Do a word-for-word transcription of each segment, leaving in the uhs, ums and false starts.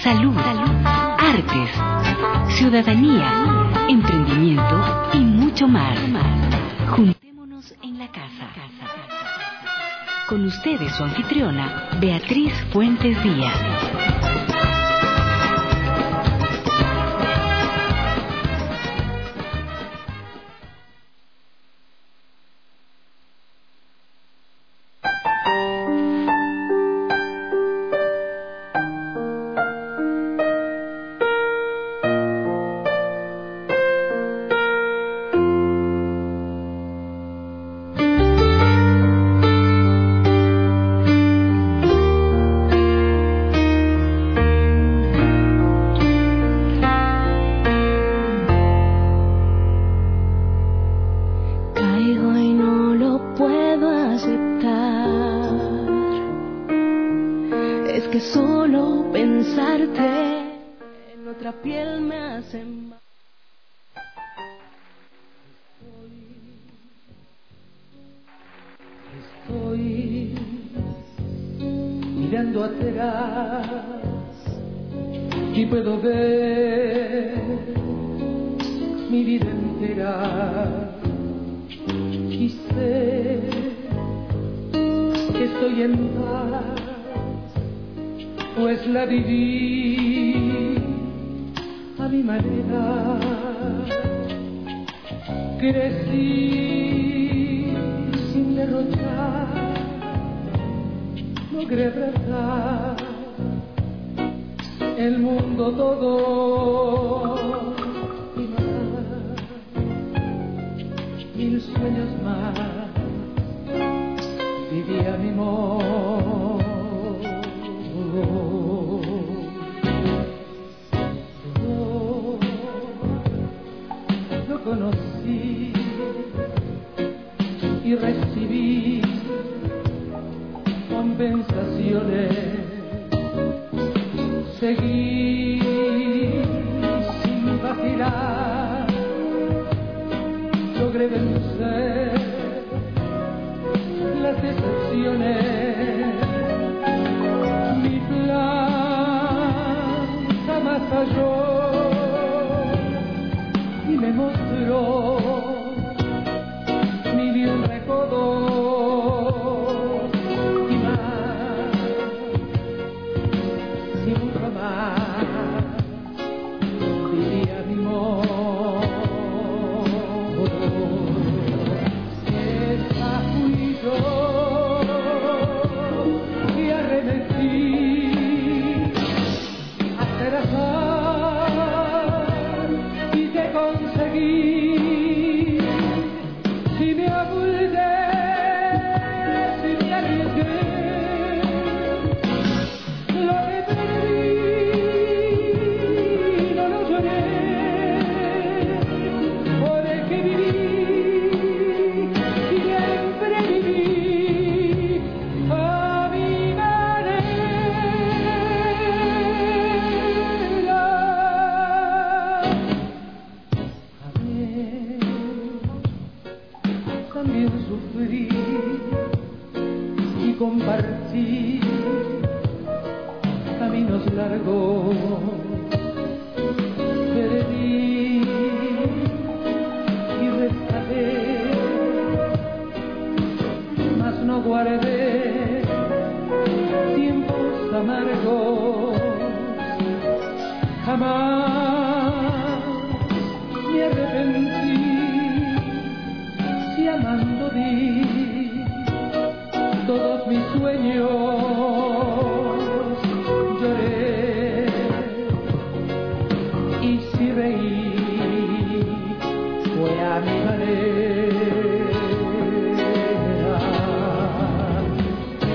salud, artes, ciudadanía, emprendimiento y mucho más. Juntémonos en la casa. Con ustedes su anfitriona, Beatriz Fuentes Díaz.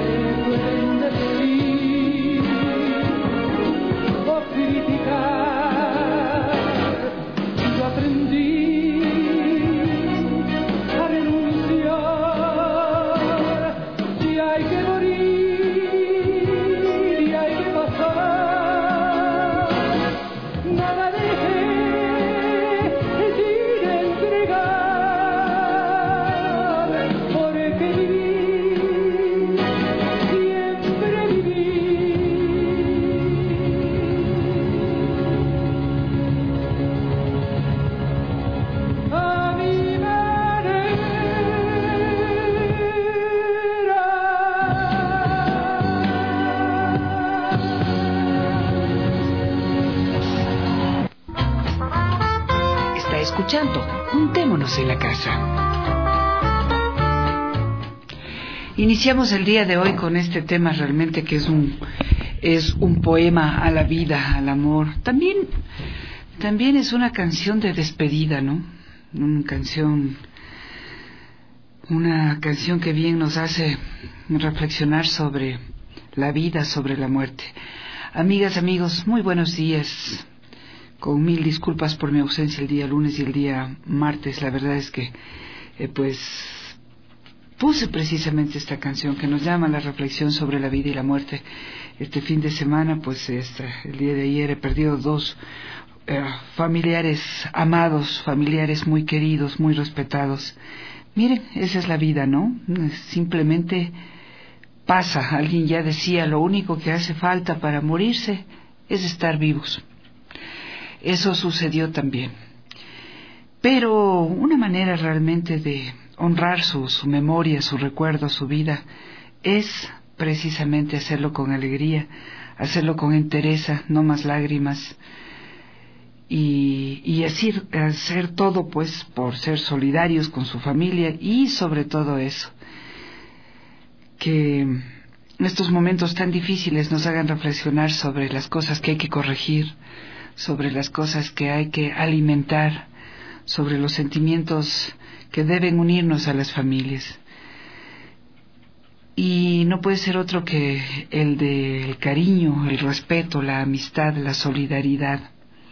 Criticar escuchando Juntémonos en la Casa. Iniciamos el día de hoy con este tema realmente que es un es un poema a la vida, al amor. También también es una canción de despedida, ¿no? Una canción una canción que bien nos hace reflexionar sobre la vida, sobre la muerte. Amigas, amigos, muy buenos días. Con mil disculpas por mi ausencia el día lunes y el día martes. La verdad es que eh, pues puse precisamente esta canción que nos llama a la reflexión sobre la vida y la muerte. Este fin de semana, pues este, el día de ayer he perdido dos eh, familiares amados, familiares muy queridos, muy respetados. Miren, esa es la vida, ¿no? Simplemente pasa. Alguien ya decía, lo único que hace falta para morirse es estar vivos. Eso sucedió también. Pero una manera realmente de honrar su, su memoria, su recuerdo, su vida, es precisamente hacerlo con alegría, hacerlo con entereza, no más lágrimas, y, y así hacer todo pues por ser solidarios con su familia y sobre todo eso, que en estos momentos tan difíciles nos hagan reflexionar sobre las cosas que hay que corregir, sobre las cosas que hay que alimentar, sobre los sentimientos que deben unirnos a las familias. Y no puede ser otro que el del cariño, el respeto, la amistad, la solidaridad.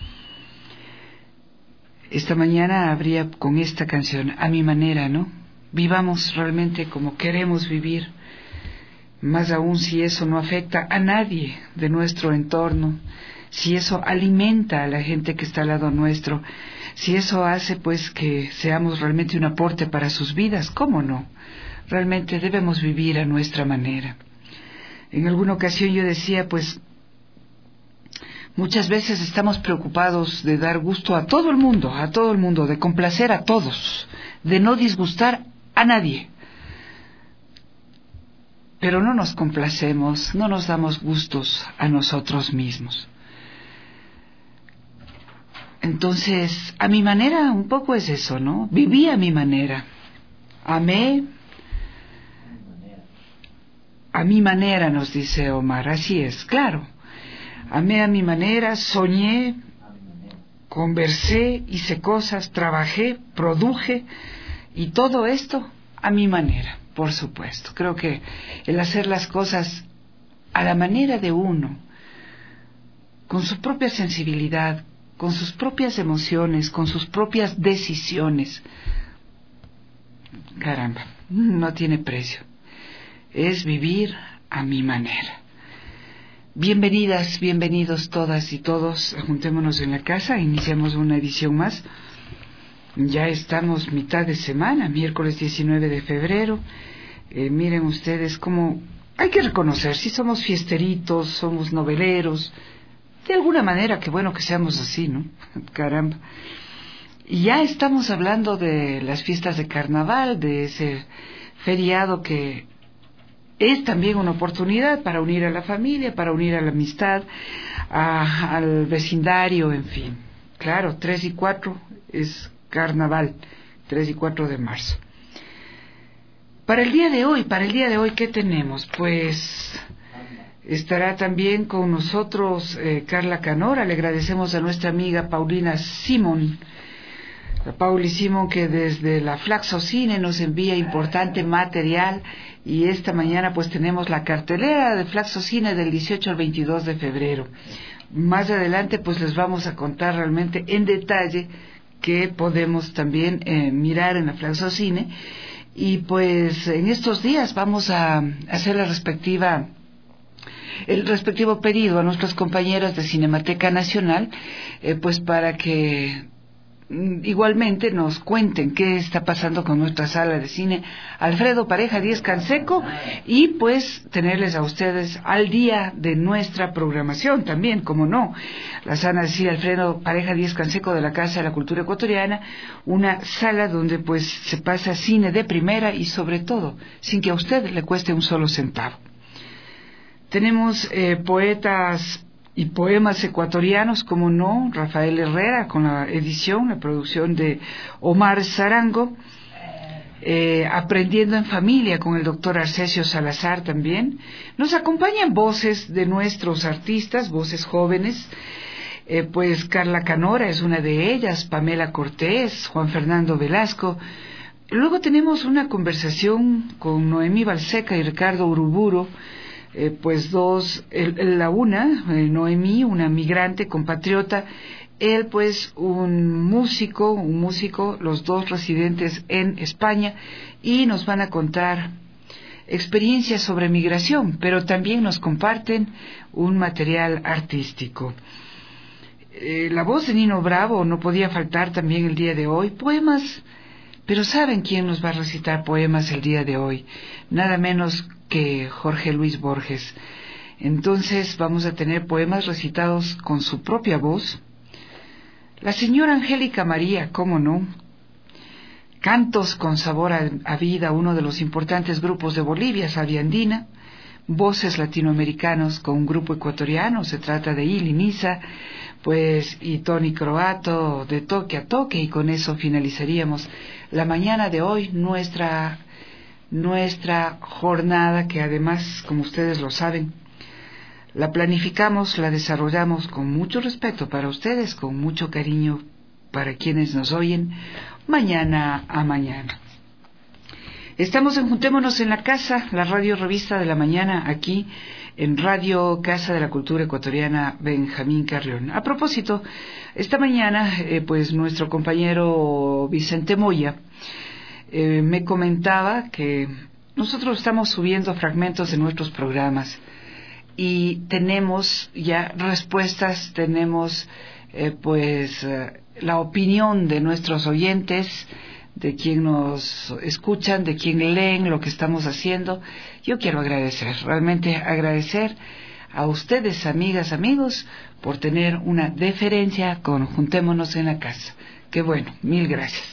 Esta mañana habría con esta canción, a mi manera, ¿no? Vivamos realmente como queremos vivir, más aún si eso no afecta a nadie de nuestro entorno, si eso alimenta a la gente que está al lado nuestro, si eso hace pues que seamos realmente un aporte para sus vidas, ¿cómo no? Realmente debemos vivir a nuestra manera. En alguna ocasión yo decía, pues, muchas veces estamos preocupados de dar gusto a todo el mundo, a todo el mundo, de complacer a todos, de no disgustar a nadie. Pero no nos complacemos, no nos damos gustos a nosotros mismos. Entonces, a mi manera, un poco es eso, ¿no? Viví a mi manera. Amé a mi manera, nos dice Omar. Así es, claro. Amé a mi manera, soñé, conversé, hice cosas, trabajé, produje, y todo esto a mi manera, por supuesto. Creo que el hacer las cosas a la manera de uno, con su propia sensibilidad, con sus propias emociones, con sus propias decisiones, caramba, no tiene precio. Es vivir a mi manera. Bienvenidas, bienvenidos todas y todos. Juntémonos en la casa, iniciamos una edición más. Ya estamos mitad de semana, miércoles diecinueve de febrero. Eh, miren ustedes cómo hay que reconocer, si somos fiesteritos, somos noveleros, de alguna manera, qué bueno que seamos así, ¿no? Caramba. Y ya estamos hablando de las fiestas de carnaval, de ese feriado que es también una oportunidad para unir a la familia, para unir a la amistad, a, al vecindario, en fin. Claro, tres y cuatro es carnaval, tres y cuatro de marzo. Para el día de hoy, para el día de hoy, ¿qué tenemos? Pues estará también con nosotros eh, Carla Canora. Le agradecemos a nuestra amiga Paulina Simón, a Pauli Simón, que desde la Flaxocine nos envía importante material, y esta mañana pues tenemos la cartelera de Flaxocine del dieciocho al veintidós de febrero. Más adelante pues les vamos a contar realmente en detalle qué podemos también eh, mirar en la Flaxocine, y pues en estos días vamos a hacer la respectiva el respectivo pedido a nuestros compañeros de Cinemateca Nacional, eh, pues para que igualmente nos cuenten qué está pasando con nuestra sala de cine Alfredo Pareja Díez Canseco, y pues tenerles a ustedes al día de nuestra programación también, como no, la sala de cine Alfredo Pareja Díez Canseco de la Casa de la Cultura Ecuatoriana, una sala donde pues se pasa cine de primera y sobre todo sin que a usted le cueste un solo centavo. Tenemos eh, poetas y poemas ecuatorianos, como no, Rafael Herrera con la edición, la producción de Omar Zarango, eh, Aprendiendo en Familia con el doctor Arcesio Salazar también. Nos acompañan voces de nuestros artistas, voces jóvenes, eh, pues Carla Canora es una de ellas, Pamela Cortés, Juan Fernando Velasco. Luego tenemos una conversación con Noemí Balseca y Ricardo Uruburo, Eh, pues dos, el, la una, eh, Noemí, una migrante compatriota, él pues un músico, un músico, los dos residentes en España, y nos van a contar experiencias sobre migración, pero también nos comparten un material artístico. Eh, la voz de Nino Bravo no podía faltar también el día de hoy, poemas, pero ¿saben quién nos va a recitar poemas el día de hoy? Nada menos que Jorge Luis Borges. Entonces vamos a tener poemas recitados con su propia voz. La señora Angélica María, cómo no. Cantos con sabor a, a vida, uno de los importantes grupos de Bolivia, Sabia Andina. Voces latinoamericanos con un grupo ecuatoriano, se trata de Ili Nisa, pues, y Tony Croato, de Toque a Toque, y con eso finalizaríamos la mañana de hoy, nuestra nuestra jornada, que además, como ustedes lo saben, la planificamos, la desarrollamos con mucho respeto para ustedes, con mucho cariño para quienes nos oyen, mañana a mañana. Estamos en Juntémonos en la Casa, la radio revista de la mañana, aquí en Radio Casa de la Cultura Ecuatoriana Benjamín Carrión. A propósito, esta mañana, eh, pues nuestro compañero Vicente Moya Eh, me comentaba que nosotros estamos subiendo fragmentos de nuestros programas y tenemos ya respuestas, tenemos eh, pues eh, la opinión de nuestros oyentes, de quien nos escuchan, de quien leen lo que estamos haciendo. Yo quiero agradecer, realmente agradecer a ustedes, amigas, amigos, por tener una deferencia con Juntémonos en la Casa. Qué bueno, mil gracias.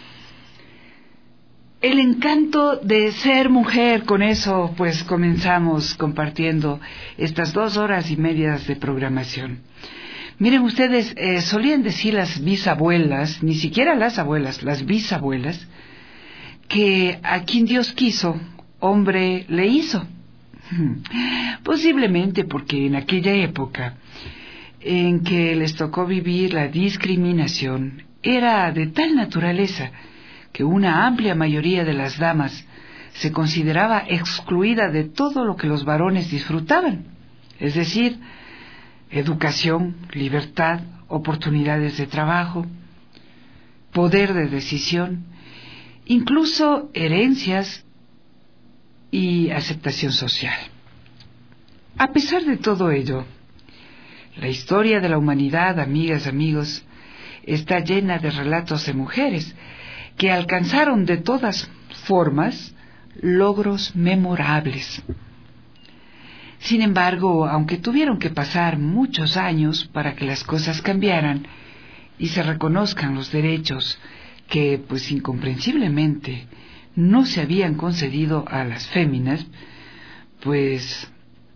El encanto de ser mujer, con eso pues comenzamos compartiendo estas dos horas y medias de programación. Miren ustedes, eh, solían decir las bisabuelas, ni siquiera las abuelas, las bisabuelas, que a quien Dios quiso, hombre le hizo. Posiblemente porque en aquella época en que les tocó vivir la discriminación era de tal naturaleza que una amplia mayoría de las damas se consideraba excluida de todo lo que los varones disfrutaban, es decir, educación, libertad, oportunidades de trabajo, poder de decisión, incluso herencias y aceptación social. A pesar de todo ello, la historia de la humanidad, amigas, amigos, está llena de relatos de mujeres que alcanzaron de todas formas logros memorables. Sin embargo, aunque tuvieron que pasar muchos años para que las cosas cambiaran y se reconozcan los derechos que, pues incomprensiblemente, no se habían concedido a las féminas, pues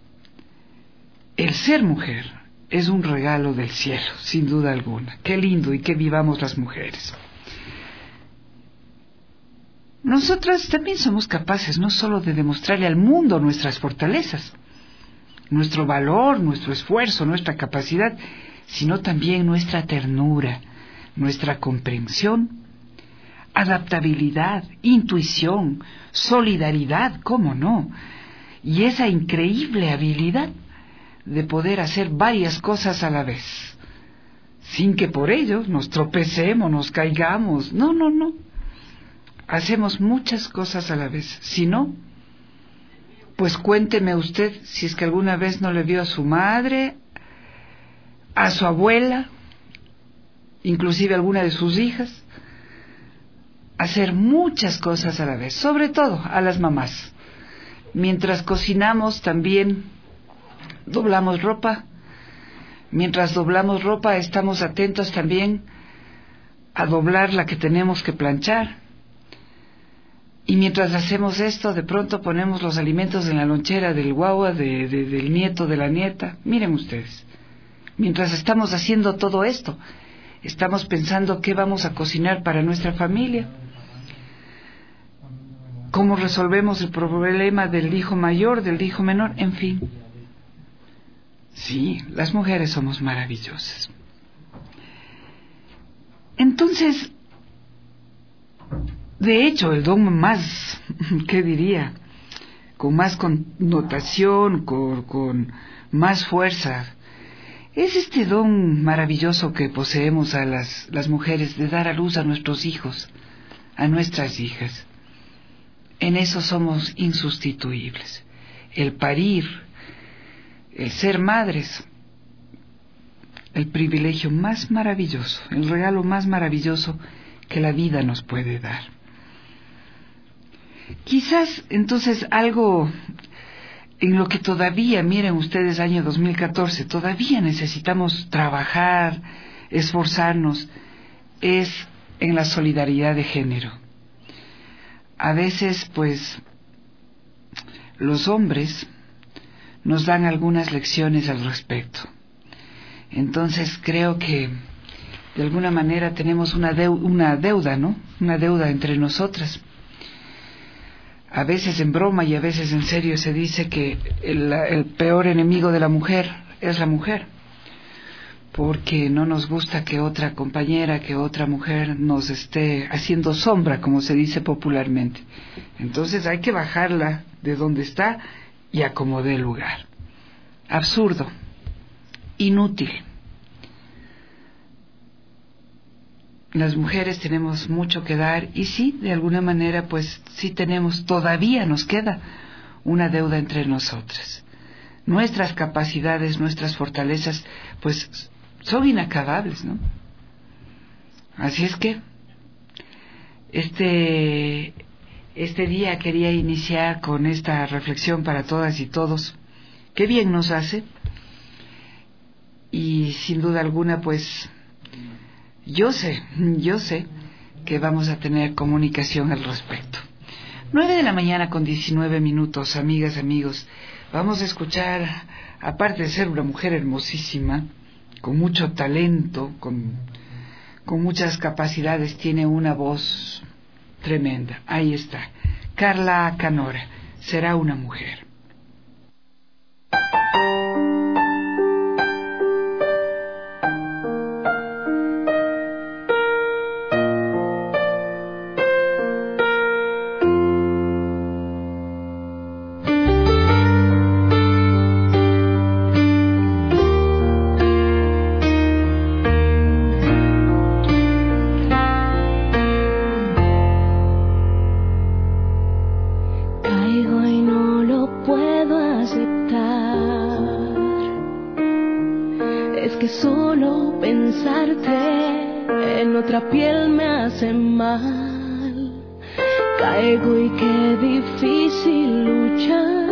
el ser mujer es un regalo del cielo, sin duda alguna. Qué lindo y que vivamos las mujeres. Nosotras también somos capaces no solo de demostrarle al mundo nuestras fortalezas, nuestro valor, nuestro esfuerzo, nuestra capacidad, sino también nuestra ternura, nuestra comprensión, adaptabilidad, intuición, solidaridad, ¿cómo no? Y esa increíble habilidad de poder hacer varias cosas a la vez, sin que por ello nos tropecemos, nos caigamos. No, no, no. Hacemos muchas cosas a la vez. Si no, pues cuénteme usted si es que alguna vez no le vio a su madre, a su abuela, inclusive a alguna de sus hijas, hacer muchas cosas a la vez, sobre todo a las mamás. Mientras cocinamos también doblamos ropa, mientras doblamos ropa estamos atentos también a doblar la que tenemos que planchar. Y mientras hacemos esto, de pronto ponemos los alimentos en la lonchera del guagua, de, de, del nieto, de la nieta. Miren ustedes, Mientras estamos haciendo todo esto, estamos pensando qué vamos a cocinar para nuestra familia, cómo resolvemos el problema del hijo mayor, del hijo menor, en fin. Sí, las mujeres somos maravillosas. Entonces, de hecho, el don más, ¿qué diría? Con más connotación, con, con más fuerza, es este don maravilloso que poseemos a las, las mujeres de dar a luz a nuestros hijos, a nuestras hijas. En eso somos insustituibles. El parir, el ser madres, el privilegio más maravilloso, el regalo más maravilloso que la vida nos puede dar. Quizás entonces algo en lo que todavía, miren ustedes, año dos mil catorce, todavía necesitamos trabajar, esforzarnos, es en la solidaridad de género. A veces, pues, los hombres nos dan algunas lecciones al respecto. Entonces creo que de alguna manera tenemos una deuda, una deuda, ¿no? Una deuda entre nosotras. A veces en broma y a veces en serio se dice que el, el peor enemigo de la mujer es la mujer, porque no nos gusta que otra compañera, que otra mujer nos esté haciendo sombra, como se dice popularmente. Entonces hay que bajarla de donde está y acomodar el lugar. Absurdo, inútil. Las mujeres tenemos mucho que dar y sí, de alguna manera, pues sí tenemos, todavía nos queda una deuda entre nosotras. Nuestras capacidades, nuestras fortalezas, pues son inacabables, ¿no? Así es que este, este día quería iniciar con esta reflexión para todas y todos. Qué bien nos hace y sin duda alguna, pues yo sé, yo sé que vamos a tener comunicación al respecto. Nueve de la mañana con diecinueve minutos, amigas, amigos. Vamos a escuchar, aparte de ser una mujer hermosísima, con mucho talento, con, con muchas capacidades, tiene una voz tremenda. Ahí está, Carla Canora, Será una mujer. Caigo y qué difícil luchar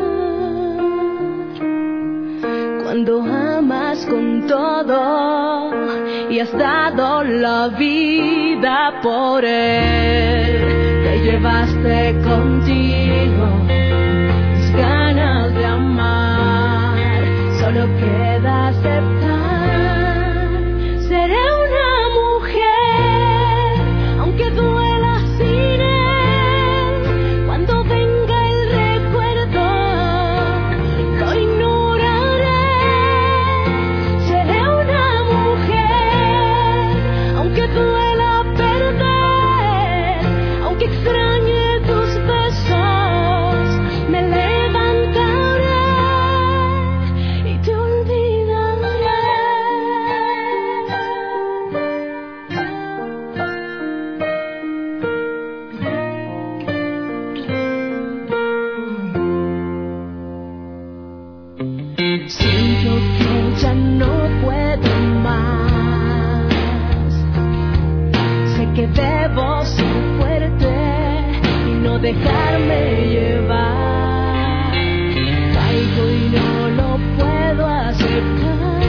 cuando amas con todo y has dado la vida por él. Te llevaste contigo mis ganas de amar, solo queda aceptar. Seré una mujer, aunque duela sin él. Cuando venga el recuerdo, lo ignoraré. Seré una mujer, aunque duela perder, aunque extrañe tus besos, me levantaré y te olvidaré. Siento que ya no puedo más. Sé que debo ser fuerte y no dejarme llevar. Caigo y no lo puedo aceptar.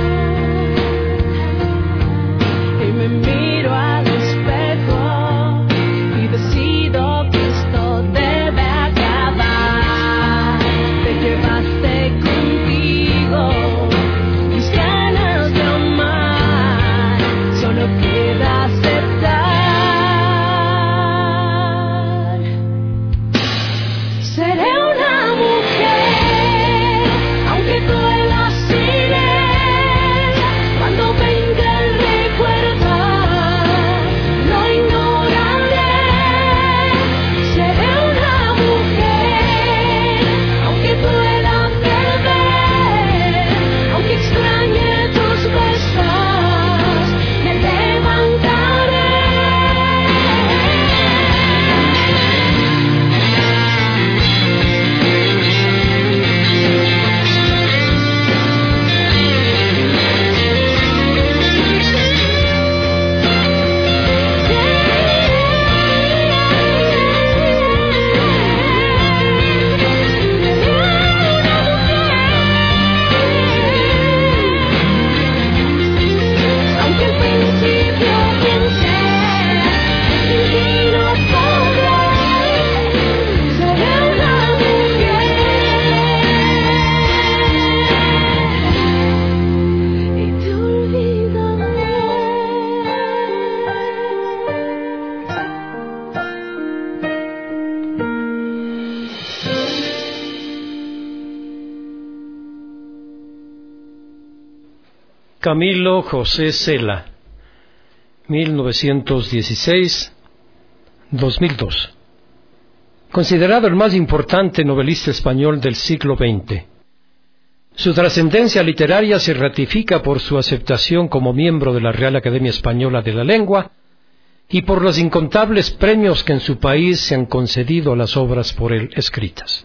Y me miro al espejo y decido que esto debe acabar. Te llevaste contigo mis ganas de amar. Camilo José Cela, mil novecientos dieciséis a dos mil dos. Considerado el más importante novelista español del siglo veinte. Su trascendencia literaria se ratifica por su aceptación como miembro de la Real Academia Española de la Lengua y por los incontables premios que en su país se han concedido a las obras por él escritas.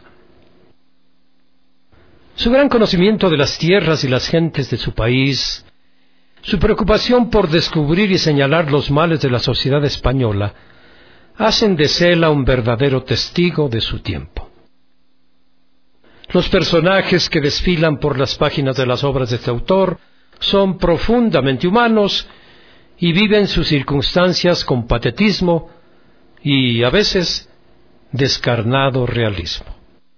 Su gran conocimiento de las tierras y las gentes de su país, su preocupación por descubrir y señalar los males de la sociedad española, hacen de Cela un verdadero testigo de su tiempo. Los personajes que desfilan por las páginas de las obras de este autor son profundamente humanos y viven sus circunstancias con patetismo y, a veces, descarnado realismo.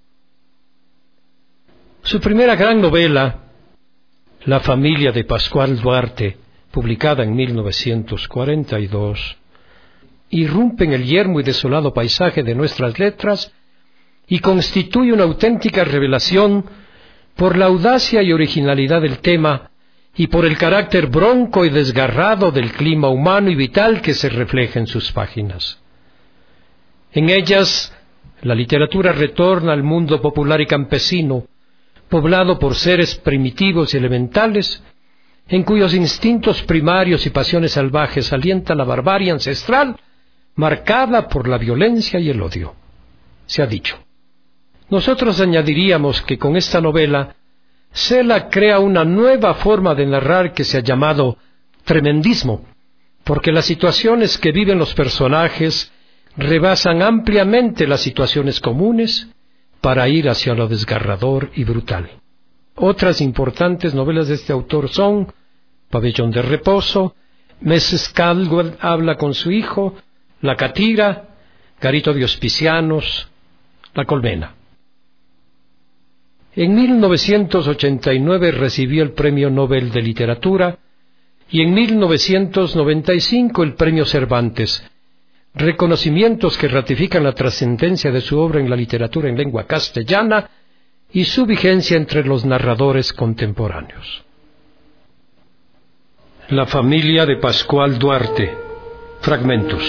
Su primera gran novela, La familia de Pascual Duarte, publicada en mil novecientos cuarenta y dos, irrumpe en el yermo y desolado paisaje de nuestras letras y constituye una auténtica revelación por la audacia y originalidad del tema y por el carácter bronco y desgarrado del clima humano y vital que se refleja en sus páginas. En ellas, la literatura retorna al mundo popular y campesino, poblado por seres primitivos y elementales, en cuyos instintos primarios y pasiones salvajes alienta la barbarie ancestral, marcada por la violencia y el odio. Se ha dicho. Nosotros añadiríamos que con esta novela, Cela crea una nueva forma de narrar que se ha llamado tremendismo, porque las situaciones que viven los personajes rebasan ampliamente las situaciones comunes para ir hacia lo desgarrador y brutal. Otras importantes novelas de este autor son Pabellón de Reposo, Meses Caldwell habla con su hijo, La Catira, Garito de Hospicianos, La Colmena. En mil novecientos ochenta y nueve recibió el Premio Nobel de Literatura y en mil novecientos noventa y cinco el Premio Cervantes, reconocimientos que ratifican la trascendencia de su obra en la literatura en lengua castellana y su vigencia entre los narradores contemporáneos. La familia de Pascual Duarte. Fragmentos.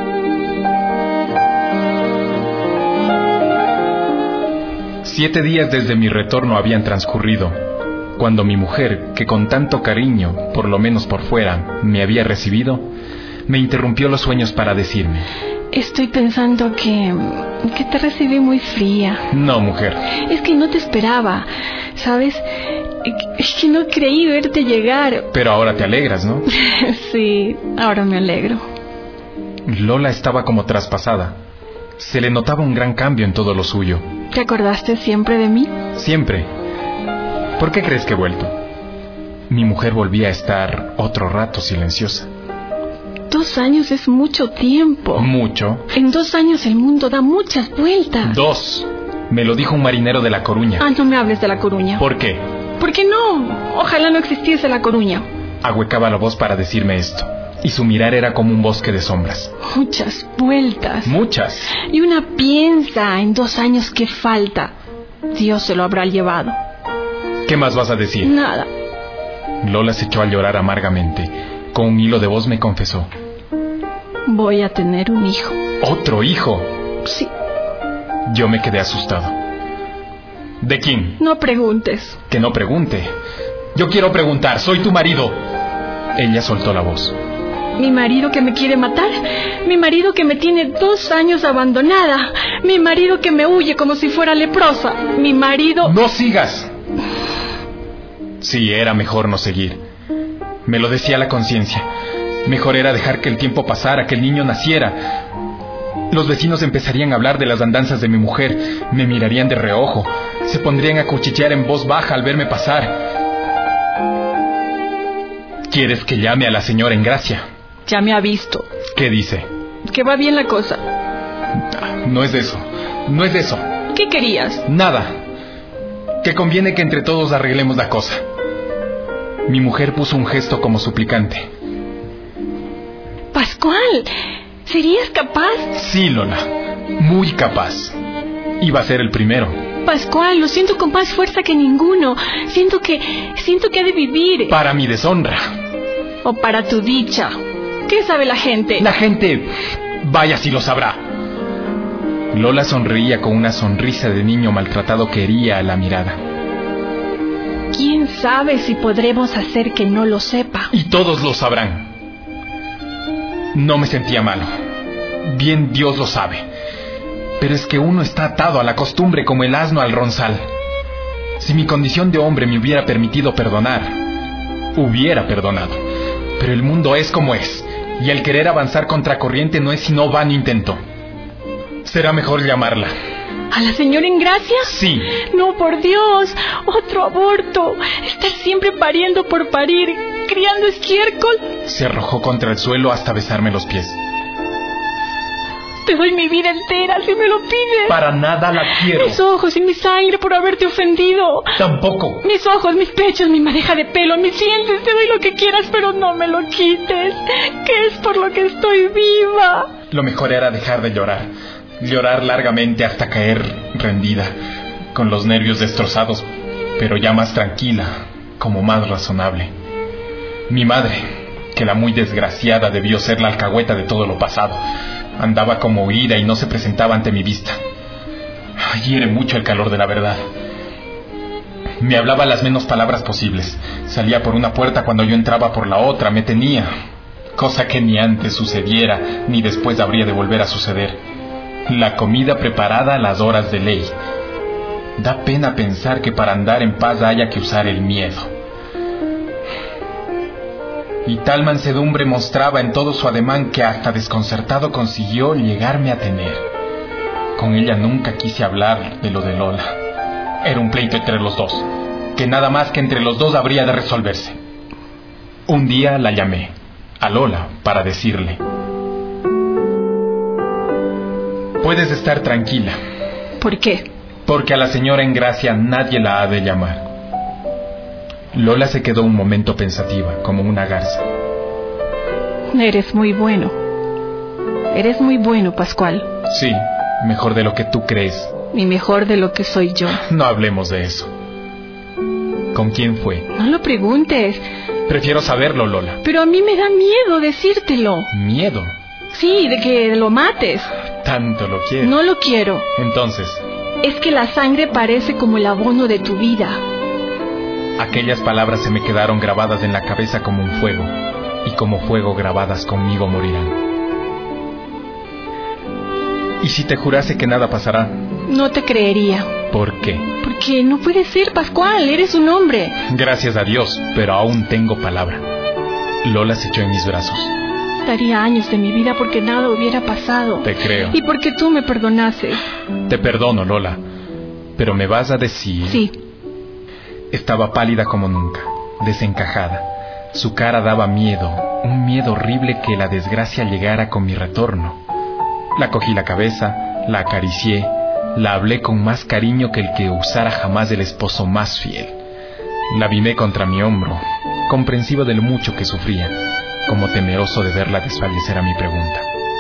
Siete días desde mi retorno habían transcurrido, cuando mi mujer, que con tanto cariño, por lo menos por fuera, me había recibido, me interrumpió los sueños para decirme: Estoy pensando que... que te recibí muy fría. No, mujer. Es que no te esperaba, ¿sabes? Es que no creí verte llegar. Pero ahora te alegras, ¿no? Sí, ahora me alegro. Lola estaba como traspasada. Se le notaba un gran cambio en todo lo suyo. ¿Te acordaste siempre de mí? Siempre. ¿Por qué crees que he vuelto? Mi mujer volvía a estar otro rato silenciosa. Dos años es mucho tiempo. ¿Mucho? En dos años el mundo da muchas vueltas. Dos. Me lo dijo un marinero de La Coruña. Ah, no me hables de La Coruña. ¿Por qué? ¿Por qué no? Ojalá no existiese La Coruña. Ahuecaba la voz para decirme esto, y su mirar era como un bosque de sombras. Muchas vueltas. Muchas. Y una piensa en dos años que falta. Dios se lo habrá llevado. ¿Qué más vas a decir? Nada. Lola se echó a llorar amargamente. Con un hilo de voz me confesó: Voy a tener un hijo. ¿Otro hijo? Sí. Yo me quedé asustado. ¿De quién? No preguntes. Que no pregunte. Yo quiero preguntar, soy tu marido. Ella soltó la voz. ¿Mi marido que me quiere matar? ¿Mi marido que me tiene dos años abandonada? ¿Mi marido que me huye como si fuera leprosa? ¿Mi marido...? ¡No sigas! Sí, era mejor no seguir. Me lo decía la conciencia. Mejor era dejar que el tiempo pasara, que el niño naciera. Los vecinos empezarían a hablar de las andanzas de mi mujer, me mirarían de reojo, se pondrían a cuchichear en voz baja al verme pasar. ¿Quieres que llame a la señora Engracia? Ya me ha visto. ¿Qué dice? Que va bien la cosa. No es de eso, no es de eso. ¿Qué querías? Nada. Que conviene que entre todos arreglemos la cosa. Mi mujer puso un gesto como suplicante. Pascual, ¿serías capaz? Sí, Lola, muy capaz. Iba a ser el primero. Pascual, lo siento con más fuerza que ninguno. Siento que, siento que ha de vivir. Para mi deshonra. O para tu dicha. ¿Qué sabe la gente? La gente, vaya si lo sabrá. Lola sonreía con una sonrisa de niño maltratado que hería a la mirada. ¿Quién sabe si podremos hacer que no lo sepa? Y todos lo sabrán. No me sentía malo. Bien Dios lo sabe. Pero es que uno está atado a la costumbre como el asno al ronzal. Si mi condición de hombre me hubiera permitido perdonar, hubiera perdonado. Pero el mundo es como es, y el querer avanzar contracorriente no es sino vano intento. Será mejor llamarla. ¿A la señora Engracia? Sí. No, por Dios, otro aborto. Estar siempre pariendo por parir, criando estiércol. Se arrojó contra el suelo hasta besarme los pies. Te doy mi vida entera si me lo pides. Para nada la quiero. Mis ojos y mi sangre por haberte ofendido. Tampoco. Mis ojos, mis pechos, mi madeja de pelo, mis dientes. Te doy lo que quieras, pero no me lo quites. Que es por lo que estoy viva. Lo mejor era dejar de llorar. Llorar largamente hasta caer rendida, con los nervios destrozados, pero ya más tranquila, como más razonable. Mi madre, que la muy desgraciada debió ser la alcahueta de todo lo pasado, andaba como huida y no se presentaba ante mi vista. Hiere mucho el calor de la verdad. Me hablaba las menos palabras posibles. Salía por una puerta cuando yo entraba por la otra. Me tenía, cosa que ni antes sucediera ni después habría de volver a suceder. La comida preparada a las horas de ley. Da pena pensar que para andar en paz haya que usar el miedo. Y tal mansedumbre mostraba en todo su ademán que hasta desconcertado consiguió llegarme a tener. Con ella nunca quise hablar de lo de Lola. Era un pleito entre los dos, que nada más que entre los dos habría de resolverse. Un día la llamé, a Lola, para decirle: puedes estar tranquila. ¿Por qué? Porque a la señora Engracia nadie la ha de llamar. Lola se quedó un momento pensativa, como una garza. Eres muy bueno. Eres muy bueno, Pascual. Sí, mejor de lo que tú crees. Y mejor de lo que soy yo. No hablemos de eso. ¿Con quién fue? No lo preguntes. Prefiero saberlo, Lola. Pero a mí me da miedo decírtelo. ¿Miedo? Sí, de que lo mates. Tanto lo quiero. No lo quiero. Entonces, es que la sangre parece como el abono de tu vida. Aquellas palabras se me quedaron grabadas en la cabeza como un fuego, y como fuego grabadas conmigo morirán. ¿Y si te jurase que nada pasará? No te creería. ¿Por qué? Porque no puede ser, Pascual, eres un hombre. Gracias a Dios, pero aún tengo palabra. Lola se echó en mis brazos. Daría años de mi vida porque nada hubiera pasado. Te creo. Y porque tú me perdonases. Te perdono, Lola. Pero me vas a decir... Sí. Estaba pálida como nunca, desencajada. Su cara daba miedo, un miedo horrible que la desgracia llegara con mi retorno. La cogí la cabeza, la acaricié, la hablé con más cariño que el que usara jamás el esposo más fiel. La vimé contra mi hombro, comprensiva de lo mucho que sufría, como temeroso de verla desfallecer a mi pregunta.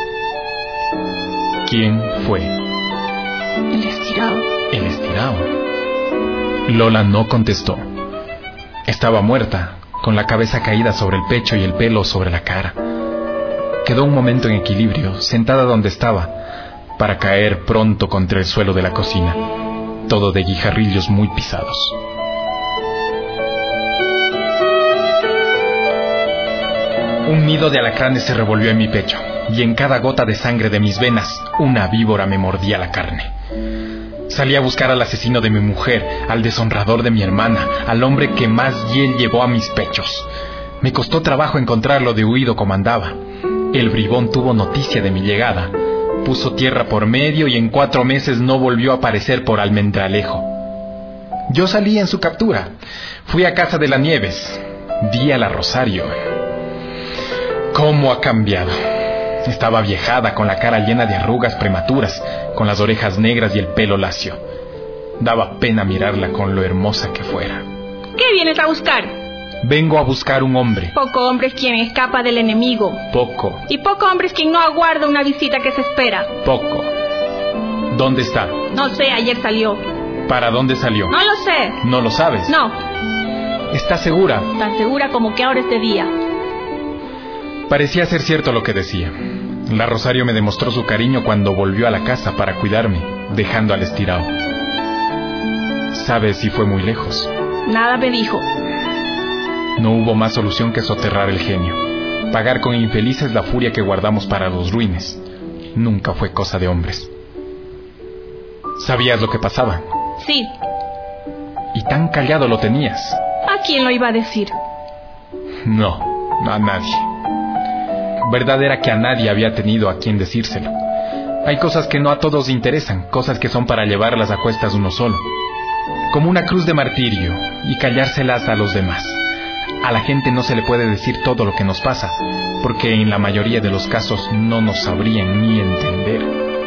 ¿Quién fue? El estirado. El estirado. Lola no contestó. Estaba muerta, con la cabeza caída sobre el pecho y el pelo sobre la cara. Quedó un momento en equilibrio, sentada donde estaba, para caer pronto contra el suelo de la cocina, todo de guijarrillos muy pisados. Un nido de alacranes se revolvió en mi pecho, y en cada gota de sangre de mis venas, una víbora me mordía la carne. Salí a buscar al asesino de mi mujer, al deshonrador de mi hermana, al hombre que más hiel llevó a mis pechos. Me costó trabajo encontrarlo de huido como andaba. El bribón tuvo noticia de mi llegada, puso tierra por medio y en cuatro meses no volvió a aparecer por Almendralejo. Yo salí en su captura. Fui a casa de la Nieves. Vi a la Rosario. ¿Cómo ha cambiado? Estaba viejada, con la cara llena de arrugas prematuras, con las orejas negras y el pelo lacio. Daba pena mirarla con lo hermosa que fuera. ¿Qué vienes a buscar? Vengo a buscar un hombre. Poco hombre es quien escapa del enemigo. Poco. Y poco hombre es quien no aguarda una visita que se espera. Poco. ¿Dónde está? No sé, ayer salió. ¿Para dónde salió? No lo sé. ¿No lo sabes? No. ¿Estás segura? Tan segura como que ahora es de día. Parecía ser cierto lo que decía. La Rosario me demostró su cariño cuando volvió a la casa para cuidarme, dejando al Estirao. ¿Sabes si fue muy lejos? Nada me dijo. No hubo más solución que soterrar el genio. Pagar con infelices la furia que guardamos para los ruines. Nunca fue cosa de hombres. ¿Sabías lo que pasaba? Sí. Y tan callado lo tenías. ¿A quién lo iba a decir? No, a nadie. Verdad era que a nadie había tenido a quien decírselo. Hay cosas que no a todos interesan, cosas que son para llevarlas a cuestas uno solo. Como una cruz de martirio, y callárselas a los demás. A la gente no se le puede decir todo lo que nos pasa, porque en la mayoría de los casos no nos sabrían ni entender.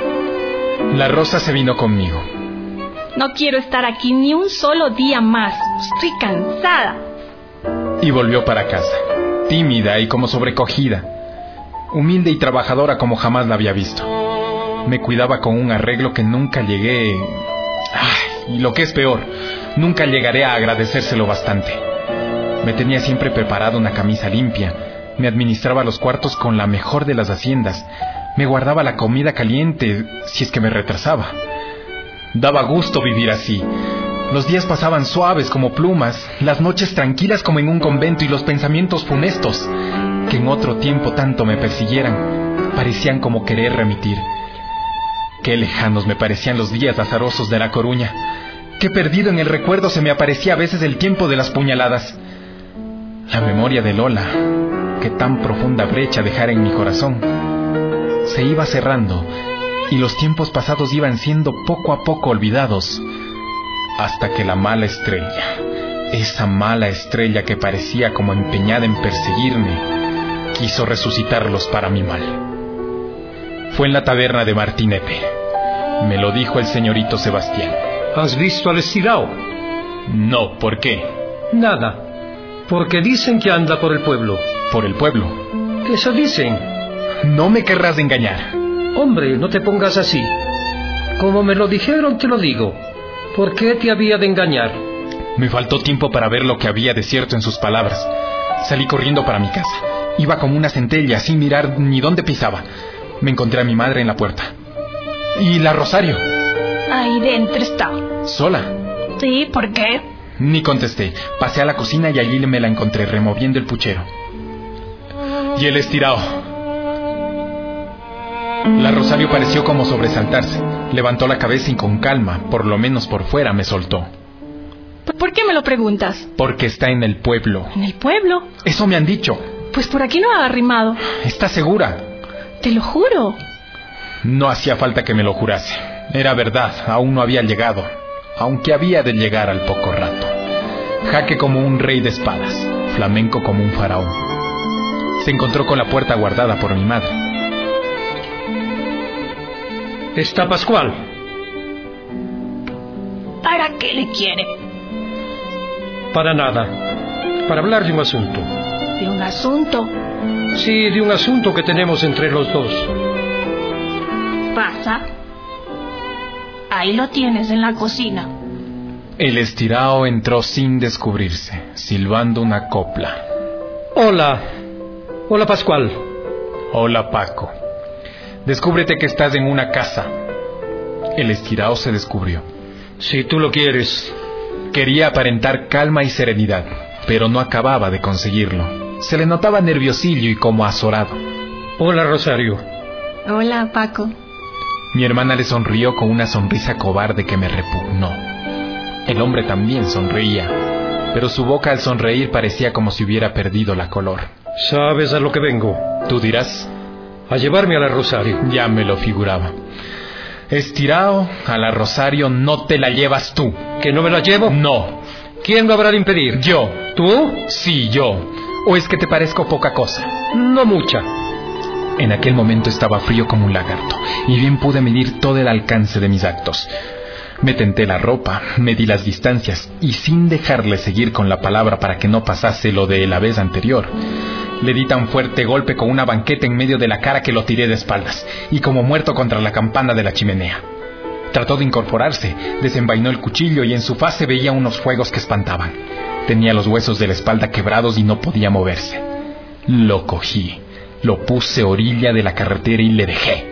La Rosa se vino conmigo. No quiero estar aquí ni un solo día más. Estoy cansada. Y volvió para casa, tímida y como sobrecogida. Humilde y trabajadora como jamás la había visto. Me cuidaba con un arreglo que nunca llegué... Ay, y lo que es peor, nunca llegaré a agradecérselo bastante. Me tenía siempre preparada una camisa limpia, me administraba los cuartos con la mejor de las haciendas, me guardaba la comida caliente si es que me retrasaba. Daba gusto vivir así. Los días pasaban suaves como plumas, las noches tranquilas como en un convento y los pensamientos funestos, que en otro tiempo tanto me persiguieran, parecían como querer remitir. Qué lejanos me parecían los días azarosos de La Coruña. Qué perdido en el recuerdo se me aparecía a veces el tiempo de las puñaladas. La memoria de Lola, que tan profunda brecha dejara en mi corazón, se iba cerrando y los tiempos pasados iban siendo poco a poco olvidados, hasta que la mala estrella, esa mala estrella que parecía como empeñada en perseguirme, quiso resucitarlos para mi mal. Fue en la taberna de Martinepe. Me lo dijo el señorito Sebastián. ¿Has visto al Estirao? No, ¿por qué? Nada, porque dicen que anda por el pueblo. ¿Por el pueblo? Eso dicen. No me querrás engañar. Hombre, no te pongas así. Como me lo dijeron, te lo digo. ¿Por qué te había de engañar? Me faltó tiempo para ver lo que había de cierto en sus palabras. Salí corriendo para mi casa. Iba como una centella, sin mirar ni dónde pisaba. Me encontré a mi madre en la puerta. ¿Y la Rosario? Ahí dentro está. ¿Sola? Sí, ¿por qué? Ni contesté. Pasé a la cocina y allí me la encontré removiendo el puchero. ¿Y el Estirao? La Rosario pareció como sobresaltarse. Levantó la cabeza y con calma, por lo menos por fuera, me soltó. ¿Por qué me lo preguntas? Porque está en el pueblo. ¿En el pueblo? Eso me han dicho. Pues por aquí no ha arrimado. ¿Estás segura? Te lo juro. No hacía falta que me lo jurase. Era verdad, aún no había llegado, aunque había de llegar al poco rato. Jaque como un rey de espadas, flamenco como un faraón. Se encontró con la puerta guardada por mi madre. ¿Está Pascual? ¿Para qué le quiere? Para nada. Para hablar de un asunto. ¿De un asunto? Sí, de un asunto que tenemos entre los dos. ¿Pasa? Ahí lo tienes en la cocina. El Estirao entró sin descubrirse, silbando una copla. Hola. Hola, Pascual. Hola, Paco. Descúbrete que estás en una casa. El Estirao se descubrió. Si tú lo quieres. Quería aparentar calma y serenidad, pero no acababa de conseguirlo. Se le notaba nerviosillo y como azorado. Hola, Rosario. Hola, Paco. Mi hermana le sonrió con una sonrisa cobarde que me repugnó. El hombre también sonreía, pero su boca al sonreír parecía como si hubiera perdido la color. ¿Sabes a lo que vengo? Tú dirás. A llevarme a la Rosario. Ya me lo figuraba. Estirao, a la Rosario no te la llevas tú. ¿Que no me la llevo? No. ¿Quién lo habrá de impedir? Yo. ¿Tú? Sí, yo. ¿O es que te parezco poca cosa? No mucha. En aquel momento estaba frío como un lagarto, y bien pude medir todo el alcance de mis actos. Me tenté la ropa, medí las distancias, y sin dejarle seguir con la palabra para que no pasase lo de la vez anterior, le di tan fuerte golpe con una banqueta en medio de la cara que lo tiré de espaldas, y como muerto contra la campana de la chimenea. Trató de incorporarse, desenvainó el cuchillo y en su faz se veía unos fuegos que espantaban. Tenía los huesos de la espalda quebrados y no podía moverse. Lo cogí, lo puse a orilla de la carretera y le dejé.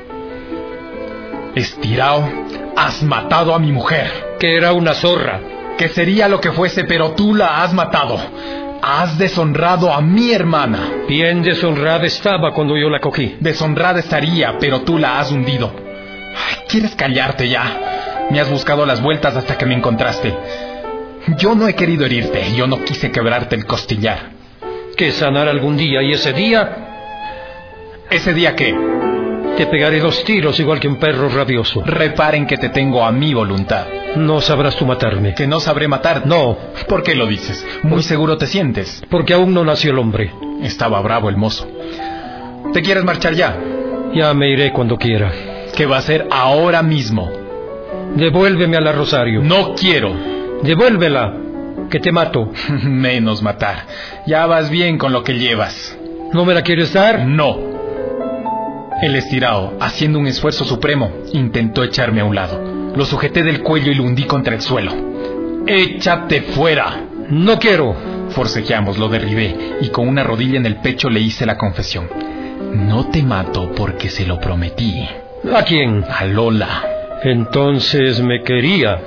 Estirao, has matado a mi mujer. Que era una zorra. Que sería lo que fuese, pero tú la has matado. Has deshonrado a mi hermana. Bien deshonrada estaba cuando yo la cogí. Deshonrada estaría, pero tú la has hundido. Ay, ¿quieres callarte ya? Me has buscado las vueltas hasta que me encontraste. Yo no he querido herirte, yo no quise quebrarte el costillar. Que sanar algún día, y ese día... ¿Ese día qué? Te pegaré dos tiros igual que un perro rabioso. Reparen que te tengo a mi voluntad. No sabrás tú matarme. ¿Que no sabré matar? No. ¿Por qué lo dices? Muy seguro te sientes. Porque aún no nació el hombre. Estaba bravo el mozo. ¿Te quieres marchar ya? Ya me iré cuando quiera. ¿Qué va a hacer ahora mismo? Devuélveme a la Rosario. No quiero. Devuélvela, que te mato. Menos matar. Ya vas bien con lo que llevas. ¿No me la quieres dar? No. El estirao, haciendo un esfuerzo supremo, intentó echarme a un lado. Lo sujeté del cuello y lo hundí contra el suelo. ¡Échate fuera! No quiero. Forcejeamos, lo derribé y con una rodilla en el pecho le hice la confesión. No te mato porque se lo prometí. ¿A quién? A Lola. Entonces me quería.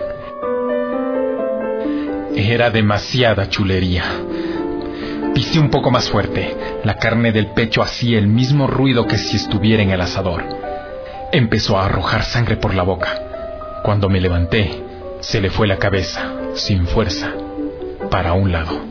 Era demasiada chulería. Pisé un poco más fuerte. La carne del pecho hacía el mismo ruido que si estuviera en el asador. Empezó a arrojar sangre por la boca. Cuando me levanté, se le fue la cabeza, sin fuerza, para un lado.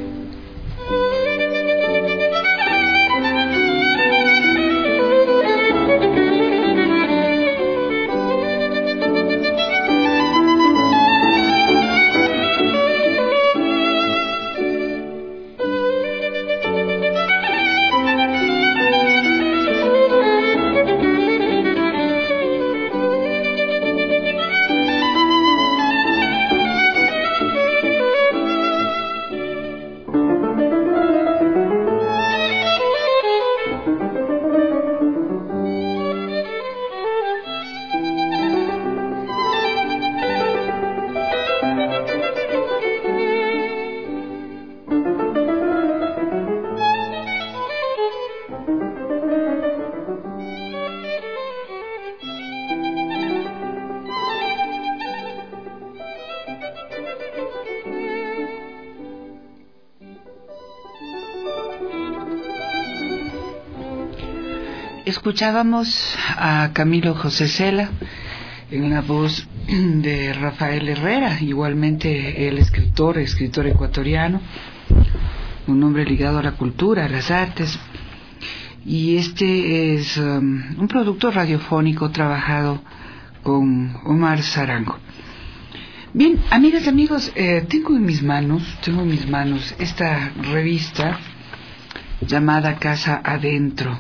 Escuchábamos a Camilo José Cela en la voz de Rafael Herrera, igualmente el escritor, escritor ecuatoriano, un hombre ligado a la cultura, a las artes, y este es um, un producto radiofónico trabajado con Omar Zarango. Bien, amigas y amigos, eh, tengo en mis manos, tengo en mis manos esta revista llamada Casa Adentro.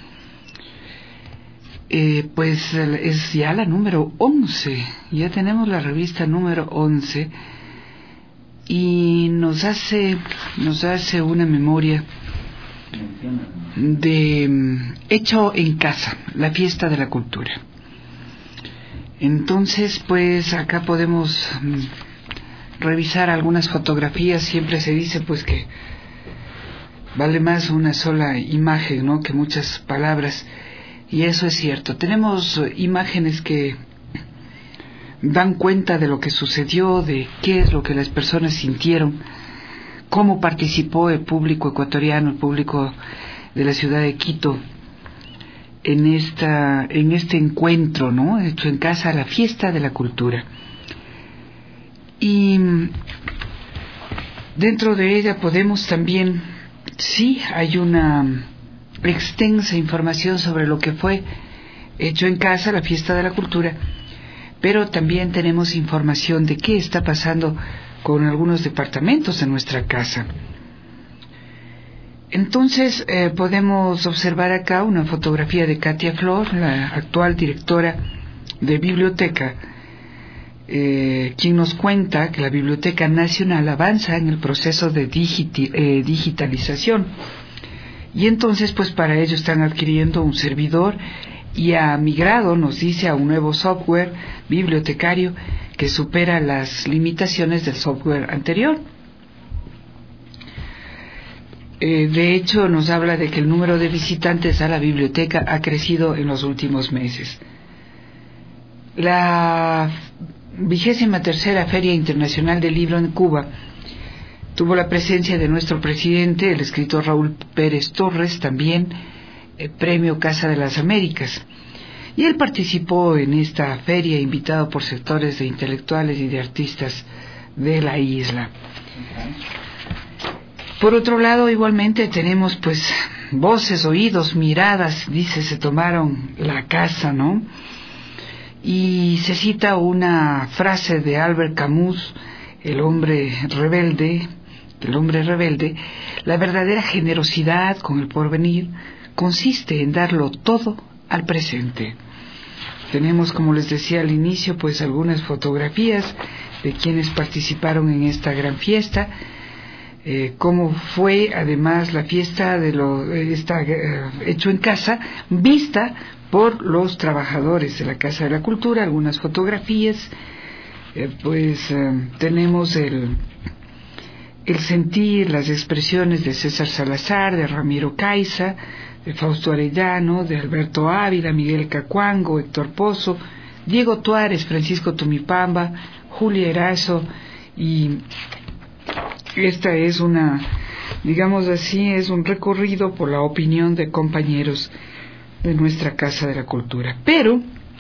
Eh, pues es ya la número once, ya tenemos la revista número once y nos hace, nos hace una memoria de Hecho en Casa, la fiesta de la cultura. Entonces, pues acá podemos mm, revisar algunas fotografías. Siempre se dice pues que vale más una sola imagen, ¿no?, que muchas palabras. Y eso es cierto. Tenemos imágenes que dan cuenta de lo que sucedió, de qué es lo que las personas sintieron, cómo participó el público ecuatoriano, el público de la ciudad de Quito en esta, en este encuentro, ¿no?, Hecho en Casa, la fiesta de la cultura. Y dentro de ella podemos también, sí, hay una extensa información sobre lo que fue Hecho en Casa, la fiesta de la cultura, pero también tenemos información de qué está pasando con algunos departamentos de nuestra casa. Entonces eh, podemos observar acá una fotografía de Katia Flor, la actual directora de biblioteca, eh, quien nos cuenta que la Biblioteca Nacional avanza en el proceso de digiti- eh, digitalización. Y entonces, pues para ello están adquiriendo un servidor y ha migrado, nos dice, a un nuevo software bibliotecario que supera las limitaciones del software anterior. Eh, de hecho, nos habla de que el número de visitantes a la biblioteca ha crecido en los últimos meses. La vigésima tercera Feria Internacional del Libro en Cuba tuvo la presencia de nuestro presidente, el escritor Raúl Pérez Torres, también eh, Premio Casa de las Américas. Y él participó en esta feria invitado por sectores de intelectuales y de artistas de la isla. Por otro lado, igualmente tenemos pues voces, oídos, miradas, dice, se tomaron la casa, ¿no? Y se cita una frase de Albert Camus, el hombre rebelde, el hombre rebelde, la verdadera generosidad con el porvenir consiste en darlo todo al presente. Tenemos, como les decía al inicio, pues algunas fotografías de quienes participaron en esta gran fiesta, eh, cómo fue además la fiesta de lo está eh, hecho en casa, vista por los trabajadores de la Casa de la Cultura, algunas fotografías, eh, pues eh, tenemos el el sentir, las expresiones de César Salazar, de Ramiro Caiza, de Fausto Arellano, de Alberto Ávila, Miguel Cacuango, Héctor Pozo, Diego Tuárez, Francisco Tumipamba, Julia Erazo, y esta es una, digamos así, es un recorrido por la opinión de compañeros de nuestra Casa de la Cultura. Pero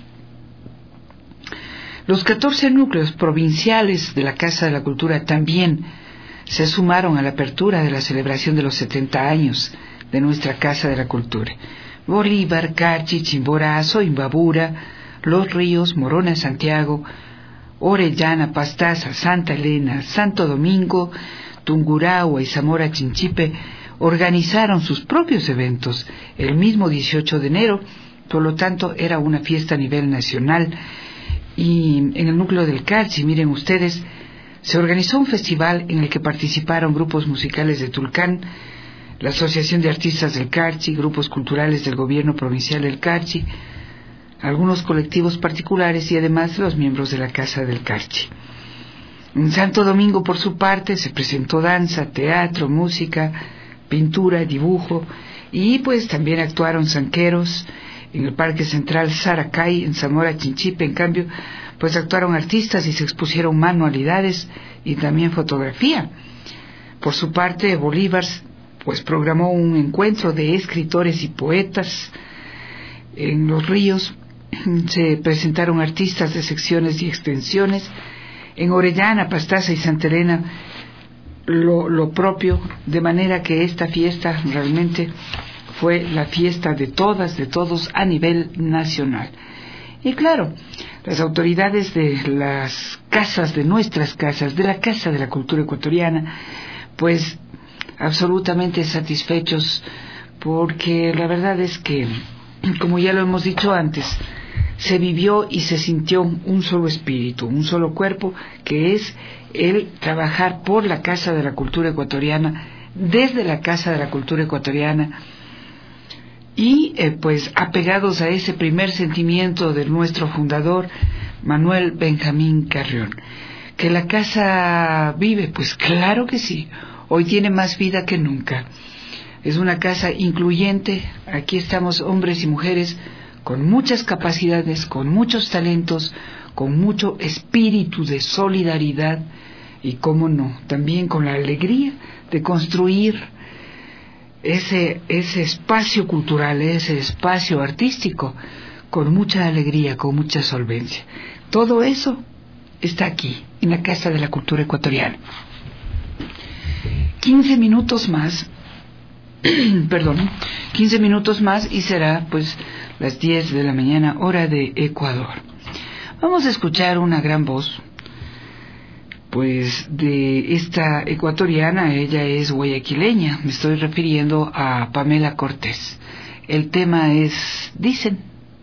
los catorce núcleos provinciales de la Casa de la Cultura también se sumaron a la apertura de la celebración de los setenta años de nuestra Casa de la Cultura. Bolívar, Carchi, Chimborazo, Imbabura, Los Ríos, Morona, Santiago, Orellana, Pastaza, Santa Elena, Santo Domingo, Tungurahua y Zamora Chinchipe organizaron sus propios eventos el mismo dieciocho de enero, por lo tanto era una fiesta a nivel nacional. Y en el núcleo del Carchi, miren ustedes, se organizó un festival en el que participaron grupos musicales de Tulcán, la Asociación de Artistas del Carchi, grupos culturales del gobierno provincial del Carchi, algunos colectivos particulares y además los miembros de la Casa del Carchi. En Santo Domingo, por su parte, se presentó danza, teatro, música, pintura, dibujo, y pues también actuaron zanqueros. En el Parque Central Saracay, en Zamora Chinchipe, en cambio, pues actuaron artistas y se expusieron manualidades y también fotografía. Por su parte, Bolívar pues programó un encuentro de escritores y poetas. En Los Ríos se presentaron artistas de secciones y extensiones. En Orellana, Pastaza y Santa Elena lo, lo propio, de manera que esta fiesta realmente fue la fiesta de todas, de todos a nivel nacional. Y claro, las autoridades de las casas, de nuestras casas, de la Casa de la Cultura Ecuatoriana, pues absolutamente satisfechos, porque la verdad es que, como ya lo hemos dicho antes, se vivió y se sintió un solo espíritu, un solo cuerpo, que es el trabajar por la Casa de la Cultura Ecuatoriana, desde la Casa de la Cultura Ecuatoriana, y eh, pues apegados a ese primer sentimiento de nuestro fundador, Manuel Benjamín Carrión. ¿Que la casa vive? Pues claro que sí, hoy tiene más vida que nunca. Es una casa incluyente, aquí estamos hombres y mujeres con muchas capacidades, con muchos talentos, con mucho espíritu de solidaridad y, cómo no, también con la alegría de construir ese, ese espacio cultural, ese espacio artístico, con mucha alegría, con mucha solvencia. Todo eso está aquí, en la Casa de la Cultura Ecuatoriana. quince minutos más, perdón, quince minutos más y será pues las diez de la mañana, hora de Ecuador. Vamos a escuchar una gran voz, pues de esta ecuatoriana. Ella es guayaquileña, me estoy refiriendo a Pamela Cortés. El tema es, dicen.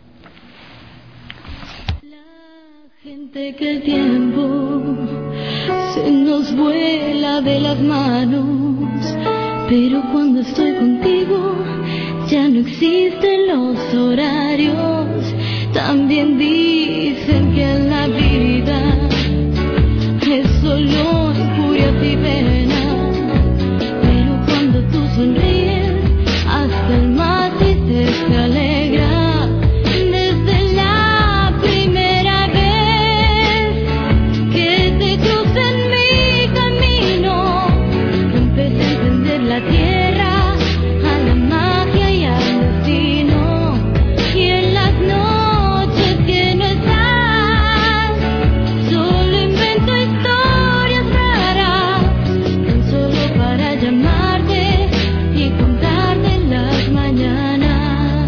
La gente que el tiempo se nos vuela de las manos, pero cuando estoy contigo ya no existen los horarios. También dicen que la vida es solo injurias y pena, pero cuando tú sonríes, hasta el más triste se alegra. Desde la primera vez que te crucé en mi camino, empecé a entender la tierra, a la magia y al destino. Y en las noches que no estás, solo invento historias raras, tan solo para llamarte y contarte en las mañanas.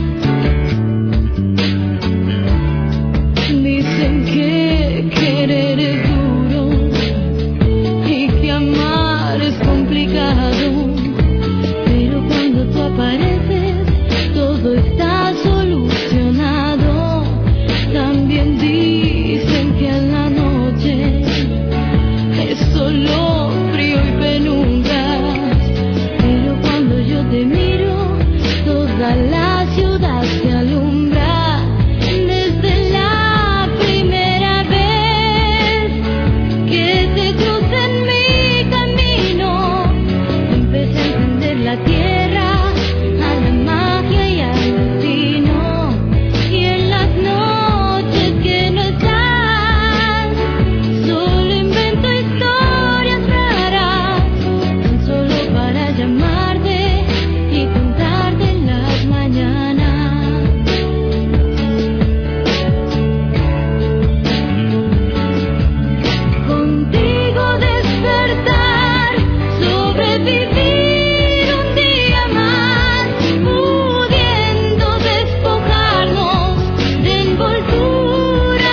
Dicen que querer es duro y que amar es complicado, pero cuando tú apareces, todo está solucionado. También dicen que en la noche es solo frío y penumbras, pero cuando yo te miro, toda la ciudad se alumbra. Desde la primera vez que te crucé en mi camino, empecé a entender la tierra, a la magia y al destino. Y en las noches que no estás, solo invento historias raras, tan solo para llamarte y contarte en las mañanas. Contigo despertar, sobrevivir un día más, pudiendo despojarnos de envolturas,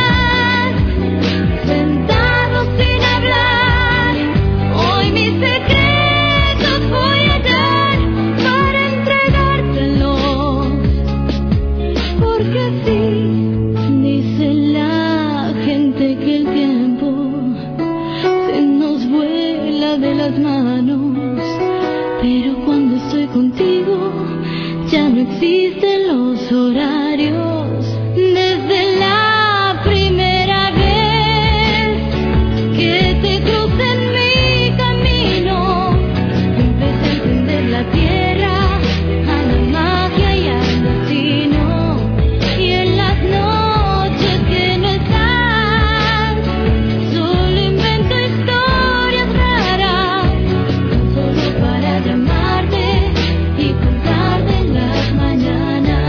sentados sin hablar. Hoy mis secretos voy a dar para entregártelos, porque sí, dice la gente que el tiempo se nos vuela de las manos, pero cuando estoy contigo ya no existen los horarios. Desde la primera vez que te crucé en mi camino, empecé a entender la tierra, a la magia y al destino. Y en las noches que no estás, solo invento historias raras, tan solo para llamarte y contarte en las mañanas.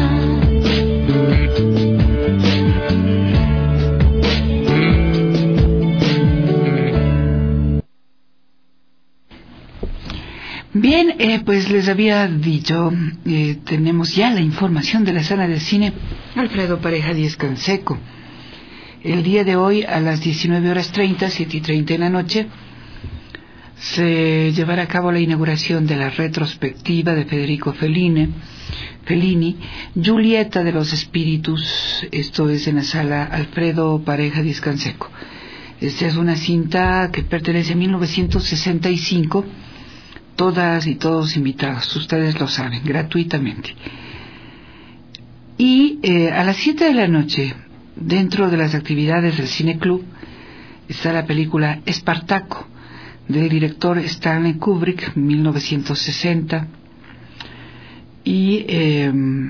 Bien, eh, pues les había dicho, eh, tenemos ya la información de la sala de cine Alfredo Pareja Díez Canseco. El día de hoy a las diecinueve horas treinta, siete y treinta en la noche, se llevará a cabo la inauguración de la retrospectiva de Federico Fellini, Fellini, Julieta de los Espíritus. Esto es en la sala Alfredo Pareja Díez Canseco. Esta es una cinta que pertenece a mil novecientos sesenta y cinco. Todas y todos invitados, ustedes lo saben, gratuitamente. Y eh, a las siete de la noche, dentro de las actividades del Cine Club, está la película Espartaco, del director Stanley Kubrick, mil novecientos sesenta. Y eh,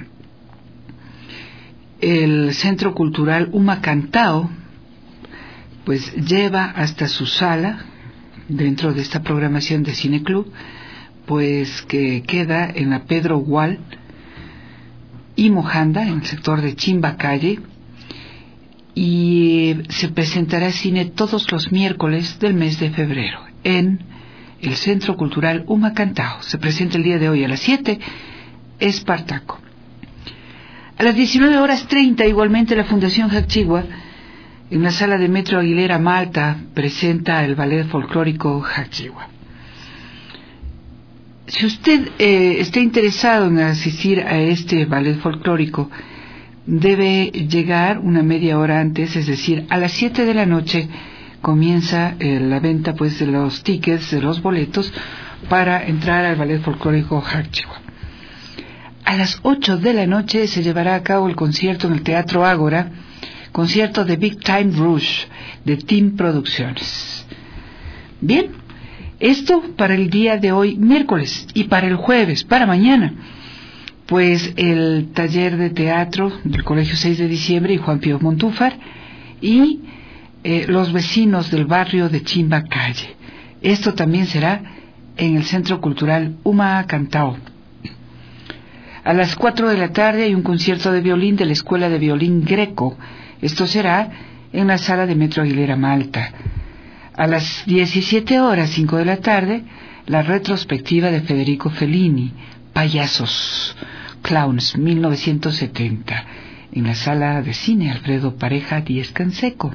el Centro Cultural Humacantao pues lleva hasta su sala, dentro de esta programación de Cine Club, pues que queda en la Pedro Gual y Mojanda, en el sector de Chimbacalle, y se presentará cine todos los miércoles del mes de febrero en el Centro Cultural Humacantao. Se presenta el día de hoy a las siete, Espartaco. A las diecinueve horas treinta, igualmente, la Fundación Jacchigua, en la sala de Metro Aguilera Malta, presenta el ballet folclórico Jacchigua. Si usted eh, está interesado en asistir a este ballet folclórico, debe llegar una media hora antes, es decir, a las siete de la noche comienza eh, la venta pues de los tickets, de los boletos para entrar al ballet folclórico Jacchigua. A las ocho de la noche se llevará a cabo el concierto en el Teatro Ágora, concierto de Big Time Rush de Team Producciones. Bien, esto para el día de hoy, miércoles, y para el jueves, para mañana, pues el taller de teatro del Colegio seis de diciembre y Juan Pío Montúfar y eh, los vecinos del barrio de Chimbacalle. Esto también será en el Centro Cultural Humacantao. A las cuatro de la tarde hay un concierto de violín de la Escuela de Violín Greco. Esto será en la sala de Metro Aguilera Malta. A las diecisiete horas, cinco de la tarde, la retrospectiva de Federico Fellini, Payasos, Clowns, mil novecientos setenta, en la sala de cine Alfredo Pareja Díez Canseco.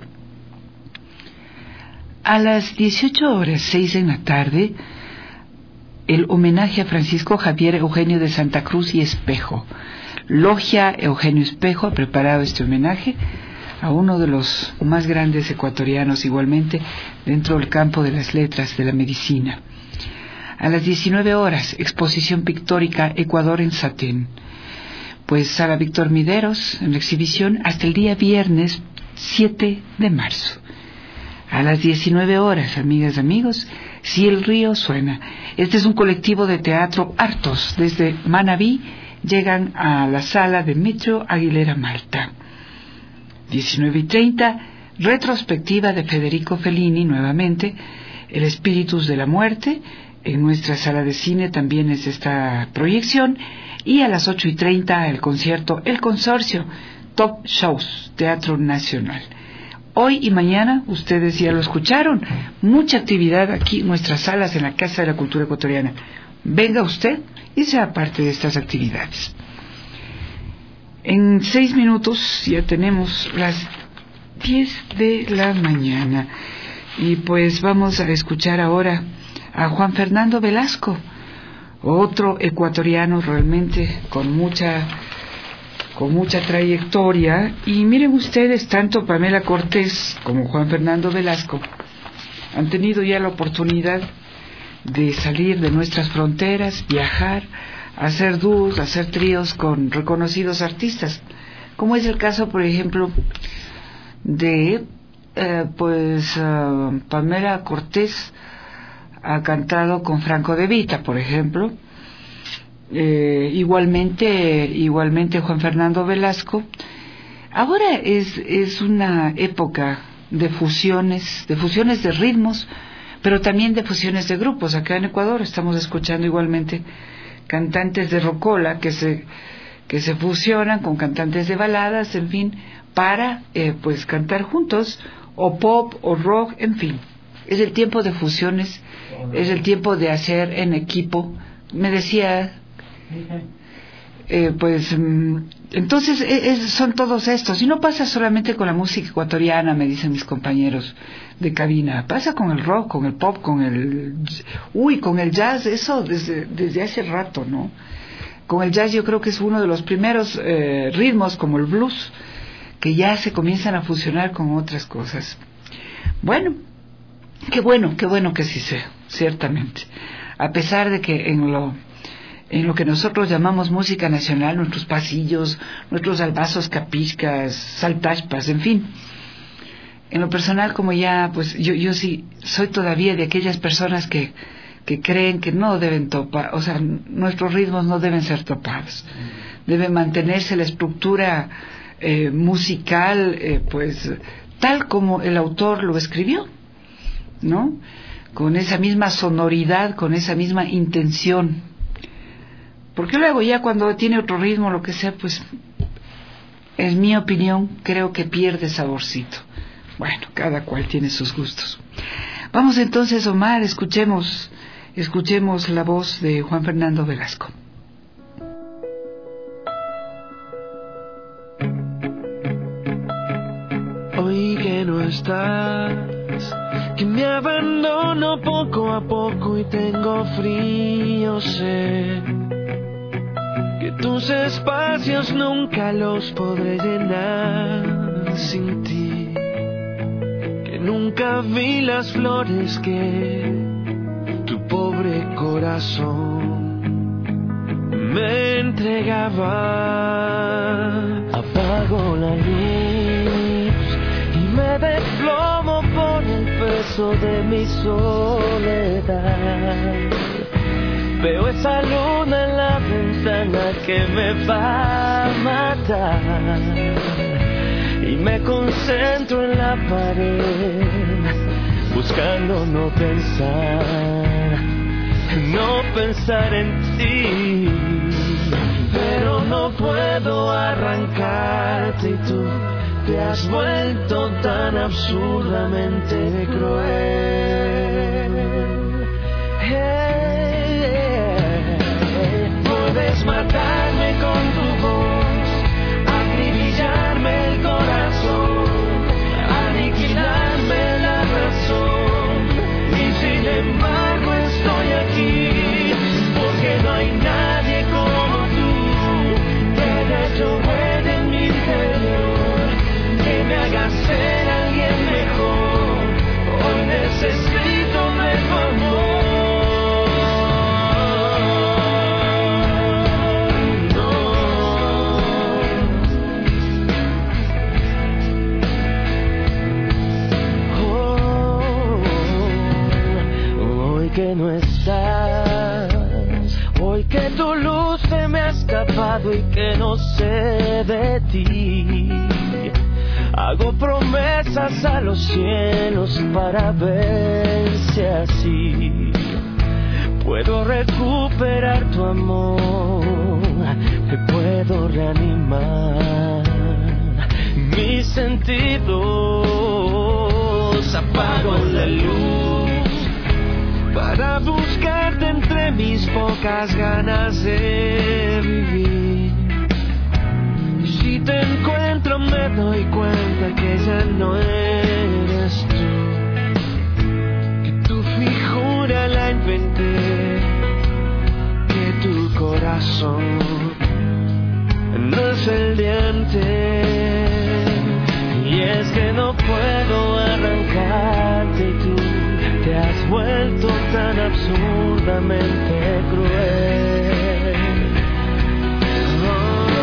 A las dieciocho horas, seis en la tarde, el homenaje a Francisco Javier Eugenio de Santa Cruz y Espejo. Logia Eugenio Espejo ha preparado este homenaje a uno de los más grandes ecuatorianos, igualmente dentro del campo de las letras, de la medicina. A las diecinueve horas, exposición pictórica Ecuador en Satén. Pues sala Víctor Mideros en la exhibición hasta el día viernes siete de marzo. A las diecinueve horas, amigas y amigos, Si el río suena. Este es un colectivo de teatro hartos. Desde Manabí llegan a la sala de Metro Aguilera Malta. diecinueve y treinta, retrospectiva de Federico Fellini, nuevamente, El Espíritus de la Muerte. En nuestra sala de cine también es esta proyección. Y a las ocho y treinta, el concierto El Consorcio, Top Shows, Teatro Nacional. Hoy y mañana, ustedes ya lo escucharon, mucha actividad aquí en nuestras salas en la Casa de la Cultura Ecuatoriana. Venga usted y sea parte de estas actividades. En seis minutos ya tenemos las diez de la mañana y pues vamos a escuchar ahora a Juan Fernando Velasco, otro ecuatoriano realmente con mucha con mucha trayectoria. Y miren ustedes, tanto Pamela Cortés como Juan Fernando Velasco han tenido ya la oportunidad de salir de nuestras fronteras, viajar, hacer dúos, hacer tríos con reconocidos artistas, como es el caso, por ejemplo, de eh, pues uh, Pamela Cortés ha cantado con Franco De Vita, por ejemplo. Eh, igualmente igualmente Juan Fernando Velasco. Ahora es es una época de fusiones, de fusiones de ritmos, pero también de fusiones de grupos. Acá en Ecuador estamos escuchando igualmente cantantes de rocola que se que se fusionan con cantantes de baladas, en fin, para eh, pues cantar juntos, o pop o rock, en fin. Es el tiempo de fusiones, es el tiempo de hacer en equipo. Me decía Eh, pues entonces es, son todos estos, y no pasa solamente con la música ecuatoriana, me dicen mis compañeros de cabina, pasa con el rock, con el pop, con el uy, con el jazz, eso desde, desde hace rato, ¿no? Con el jazz yo creo que es uno de los primeros eh, ritmos, como el blues, que ya se comienzan a fusionar con otras cosas. Bueno, qué bueno, qué bueno que sí sea, ciertamente, a pesar de que en lo en lo que nosotros llamamos música nacional, nuestros pasillos, nuestros albazos, capiscas, saltachpas, en fin. En lo personal, como ya, pues yo yo sí soy todavía de aquellas personas que, que creen que no deben topar, o sea, nuestros ritmos no deben ser topados. Debe mantenerse la estructura eh, musical, eh, pues, tal como el autor lo escribió, ¿no? Con esa misma sonoridad, con esa misma intención. Porque luego ya cuando tiene otro ritmo, lo que sea, pues, en mi opinión, creo que pierde saborcito. Bueno, cada cual tiene sus gustos. Vamos entonces, Omar, escuchemos, escuchemos la voz de Juan Fernando Velasco. Hoy que no estás, que me abandono poco a poco y tengo frío, sé que tus espacios nunca los podré llenar sin ti, que nunca vi las flores que tu pobre corazón me entregaba. Apago la luz y me desplomo por el peso de mi soledad. Veo esa luna en la ventana que me va a matar. Y me concentro en la pared, buscando no pensar, no pensar en ti. Pero no puedo arrancarte y tú te has vuelto tan absurdamente cruel. Hey, puedes matarme con tu voz, acribillarme el corazón, aniquilarme la razón, y sin embargo estoy aquí, porque no hay nadie como tú, que haya hecho huella en mi interior, que me haga ser alguien mejor. Hoy necesito de tu amor. Que no estás, hoy que tu luz se me ha escapado y que no sé de ti, hago promesas a los cielos para ver si así puedo recuperar tu amor, te puedo reanimar mis sentidos. Apago la luz para buscarte entre mis pocas ganas de vivir. Si te encuentro me doy cuenta que ya no eres tú, que tu figura la inventé, que tu corazón no es el de antes. Y es que no puedo arrancarte y tú te has vuelto tan absurdamente cruel. Oh,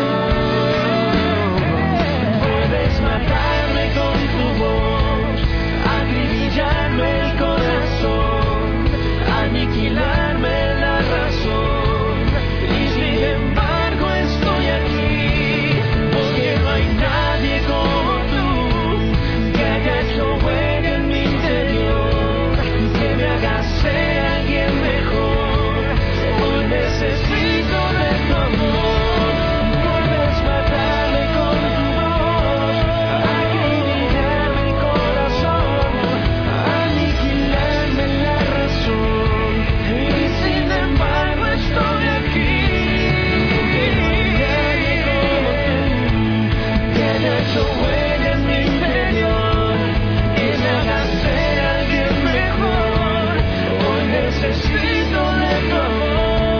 puedes matarme con tu voz, acribillarme el corazón, aniquilarme la razón, y sin embargo estoy aquí, porque no hay nadie como tú, que haya hecho huella en mi interior, que me haga ser alguien mejor. Hoy necesito de tu amor. Puedes matarme con tu voz, acribillarme el corazón, aniquilarme la razón, y sin embargo estoy aquí, porque no hay nadie como tú, que haya hecho huella en mi interior, que me haga ser alguien mejor. Hoy necesito de tu amor.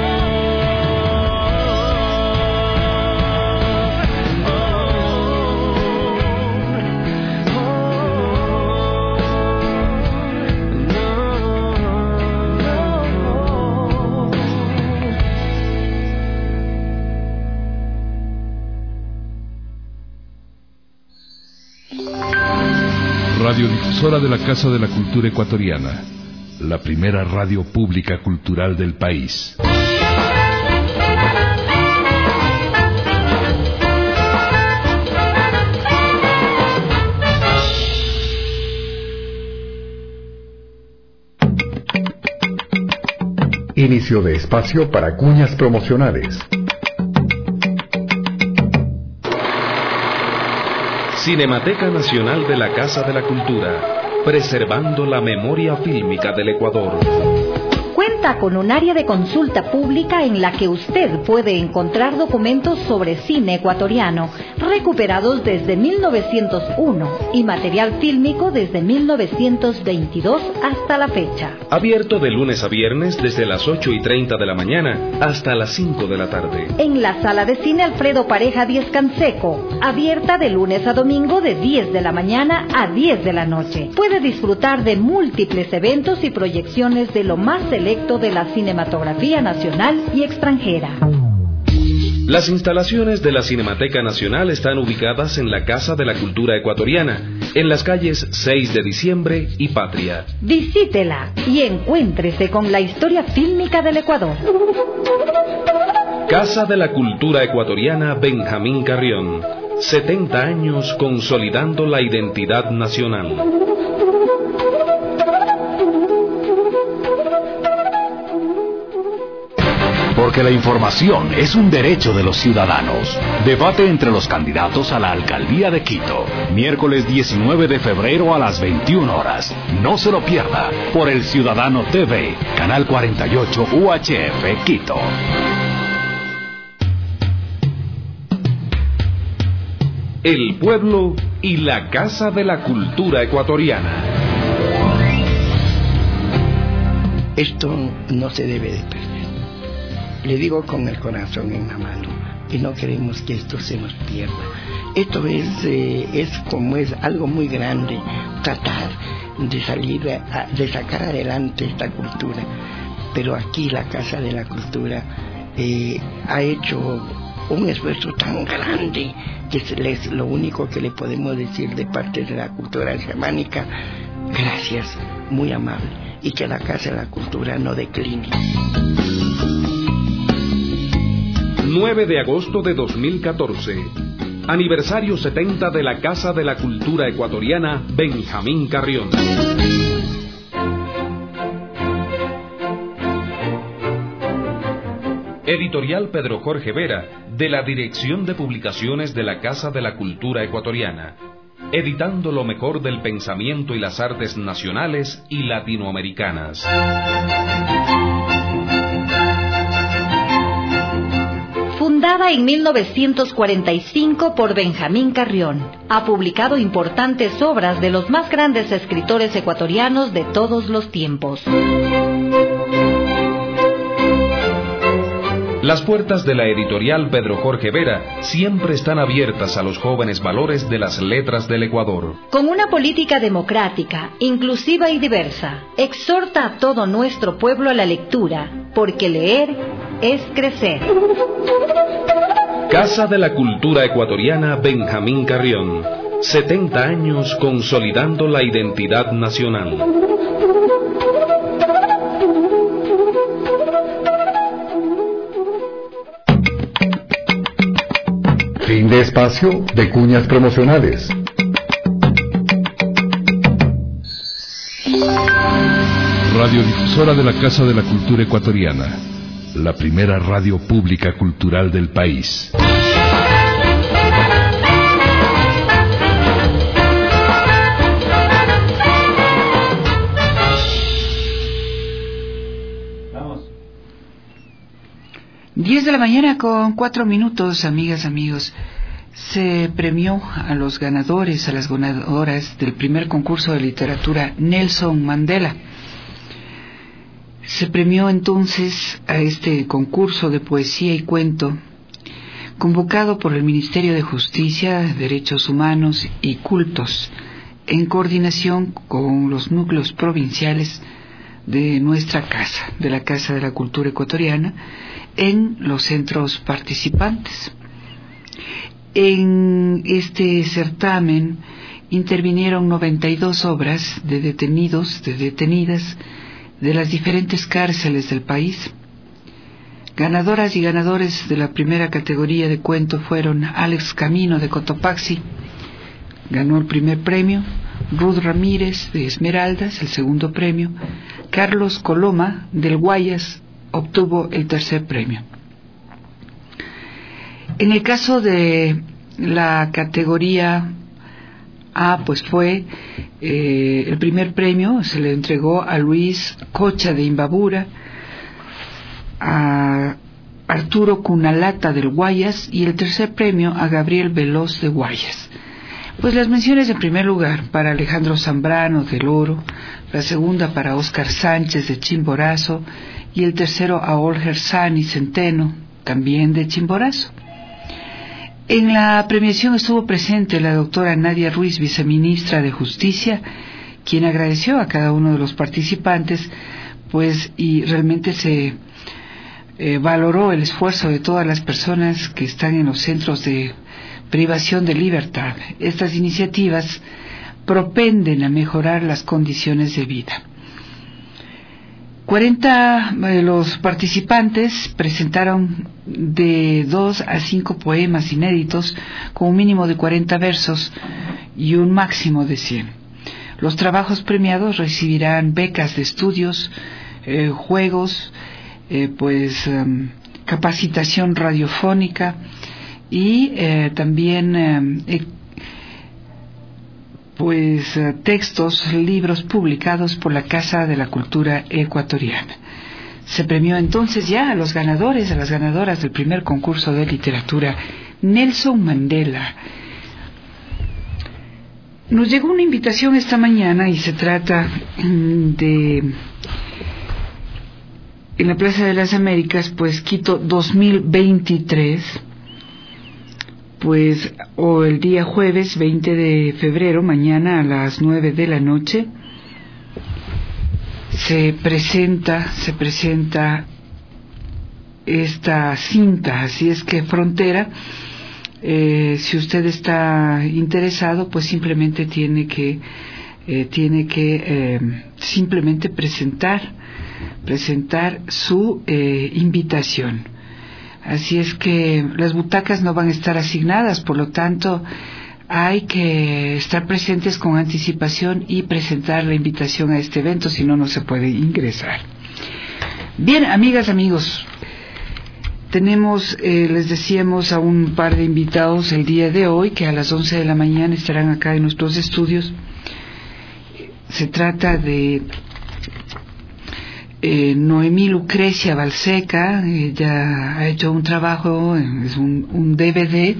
Oh, oh, Radiodifusora de la Casa de la Cultura Ecuatoriana, la primera radio pública cultural del país. Inicio de espacio para cuñas promocionales. Cinemateca Nacional de la Casa de la Cultura, preservando la memoria fílmica del Ecuador. Cuenta con un área de consulta pública en la que usted puede encontrar documentos sobre cine ecuatoriano, recuperados desde mil novecientos uno y material fílmico desde mil novecientos veintidós hasta la fecha. Abierto de lunes a viernes desde las ocho y treinta de la mañana hasta las cinco de la tarde. En la Sala de Cine Alfredo Pareja diez Canseco, abierta de lunes a domingo de diez de la mañana a diez de la noche. Puede disfrutar de múltiples eventos y proyecciones de lo más selecto de la cinematografía nacional y extranjera. Las instalaciones de la Cinemateca Nacional están ubicadas en la Casa de la Cultura Ecuatoriana, en las calles seis de diciembre y Patria. Visítela y encuéntrese con la historia fílmica del Ecuador. Casa de la Cultura Ecuatoriana Benjamín Carrión. setenta años consolidando la identidad nacional. Porque la información es un derecho de los ciudadanos. Debate entre los candidatos a la alcaldía de Quito. Miércoles diecinueve de febrero a las veintiuna horas. No se lo pierda por El Ciudadano T V, Canal cuarenta y ocho U H F Quito. El pueblo y la Casa de la Cultura Ecuatoriana. Esto no se debe de perder. Le digo con el corazón en la mano, y no queremos que esto se nos pierda. Esto es, eh, es como es algo muy grande, tratar de salir, a, de sacar adelante esta cultura. Pero aquí la Casa de la Cultura eh, ha hecho un esfuerzo tan grande que es lo único que le podemos decir de parte de la cultura germánica. Gracias, muy amable, y que la Casa de la Cultura no decline. nueve de agosto de dos mil catorce. Aniversario setenta de la Casa de la Cultura Ecuatoriana Benjamín Carrión. Editorial Pedro Jorge Vera, de la Dirección de Publicaciones de la Casa de la Cultura Ecuatoriana. Editando lo mejor del pensamiento y las artes nacionales y latinoamericanas. Fundada en mil novecientos cuarenta y cinco por Benjamín Carrión, ha publicado importantes obras de los más grandes escritores ecuatorianos de todos los tiempos. Las puertas de la editorial Pedro Jorge Vera siempre están abiertas a los jóvenes valores de las letras del Ecuador. Con una política democrática, inclusiva y diversa, exhorta a todo nuestro pueblo a la lectura, porque leer es crecer. Casa de la Cultura Ecuatoriana Benjamín Carrión. setenta años consolidando la identidad nacional. Fin de espacio de cuñas promocionales. Radiodifusora de la Casa de la Cultura Ecuatoriana, la primera radio pública cultural del país. Diez de la mañana con cuatro minutos, amigas, amigos. Se premió a los ganadores, a las ganadoras del primer concurso de literatura Nelson Mandela. Se premió entonces a este concurso de poesía y cuento, convocado por el Ministerio de Justicia, Derechos Humanos y Cultos, en coordinación con los núcleos provinciales de nuestra casa, de la Casa de la Cultura Ecuatoriana, en los centros participantes. En este certamen intervinieron noventa y dos obras de detenidos, de detenidas, de las diferentes cárceles del país. Ganadoras y ganadores de la primera categoría de cuento fueron Alex Camino de Cotopaxi, ganó el primer premio; Ruth Ramírez de Esmeraldas, el segundo premio; Carlos Coloma del Guayas obtuvo el tercer premio. En el caso de la categoría A, pues fue eh, el primer premio se le entregó a Luis Cocha de Imbabura, a Arturo Cunalata del Guayas, y el tercer premio a Gabriel Veloz de Guayas. Pues las menciones en primer lugar para Alejandro Zambrano del Oro, la segunda para Óscar Sánchez de Chimborazo, y el tercero a Olger Sani Centeno, también de Chimborazo. En la premiación estuvo presente la doctora Nadia Ruiz, viceministra de Justicia, quien agradeció a cada uno de los participantes, pues, y realmente se eh, valoró el esfuerzo de todas las personas que están en los centros de privación de libertad. Estas iniciativas propenden a mejorar las condiciones de vida. cuarenta de los participantes presentaron de dos a cinco poemas inéditos con un mínimo de cuarenta versos y un máximo de cien. Los trabajos premiados recibirán becas de estudios, eh, juegos, eh, pues um, capacitación radiofónica y eh, también eh, pues eh, textos, libros publicados por la Casa de la Cultura Ecuatoriana. Se premió entonces ya a los ganadores, a las ganadoras del primer concurso de literatura Nelson Mandela. Nos llegó una invitación esta mañana y se trata de, en la Plaza de las Américas, pues Quito dos mil veintitrés, pues o el día jueves veinte de febrero, mañana a las nueve de la noche, se presenta, se presenta esta cinta. Así es que Frontera, eh, si usted está interesado, pues simplemente tiene que eh, tiene que eh, simplemente presentar presentar su eh, invitación. Así es que las butacas no van a estar asignadas, por lo tanto hay que estar presentes con anticipación y presentar la invitación a este evento, si no, no se puede ingresar. Bien, amigas, amigos, tenemos, eh, les decíamos, a un par de invitados el día de hoy, que a las once de la mañana estarán acá en nuestros estudios. Se trata de eh, Noemí Lucrecia Balseca. Ella ha hecho un trabajo, es un, un D V D,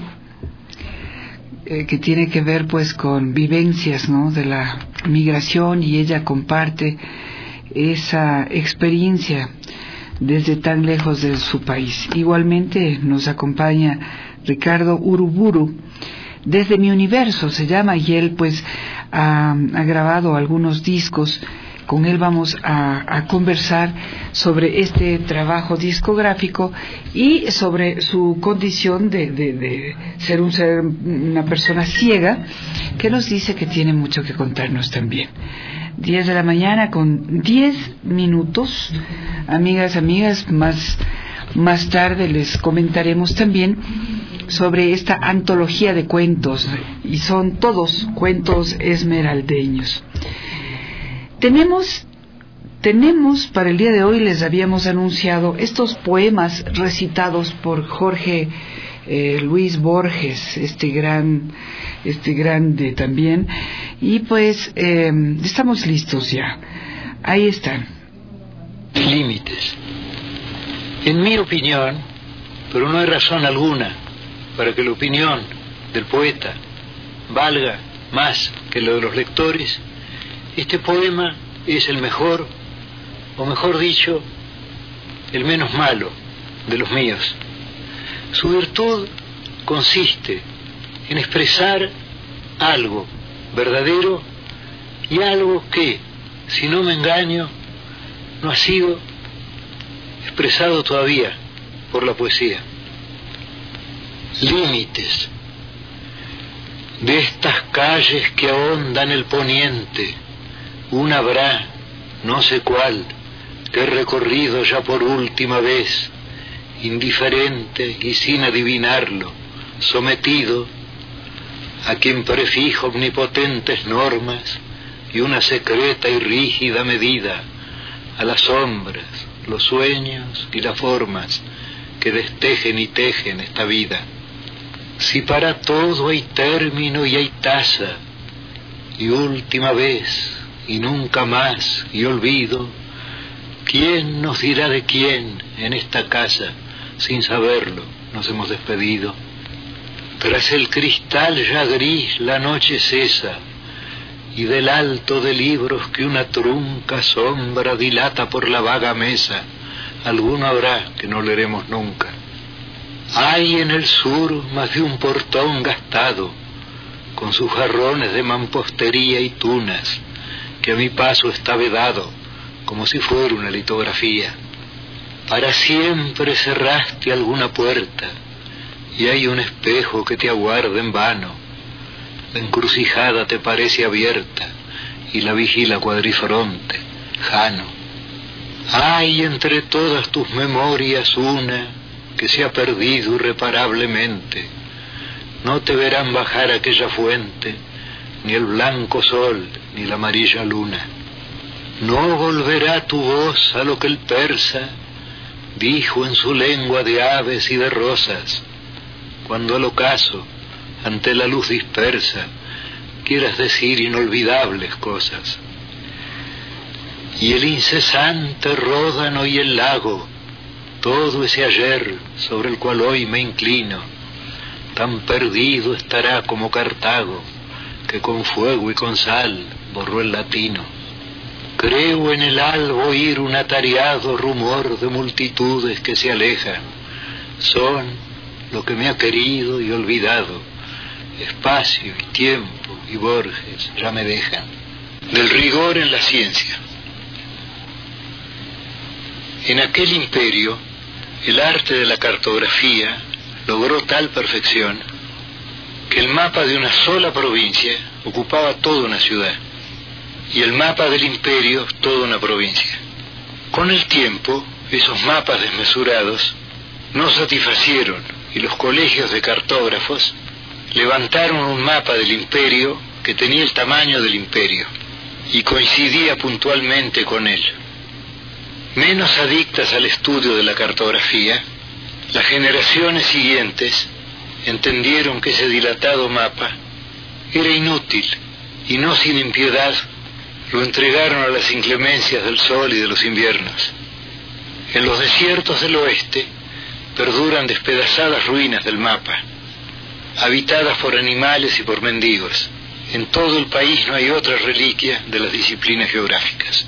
que tiene que ver pues con vivencias, ¿no?, de la migración, y ella comparte esa experiencia desde tan lejos de su país. Igualmente nos acompaña Ricardo Uruburu, desde Mi Universo se llama, y él pues ha, ha grabado algunos discos. Con él vamos a, a conversar sobre este trabajo discográfico y sobre su condición de, de, de ser, un ser una persona ciega, que nos dice que tiene mucho que contarnos también. diez de la mañana con diez minutos. Amigas, amigas, más, más tarde les comentaremos también sobre esta antología de cuentos, y son todos cuentos esmeraldeños. Tenemos, tenemos para el día de hoy, les habíamos anunciado estos poemas recitados por Jorge eh, Luis Borges, este gran, este grande también, y pues eh, estamos listos ya. Ahí están. Límites. En mi opinión, pero no hay razón alguna para que la opinión del poeta valga más que la de los lectores, este poema es el mejor, o mejor dicho, el menos malo de los míos. Su virtud consiste en expresar algo verdadero y algo que, si no me engaño, no ha sido expresado todavía por la poesía. Límites. De estas calles que ahondan el poniente, una habrá, no sé cuál, que he recorrido ya por última vez, indiferente y sin adivinarlo, sometido a quien prefijo omnipotentes normas y una secreta y rígida medida, a las sombras, los sueños y las formas que destejen y tejen esta vida. Si para todo hay término y hay tasa, y última vez, y nunca más, y olvido, ¿quién nos dirá de quién en esta casa, sin saberlo, nos hemos despedido? Tras el cristal ya gris la noche cesa, y del alto de libros que una trunca sombra dilata por la vaga mesa, alguno habrá que no leeremos nunca. Hay en el sur más de un portón gastado, con sus jarrones de mampostería y tunas, que a mi paso está vedado, como si fuera una litografía. Para siempre cerraste alguna puerta y hay un espejo que te aguarda en vano. La encrucijada te parece abierta y la vigila cuadrifronte, Jano. Hay entre todas tus memorias una que se ha perdido irreparablemente. No te verán bajar aquella fuente, ni el blanco sol, ni la amarilla luna. No volverá tu voz a lo que el persa dijo en su lengua de aves y de rosas, cuando al ocaso, ante la luz dispersa, quieras decir inolvidables cosas. Y el incesante ródano y el lago, todo ese ayer sobre el cual hoy me inclino, tan perdido estará como Cartago, que con fuego y con sal borró el latino. Creo en el alba oír un atareado rumor de multitudes que se alejan. Son lo que me ha querido y olvidado. Espacio y tiempo y Borges ya me dejan. Del rigor en la ciencia. En aquel imperio, el arte de la cartografía logró tal perfección que el mapa de una sola provincia ocupaba toda una ciudad, y el mapa del imperio toda una provincia. Con el tiempo, esos mapas desmesurados no satisfacieron, y los colegios de cartógrafos levantaron un mapa del imperio que tenía el tamaño del imperio, y coincidía puntualmente con él. Menos adictas al estudio de la cartografía, las generaciones siguientes entendieron que ese dilatado mapa era inútil, y no sin impiedad lo entregaron a las inclemencias del sol y de los inviernos. En los desiertos del oeste perduran despedazadas ruinas del mapa, habitadas por animales y por mendigos. En todo el país no hay otra reliquia de las disciplinas geográficas.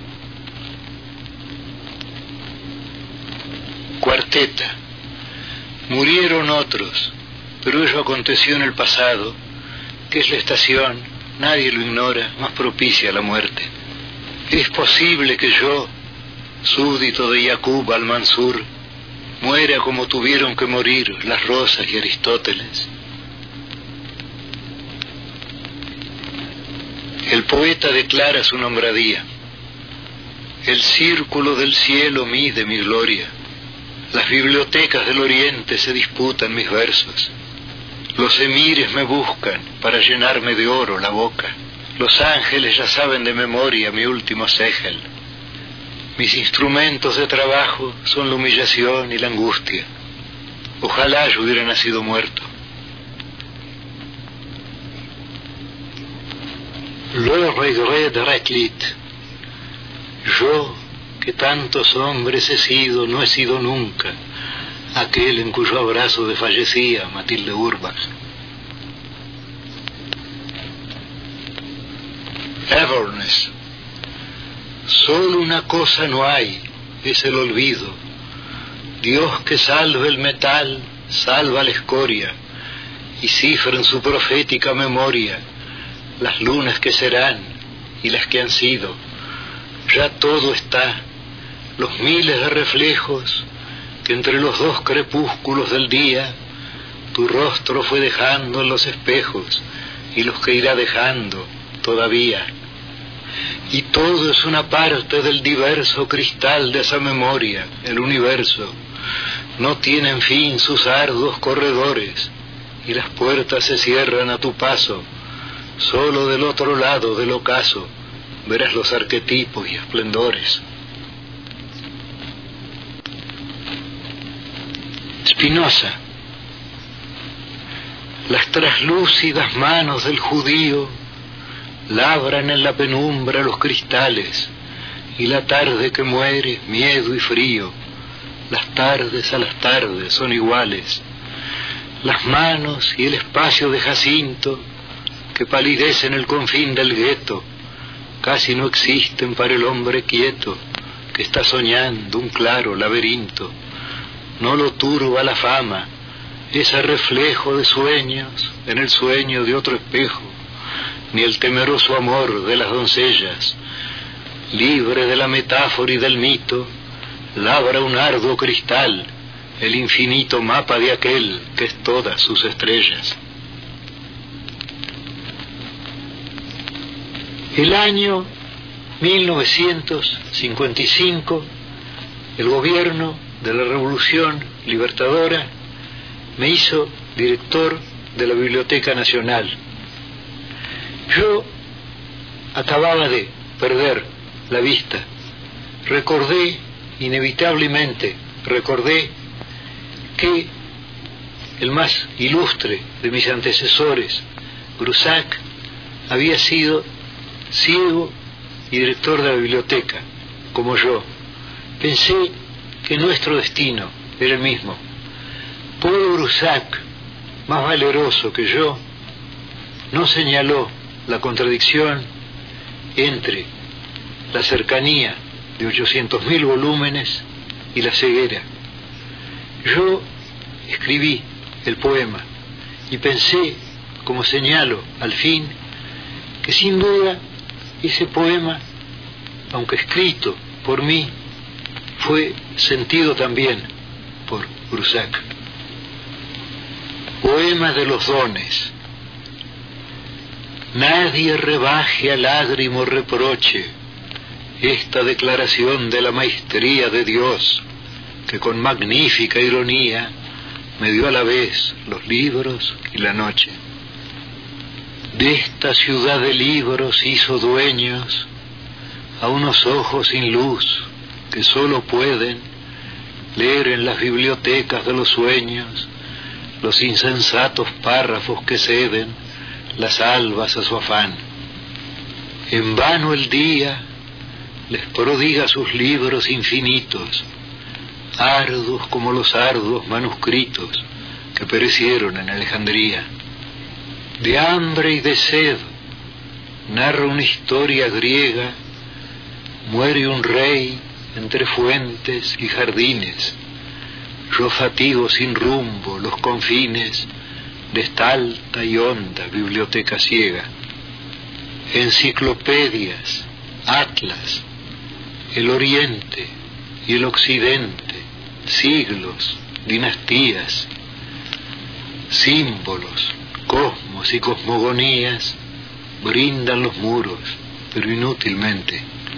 Cuarteta. Murieron otros, pero ello aconteció en el pasado, que es la estación, nadie lo ignora, más propicia a la muerte. Es posible que yo, súbdito de Yaqub al-Mansur, muera como tuvieron que morir las Rosas y Aristóteles. El poeta declara su nombradía. El círculo del cielo mide mi gloria. Las bibliotecas del oriente se disputan mis versos. Los emires me buscan para llenarme de oro la boca. Los ángeles ya saben de memoria mi último ségel. Mis instrumentos de trabajo son la humillación y la angustia. Ojalá yo hubiera nacido muerto. Le regret de Reclit. Yo, que tantos hombres he sido, no he sido nunca aquel en cuyo abrazo desfallecía Matilde Urbach. Everness. Solo una cosa no hay, es el olvido. Dios que salve el metal, salva la escoria, y cifra en su profética memoria las lunas que serán y las que han sido. Ya todo está, los miles de reflejos que entre los dos crepúsculos del día tu rostro fue dejando en los espejos y los que irá dejando todavía. Y todo es una parte del diverso cristal de esa memoria, el universo. No tienen fin sus arduos corredores y las puertas se cierran a tu paso. Solo del otro lado del ocaso verás los arquetipos y esplendores. Spinoza. Las traslúcidas manos del judío labran en la penumbra los cristales, y la tarde que muere, miedo y frío. Las tardes a las tardes son iguales. Las manos y el espacio de Jacinto, que palidece en el confín del gueto, casi no existen para el hombre quieto, que está soñando un claro laberinto. No lo turba la fama, ese reflejo de sueños en el sueño de otro espejo, ni el temeroso amor de las doncellas. Libre de la metáfora y del mito, labra un arduo cristal, el infinito mapa de aquel que es todas sus estrellas. El año mil novecientos cincuenta y cinco, el gobierno de la Revolución Libertadora me hizo director de la Biblioteca Nacional. Yo acababa de perder la vista. Recordé, inevitablemente, recordé que el más ilustre de mis antecesores, Grusac, había sido ciego y director de la biblioteca, como yo. Pensé que nuestro destino era el mismo. Paul Grusac, más valeroso que yo, no señaló la contradicción entre la cercanía de ochocientos mil volúmenes y la ceguera. Yo escribí el poema y pensé, como señalo al fin, que sin duda ese poema, aunque escrito por mí, fue sentido también por Grusac. Poema de los dones. Nadie rebaje a lágrimo reproche esta declaración de la maestría de Dios, que con magnífica ironía me dio a la vez los libros y la noche. De esta ciudad de libros hizo dueños a unos ojos sin luz que sólo pueden leer en las bibliotecas de los sueños los insensatos párrafos que ceden las albas a su afán. En vano el día les prodiga sus libros infinitos, arduos como los arduos manuscritos que perecieron en Alejandría. De hambre y de sed narra una historia griega, muere un rey entre fuentes y jardines. Yo fatigo sin rumbo los confines de esta alta y honda biblioteca ciega. Enciclopedias, atlas, el oriente y el occidente, siglos, dinastías, símbolos, cosmos y cosmogonías brindan los muros, pero inútilmente.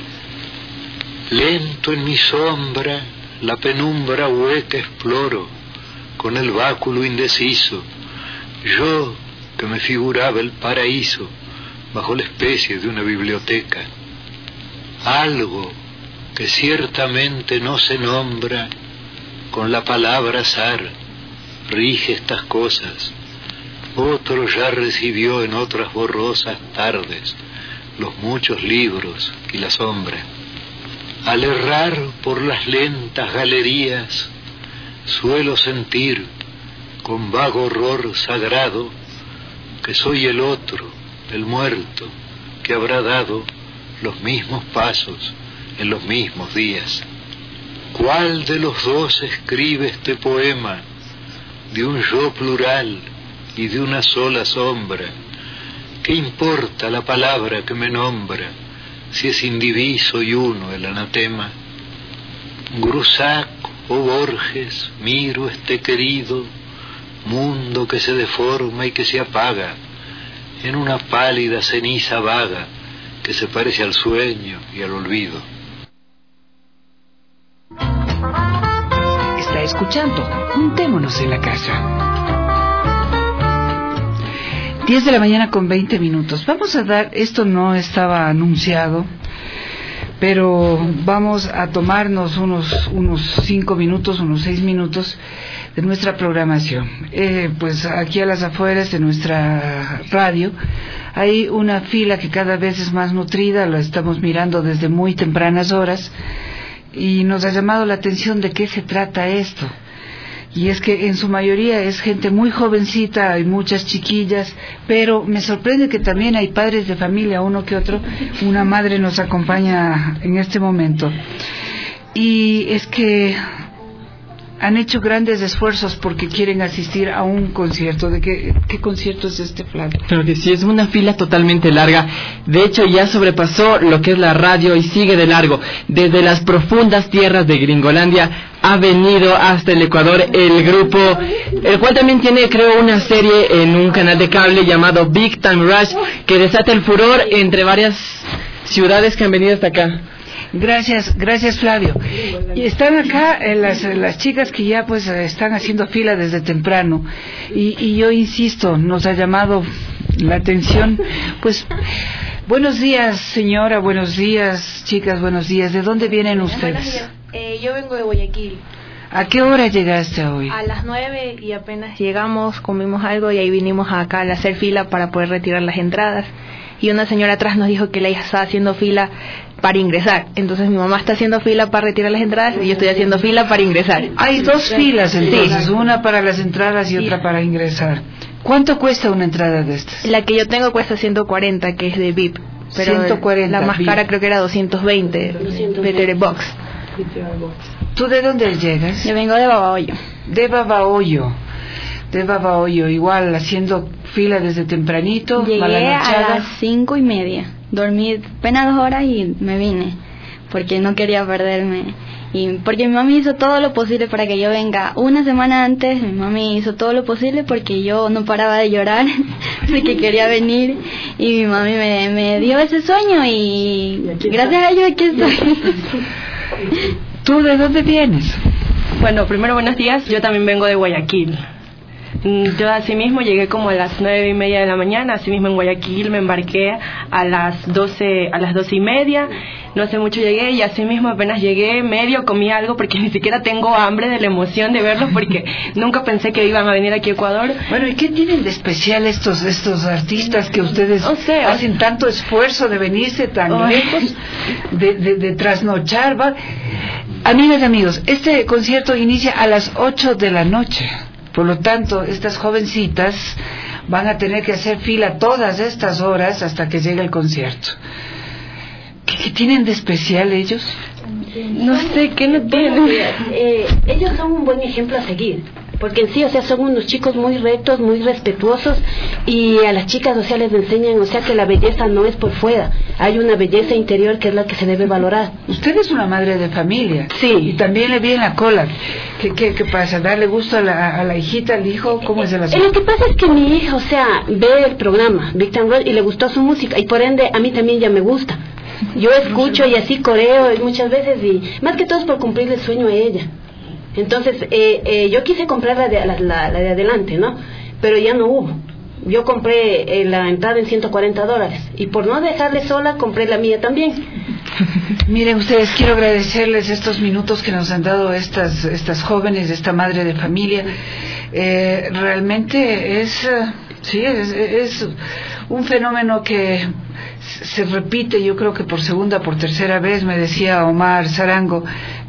Lento en mi sombra la penumbra hueca exploro, con el báculo indeciso, yo que me figuraba el paraíso bajo la especie de una biblioteca. Algo que ciertamente no se nombra, con la palabra azar rige estas cosas. Otro ya recibió en otras borrosas tardes los muchos libros y la sombra. Al errar por las lentas galerías, suelo sentir con vago horror sagrado que soy el otro, el muerto, que habrá dado los mismos pasos en los mismos días. ¿Cuál de los dos escribe este poema de un yo plural y de una sola sombra? ¿Qué importa la palabra que me nombra, si es indiviso y uno el anatema? Grusac o Borges, miro este querido mundo que se deforma y que se apaga en una pálida ceniza vaga que se parece al sueño y al olvido. Está escuchando Juntémonos en la Casa. diez de la mañana con veinte minutos. Vamos a dar, esto no estaba anunciado, pero vamos a tomarnos unos unos cinco minutos, unos seis minutos de nuestra programación. Eh, pues aquí a las afueras de nuestra radio hay una fila que cada vez es más nutrida, la estamos mirando desde muy tempranas horas y nos ha llamado la atención de qué se trata esto. Y es que en su mayoría es gente muy jovencita, hay muchas chiquillas, pero me sorprende que también hay padres de familia, uno que otro. Una madre nos acompaña en este momento. Y es que han hecho grandes esfuerzos porque quieren asistir a un concierto. ¿De qué, qué concierto es este, Flavio? Claro que sí, es una fila totalmente larga. De hecho, ya sobrepasó lo que es la radio y sigue de largo. Desde las profundas tierras de Gringolandia ha venido hasta el Ecuador el grupo, el cual también tiene, creo, una serie en un canal de cable llamado Big Time Rush, que desata el furor entre varias ciudades que han venido hasta acá. Gracias, gracias Flavio. Y están acá eh, las, las chicas que ya pues están haciendo fila desde temprano y, y yo insisto, nos ha llamado la atención, pues buenos días señora, buenos días chicas, buenos días. ¿De dónde vienen ustedes? Eh, yo vengo de Guayaquil. ¿A qué hora llegaste hoy? A las nueve y apenas llegamos, comimos algo y ahí vinimos acá a hacer fila para poder retirar las entradas. Y una señora atrás nos dijo que la hija estaba haciendo fila para ingresar. Entonces mi mamá está haciendo fila para retirar las entradas y yo estoy haciendo fila para ingresar. Hay dos filas entonces, sí. Una para las entradas y otra para ingresar. ¿Cuánto cuesta una entrada de estas? La que yo tengo cuesta ciento cuarenta, que es de V I P. Pero ciento cuarenta, la más cara V I P. creo que era doscientos veinte, Better Box. ¿Tú de dónde llegas? Yo vengo de Babahoyo. De Babahoyo. De Babahoyo, igual haciendo fila desde tempranito. Llegué a las cinco y media. Dormí apenas dos horas y me vine porque no quería perderme. Y porque mi mami hizo todo lo posible para que yo venga. Una semana antes mi mami hizo todo lo posible porque yo no paraba de llorar de que quería venir y mi mami me, me dio ese sueño y gracias a ello aquí estoy. ¿Tú de dónde vienes? Bueno, primero buenos días, yo también vengo de Guayaquil. Yo así mismo llegué como a las nueve y media de la mañana, así mismo en Guayaquil me embarqué a las doce, a las doce y media, no hace mucho llegué y así mismo apenas llegué medio comí algo porque ni siquiera tengo hambre de la emoción de verlos porque nunca pensé que iban a venir aquí a Ecuador. Bueno, ¿y qué tienen de especial estos estos artistas que ustedes o sea, hacen tanto esfuerzo de venirse tan oh. lejos, de, de, de trasnochar? ¿Va? Amigas y amigos, este concierto inicia a las ocho de la noche. Por lo tanto, estas jovencitas van a tener que hacer fila todas estas horas hasta que llegue el concierto. ¿Qué, qué tienen de especial ellos? No sé, ¿qué no tienen? Eh, ellos son un buen ejemplo a seguir. Porque en sí, o sea, son unos chicos muy rectos, muy respetuosos y a las chicas, o sea, les enseñan, o sea, que la belleza no es por fuera, hay una belleza interior que es la que se debe valorar. Usted es una madre de familia. Sí. Y también le vi en la cola. ¿Qué, qué, qué pasa? ¿Darle gusto a la, a la hijita, al hijo? ¿Cómo es el asunto? Eh, lo que pasa es que mi hija, o sea, ve el programa, Big Time Rush, y le gustó su música y por ende a mí también ya me gusta. Yo escucho y así coreo muchas veces y más que todo es por cumplir el sueño a ella. Entonces, eh, eh, yo quise comprar la de, la, la, la de adelante, ¿no? Pero ya no hubo. Yo compré eh, la entrada en ciento cuarenta dólares. Y por no dejarle sola, compré la mía también. Miren ustedes, quiero agradecerles estos minutos que nos han dado estas, estas jóvenes, esta madre de familia. Eh, realmente es, sí, es, es un fenómeno que se repite, yo creo que por segunda, por tercera vez. Me decía Omar Zarango,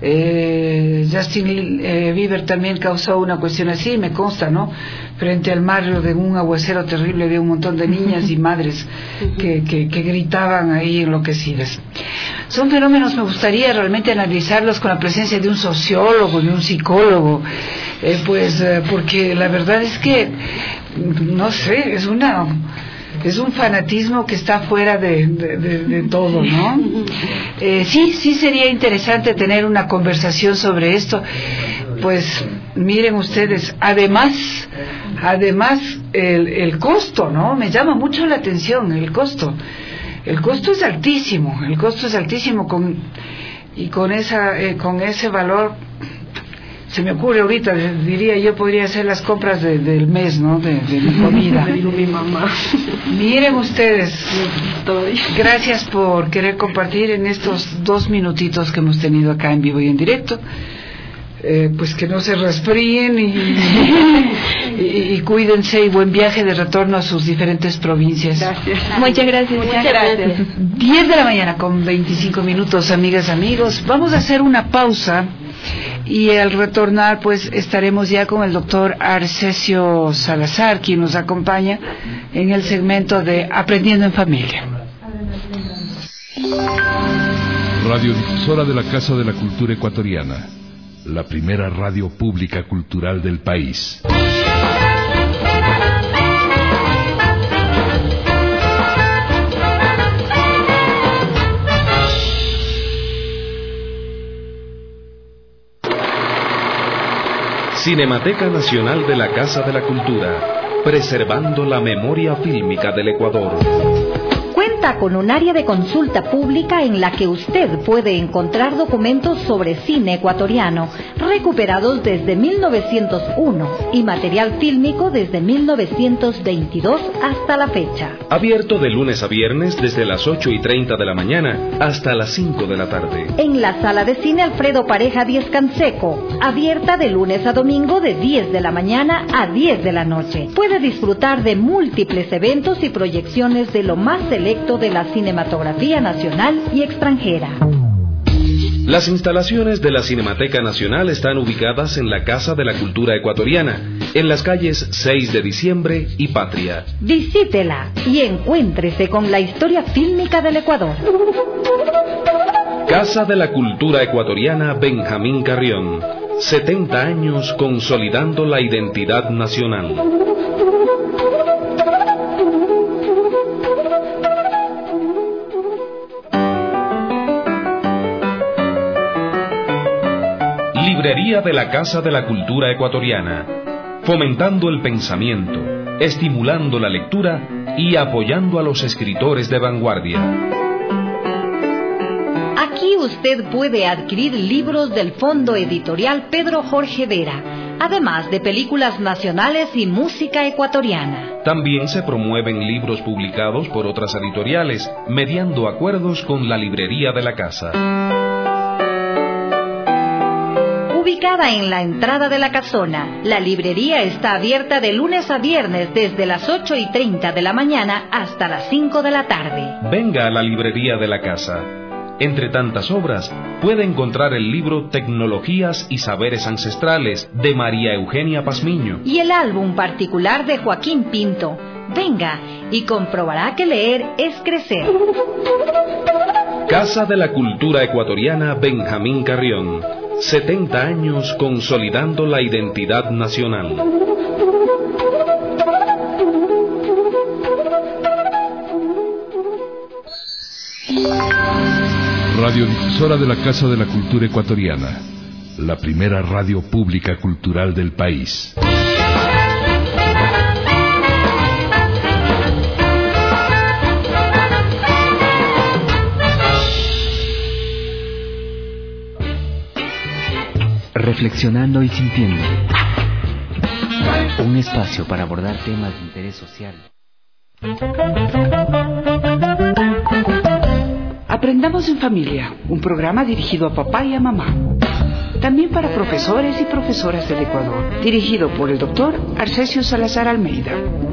eh, Justin eh, Bieber también causó una cuestión así, me consta, ¿no? Frente al mar de un aguacero terrible había un montón de niñas y madres que, que, que gritaban ahí enloquecidas. Son fenómenos, me gustaría realmente analizarlos con la presencia de un sociólogo, de un psicólogo, eh, pues eh, porque la verdad es que, no sé, es una... es un fanatismo que está fuera de, de, de, de todo, ¿no? Eh, sí, sí sería interesante tener una conversación sobre esto. Pues miren ustedes, además, además el, el costo, ¿no? Me llama mucho la atención el costo. El costo es altísimo, el costo es altísimo con y con esa eh, con ese valor. Se me ocurre ahorita, diría yo, podría hacer las compras de, del mes, ¿no? De, de mi comida. Mi mamá. Miren ustedes, gracias por querer compartir en estos dos minutitos que hemos tenido acá en vivo y en directo. Eh, pues que no se resfríen y, y, y cuídense y buen viaje de retorno a sus diferentes provincias. Gracias. Muchas gracias. Muchas gracias. diez de la mañana con veinticinco minutos, amigas, amigos. Vamos a hacer una pausa. Y al retornar pues estaremos ya con el doctor Arcesio Salazar, quien nos acompaña en el segmento de Aprendiendo en Familia. Radiodifusora de la Casa de la Cultura Ecuatoriana. la primera radio pública cultural del país. Cinemateca Nacional de la Casa de la Cultura, preservando la memoria fílmica del Ecuador. Cuenta con un área de consulta pública en la que usted puede encontrar documentos sobre cine ecuatoriano recuperados desde mil novecientos uno y material fílmico desde mil novecientos veintidós hasta la fecha. Abierto de lunes a viernes desde las ocho y treinta de la mañana hasta las cinco de la tarde. En la sala de cine Alfredo Pareja Diez Canseco, abierta de lunes a domingo de diez de la mañana a diez de la noche. Puede disfrutar de múltiples eventos y proyecciones de lo más selecto de la cinematografía nacional y extranjera. Las instalaciones de la Cinemateca Nacional están ubicadas en la Casa de la Cultura Ecuatoriana, en las calles seis de diciembre y Patria. Visítela y encuéntrese con la historia fílmica del Ecuador. Casa de la Cultura Ecuatoriana Benjamín Carrión, setenta años consolidando la identidad nacional. Librería de la Casa de la Cultura Ecuatoriana, fomentando el pensamiento, estimulando la lectura y apoyando a los escritores de vanguardia. Aquí usted puede adquirir libros del Fondo Editorial Pedro Jorge Vera, además de películas nacionales y música ecuatoriana. También se promueven libros publicados por otras editoriales, mediando acuerdos con la Librería de la Casa. Ubicada en la entrada de la casona, la librería está abierta de lunes a viernes desde las ocho y treinta de la mañana hasta las cinco de la tarde. Venga a la Librería de la Casa. Entre tantas obras, puede encontrar el libro Tecnologías y Saberes Ancestrales, de María Eugenia Pazmiño. Y el álbum particular de Joaquín Pinto. Venga y comprobará que leer es crecer. Casa de la Cultura Ecuatoriana Benjamín Carrión. setenta años consolidando la identidad nacional. Radiodifusora de la Casa de la Cultura Ecuatoriana, la primera radio pública cultural del país. Reflexionando y sintiendo. Un espacio para abordar temas de interés social. Aprendamos en familia, un programa dirigido a papá y a mamá. También para profesores y profesoras del Ecuador, dirigido por el doctor Arcesio Salazar Almeida.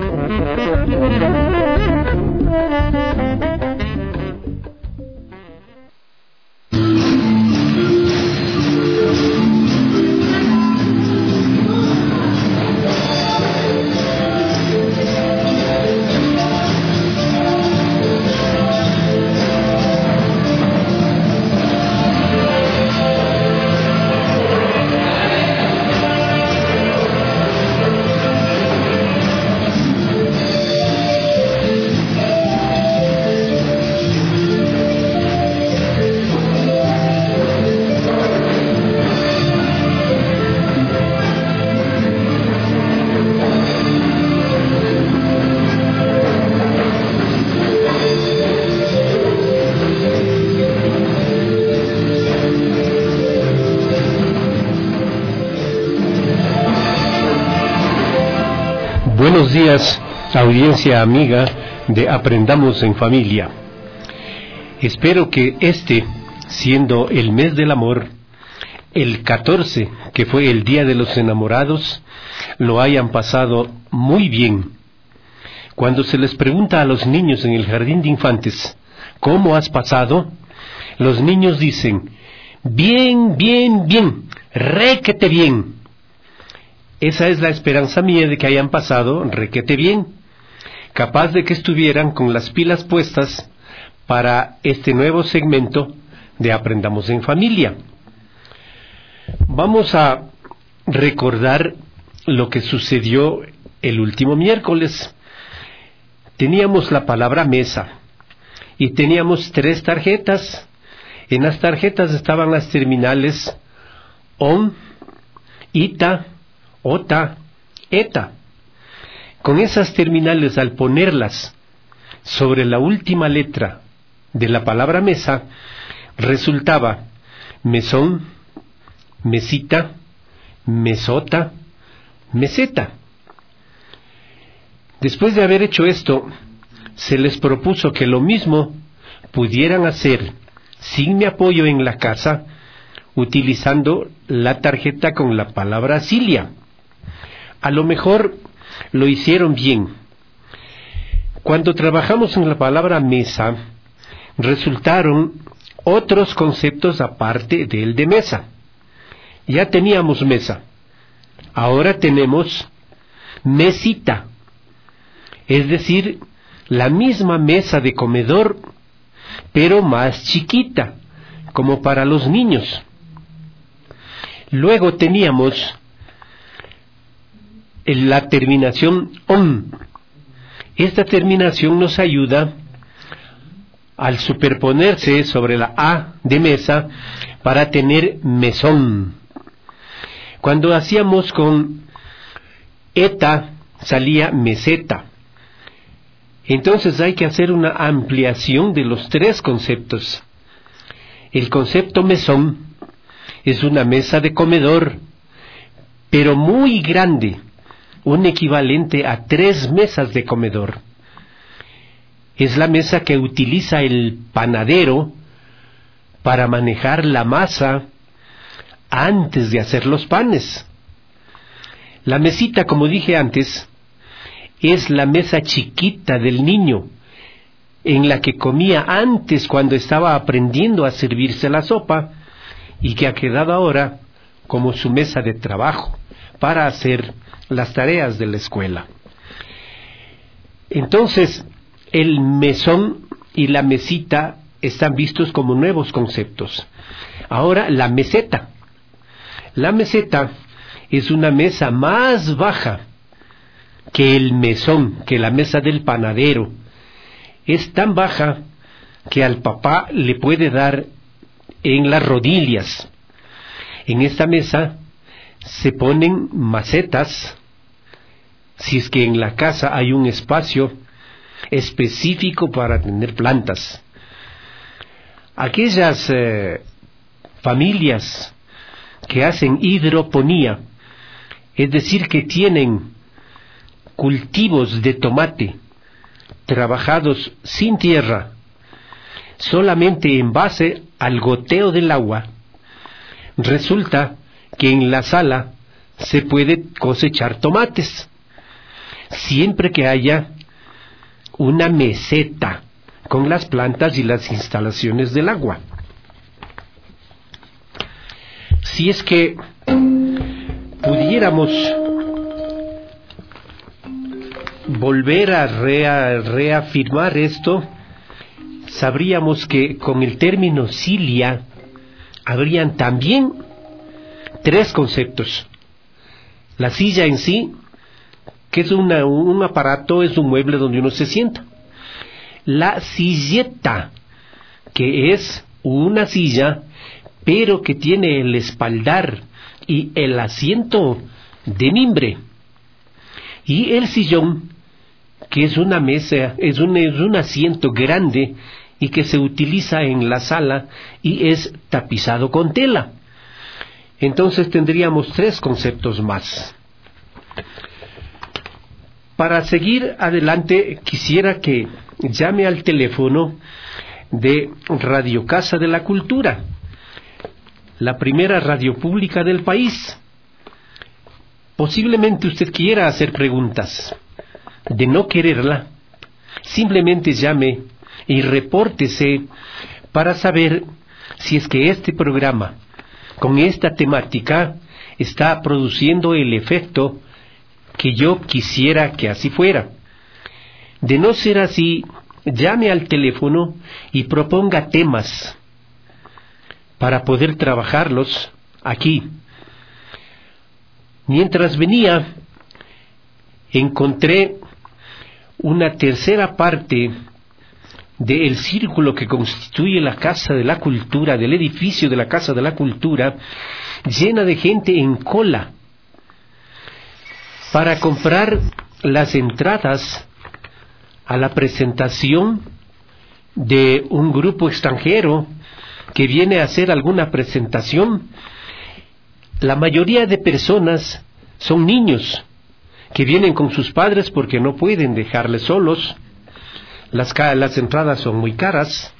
Buenos días, audiencia amiga de Aprendamos en Familia. Espero que este, siendo el mes del amor, el catorce, que fue el Día de los Enamorados, lo hayan pasado muy bien. Cuando se les pregunta a los niños en el jardín de infantes, ¿cómo has pasado?, los niños dicen, bien, bien, bien, requete bien. Esa es la esperanza mía, de que hayan pasado requete bien, capaz de que estuvieran con las pilas puestas para este nuevo segmento de Aprendamos en Familia. Vamos a recordar lo que sucedió el último miércoles. Teníamos la palabra mesa y teníamos tres tarjetas. En las tarjetas estaban las terminales on, ita, ota, eta. Con esas terminales, al ponerlas sobre la última letra de la palabra mesa, resultaba mesón, mesita, mesota, meseta. Después de haber hecho esto, se les propuso que lo mismo pudieran hacer sin mi apoyo en la casa, utilizando la tarjeta con la palabra Cilia. A lo mejor lo hicieron bien. Cuando trabajamos en la palabra mesa, resultaron otros conceptos aparte del de mesa. Ya teníamos mesa, ahora tenemos mesita, es decir, la misma mesa de comedor, pero más chiquita, como para los niños. Luego teníamos la terminación on. Esta terminación nos ayuda al superponerse sobre la A de mesa para tener mesón. Cuando hacíamos con eta, salía meseta. Entonces hay que hacer una ampliación de los tres conceptos. El concepto mesón es una mesa de comedor, pero muy grande, un equivalente a tres mesas de comedor. Es la mesa que utiliza el panadero para manejar la masa antes de hacer los panes. La mesita, como dije antes, es la mesa chiquita del niño, en la que comía antes cuando estaba aprendiendo a servirse la sopa, y que ha quedado ahora como su mesa de trabajo para hacer las tareas de la escuela. Entonces, el mesón y la mesita están vistos como nuevos conceptos. Ahora, la meseta. La meseta es una mesa más baja que el mesón, que la mesa del panadero. Es tan baja que al papá le puede dar en las rodillas. En esta mesa se ponen macetas, si es que en la casa hay un espacio específico para tener plantas. Aquellas eh, familias que hacen hidroponía, es decir, que tienen cultivos de tomate trabajados sin tierra, solamente en base al goteo del agua, resulta que en la sala se puede cosechar tomates, siempre que haya una meseta con las plantas y las instalaciones del agua. Si es que pudiéramos volver a rea, reafirmar esto, sabríamos que con el término cilia habrían también tres conceptos. La silla en sí, que es una, un aparato, es un mueble donde uno se sienta. La silleta, que es una silla, pero que tiene el espaldar y el asiento de mimbre. Y el sillón, que es una mesa, es un, es un asiento grande y que se utiliza en la sala y es tapizado con tela. Entonces tendríamos tres conceptos más. Para seguir adelante, quisiera que llame al teléfono de Radio Casa de la Cultura, la primera radio pública del país. Posiblemente usted quiera hacer preguntas. De no quererla, simplemente llame y repórtese para saber si es que este programa, con esta temática, está produciendo el efecto que yo quisiera que así fuera. De no ser así, llame al teléfono y proponga temas para poder trabajarlos aquí Mientras venía, encontré una tercera parte del círculo que constituye la Casa de la Cultura, del edificio de la Casa de la Cultura, llena de gente en cola para comprar las entradas a la presentación de un grupo extranjero que viene a hacer alguna presentación. La mayoría de personas son niños que vienen con sus padres porque no pueden dejarles solos. Las, las entradas son muy caras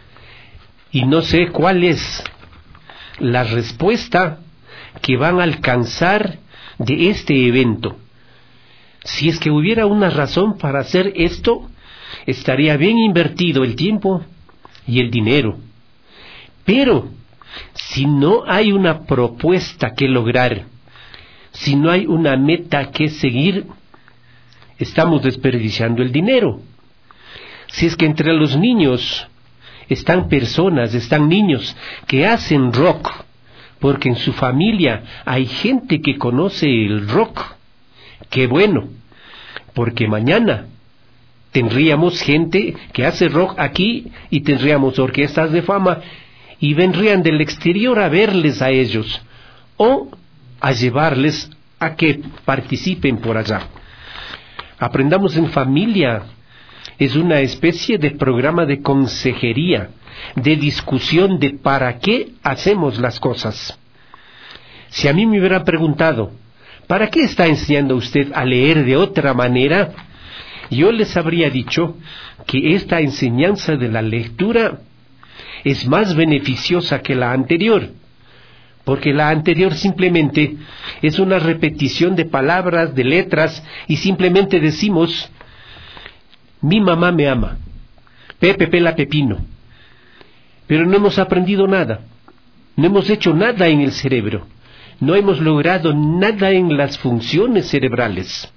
y no sé cuál es la respuesta que van a alcanzar de este evento. Si es que hubiera una razón para hacer esto, estaría bien invertido el tiempo y el dinero. Pero si no hay una propuesta que lograr, si no hay una meta que seguir, estamos desperdiciando el dinero. Si es que entre los niños están personas, están niños que hacen rock, porque en su familia hay gente que conoce el rock, qué bueno, porque mañana tendríamos gente que hace rock aquí y tendríamos orquestas de fama y vendrían del exterior a verles a ellos o a llevarles a que participen por allá. Aprendamos en familia es una especie de programa de consejería, de discusión de para qué hacemos las cosas. Si a mí me hubieran preguntado, ¿para qué está enseñando usted a leer de otra manera? Yo les habría dicho que esta enseñanza de la lectura es más beneficiosa que la anterior, porque la anterior simplemente es una repetición de palabras, de letras, y simplemente decimos, mi mamá me ama, Pepe pela pepino, pero no hemos aprendido nada, no hemos hecho nada en el cerebro, no hemos logrado nada en las funciones cerebrales.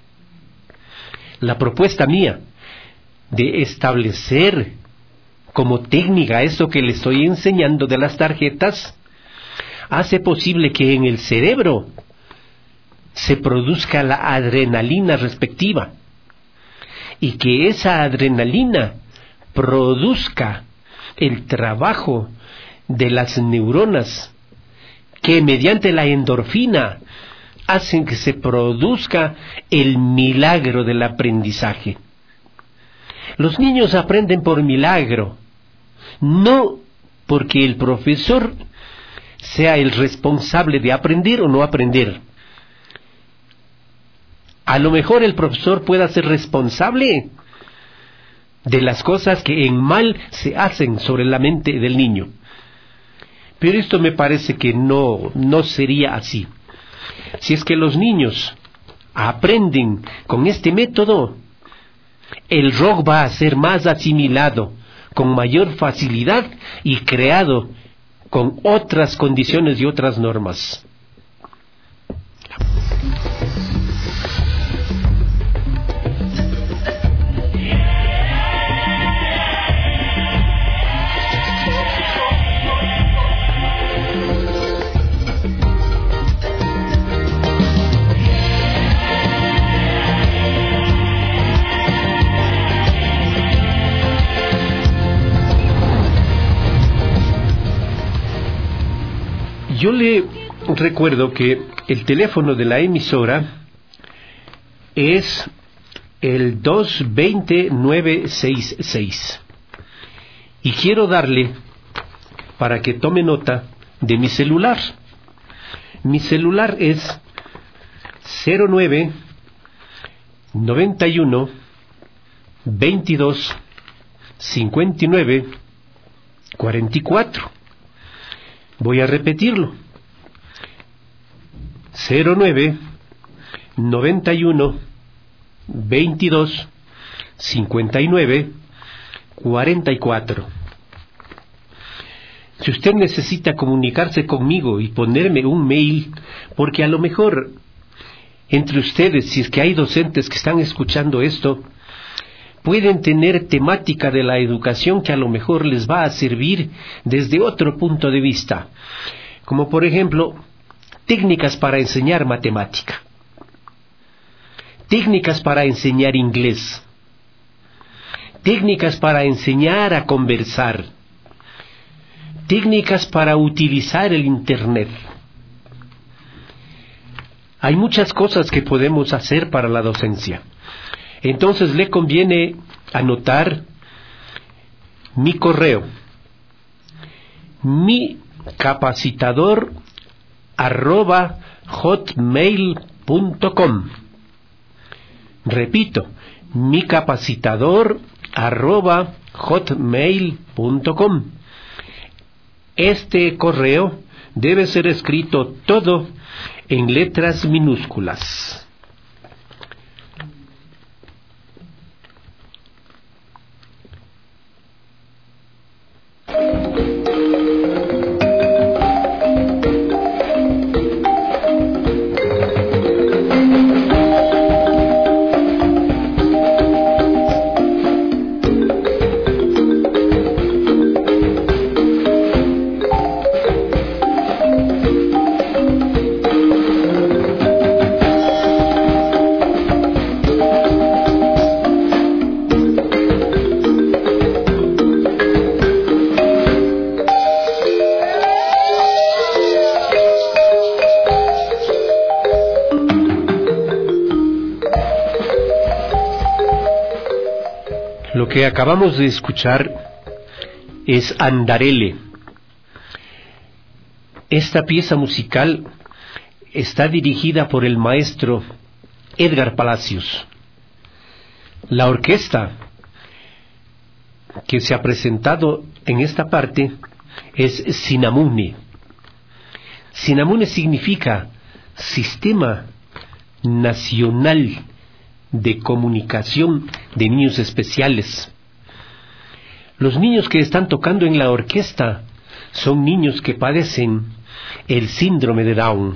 La propuesta mía de establecer como técnica esto que le estoy enseñando de las tarjetas hace posible que en el cerebro se produzca la adrenalina respectiva y que esa adrenalina produzca el trabajo de las neuronas que mediante la endorfina hacen que se produzca el milagro del aprendizaje. Los niños aprenden por milagro, no porque el profesor sea el responsable de aprender o no aprender. A lo mejor el profesor pueda ser responsable de las cosas que en mal se hacen sobre la mente del niño. Pero esto me parece que no, no sería así. Si es que los niños aprenden con este método, el rock va a ser más asimilado, con mayor facilidad y creado con otras condiciones y otras normas. Yo le recuerdo que el teléfono de la emisora es el dos dos cero nueve seis seis y quiero darle para que tome nota de mi celular. Mi celular es cero nueve noventa y uno veintidós cincuenta y nueve cuarenta y cuatro. Voy a repetirlo. cero nueve noventa y uno veintidós cincuenta y nueve cuarenta y cuatro. Si usted necesita comunicarse conmigo y ponerme un mail, porque a lo mejor entre ustedes, si es que hay docentes que están escuchando esto, pueden tener temática de la educación que a lo mejor les va a servir desde otro punto de vista. Como por ejemplo, técnicas para enseñar matemática, técnicas para enseñar inglés, técnicas para enseñar a conversar, técnicas para utilizar el Internet. Hay muchas cosas que podemos hacer para la docencia. Entonces le conviene anotar mi correo, mi capacitador arroba hotmail punto com. Repito, mi capacitador arroba hotmail punto com. Este correo debe ser escrito todo en letras minúsculas. Lo que acabamos de escuchar es Andarele. Esta pieza musical está dirigida por el maestro Edgar Palacios. La orquesta que se ha presentado en esta parte es Sinamune. Sinamune significa Sistema Nacional de Comunicación de Niños Especiales. Los niños que están tocando en la orquesta son niños que padecen el síndrome de Down.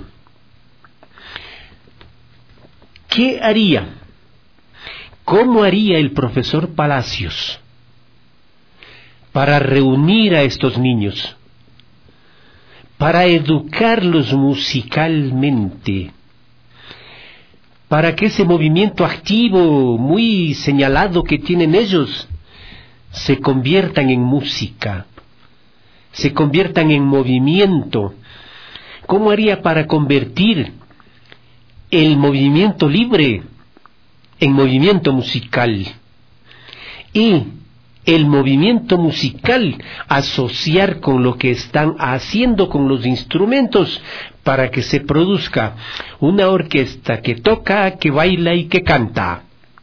¿Qué haría? ¿Cómo haría el profesor Palacios para reunir a estos niños, para educarlos musicalmente, para que ese movimiento activo muy señalado que tienen ellos se conviertan en música, se conviertan en movimiento? ¿Cómo haría para convertir el movimiento libre en movimiento musical? Y el movimiento musical asociar con lo que están haciendo con los instrumentos para que se produzca una orquesta que toca, que baila y que canta.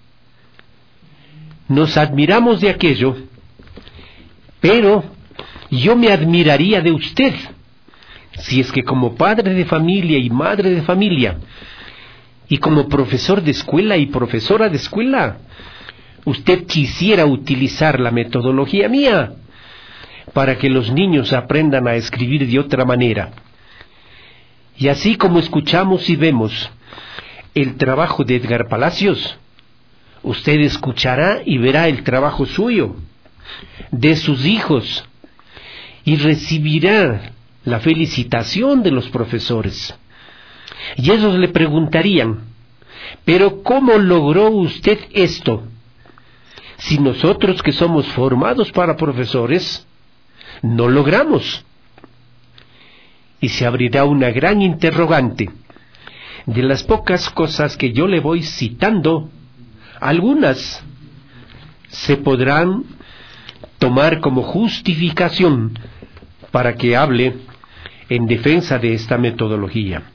Nos admiramos de aquello, pero yo me admiraría de usted, si es que como padre de familia y madre de familia, y como profesor de escuela y profesora de escuela, usted quisiera utilizar la metodología mía para que los niños aprendan a escribir de otra manera. Y así como escuchamos y vemos el trabajo de Edgar Palacios, usted escuchará y verá el trabajo suyo, de sus hijos, y recibirá la felicitación de los profesores. Y ellos le preguntarían: ¿pero cómo logró usted esto? Si nosotros que somos formados para profesores, no logramos. Y se abrirá una gran interrogante. De las pocas cosas que yo le voy citando, algunas se podrán tomar como justificación para que hable en defensa de esta metodología.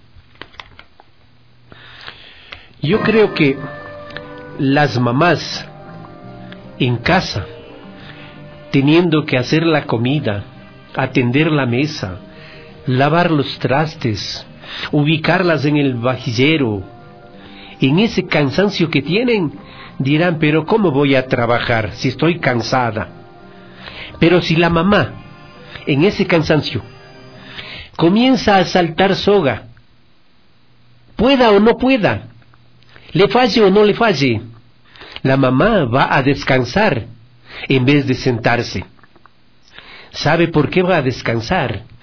Yo creo que las mamás en casa, teniendo que hacer la comida, atender la mesa, lavar los trastes, ubicarlas en el vajillero, en ese cansancio que tienen, dirán: pero ¿cómo voy a trabajar si estoy cansada? Pero si la mamá, en ese cansancio, comienza a saltar soga, pueda o no pueda, le falle o no le falle, la mamá va a descansar en vez de sentarse. ¿Sabe por qué va a descansar?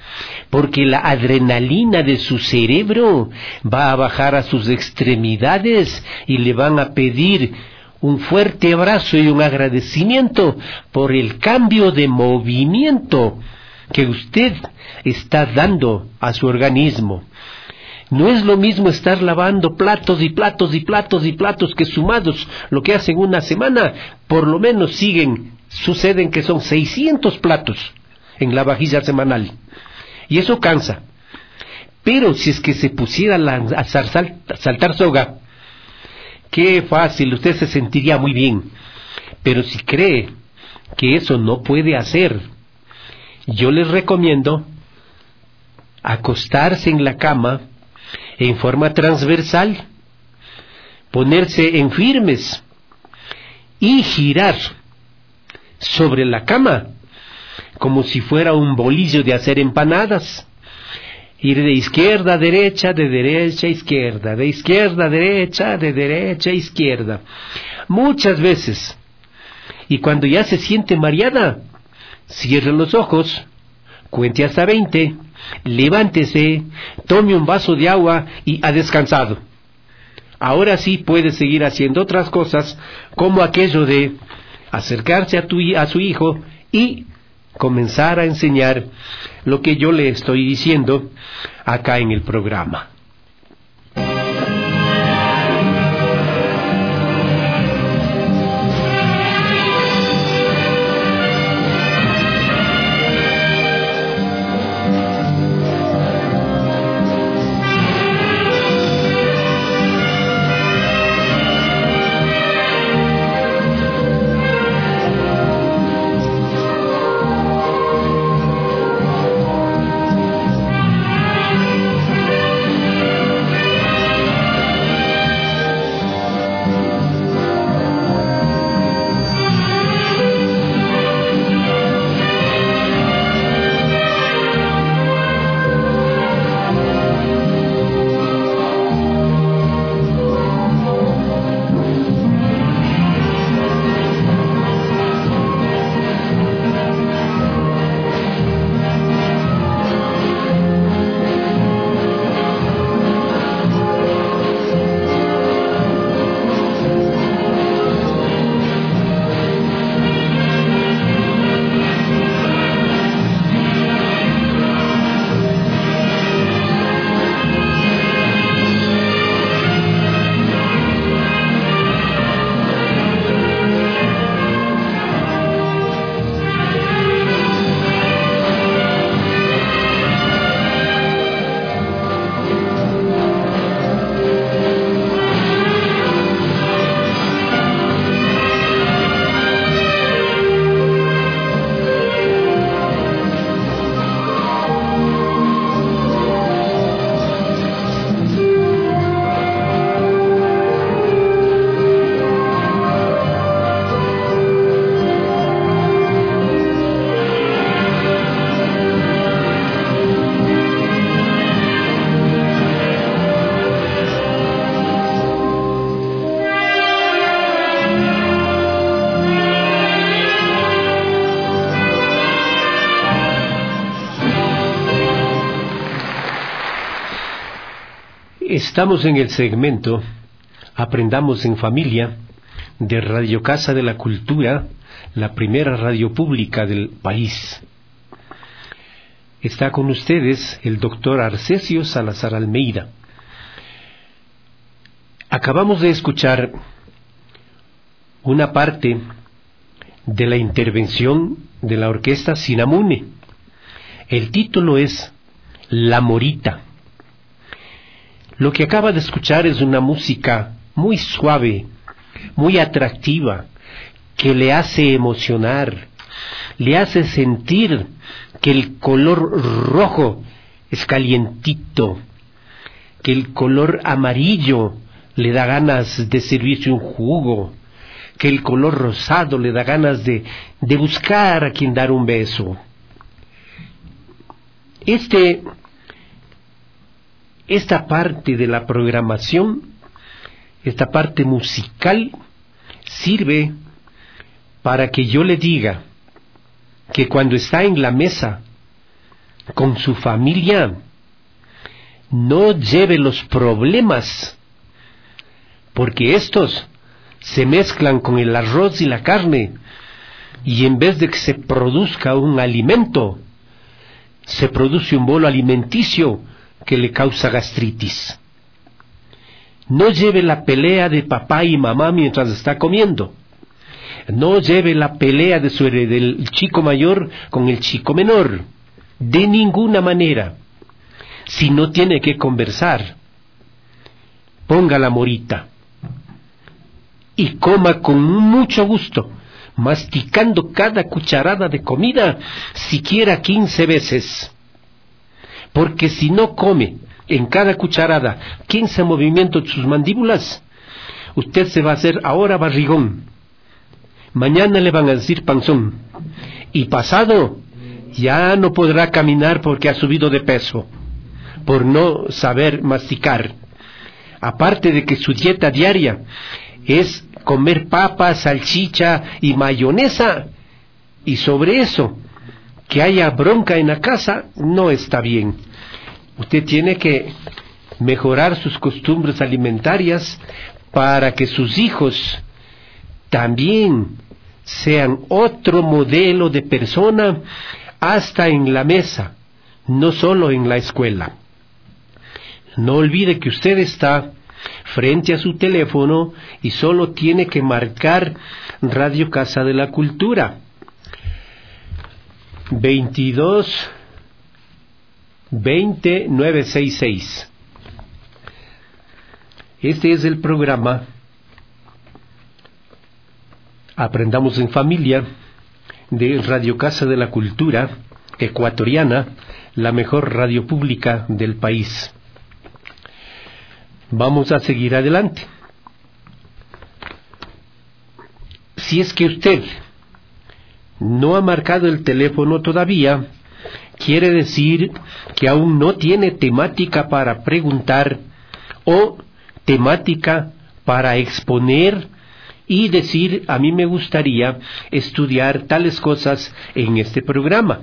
porque la adrenalina de su cerebro va a bajar a sus extremidades y le van a pedir un fuerte abrazo y un agradecimiento por el cambio de movimiento que usted está dando a su organismo. No es lo mismo estar lavando platos y platos y platos y platos que sumados lo que hacen una semana, por lo menos siguen, suceden que son seiscientos platos en la vajilla semanal. Y eso cansa. Pero si es que se pusiera a saltar, a saltar soga, qué fácil, usted se sentiría muy bien. Pero si cree que eso no puede hacer, yo les recomiendo acostarse en la cama en forma transversal, ponerse en firmes y girar sobre la cama como si fuera un bolillo de hacer empanadas. Ir de izquierda a derecha, de derecha a izquierda, de izquierda a derecha, de derecha a izquierda, muchas veces. Y cuando ya se siente mareada, cierre los ojos, cuente hasta veinte, levántese, tome un vaso de agua y ha descansado. Ahora sí puede seguir haciendo otras cosas, como aquello de acercarse a, tu, a su hijo y comenzar a enseñar lo que yo le estoy diciendo acá en el programa. Estamos en el segmento Aprendamos en Familia de Radio Casa de la Cultura, la primera radio pública del país. Está con ustedes el doctor Arcesio Salazar Almeida. Acabamos de escuchar una parte de la intervención de la orquesta Sinamune. El título es La Morita. Lo que acaba de escuchar es una música muy suave, muy atractiva, que le hace emocionar, le hace sentir que el color rojo es calientito, que el color amarillo le da ganas de servirse un jugo, que el color rosado le da ganas de, de buscar a quien dar un beso. Este... Esta parte de la programación, esta parte musical, sirve para que yo le diga que cuando está en la mesa con su familia. No lleve los problemas, porque estos se mezclan con el arroz y la carne, y en vez de que se produzca un alimento, se produce un bolo alimenticio que le causa gastritis. No lleve la pelea de papá y mamá mientras está comiendo. No lleve la pelea de su, del chico mayor con el chico menor. De ninguna manera. Si no tiene que conversar, ponga la morita y coma con mucho gusto, masticando cada cucharada de comida siquiera quince veces. Porque si no come en cada cucharada quince movimientos de sus mandíbulas, usted se va a hacer ahora barrigón, mañana le van a decir panzón, y pasado ya no podrá caminar porque ha subido de peso, por no saber masticar. Aparte de que su dieta diaria es comer papas, salchicha y mayonesa, y sobre eso, que haya bronca en la casa, no está bien. Usted tiene que mejorar sus costumbres alimentarias para que sus hijos también sean otro modelo de persona hasta en la mesa, no solo en la escuela. No olvide que usted está frente a su teléfono y solo tiene que marcar Radio Casa de la Cultura. veintidós veinte novecientos sesenta y seis. Este es el programa Aprendamos en Familia de Radio Casa de la Cultura Ecuatoriana, la mejor radio pública del país. Vamos a seguir adelante. Si es que usted no ha marcado el teléfono todavía, quiere decir que aún no tiene temática para preguntar o temática para exponer y decir: a mí me gustaría estudiar tales cosas en este programa.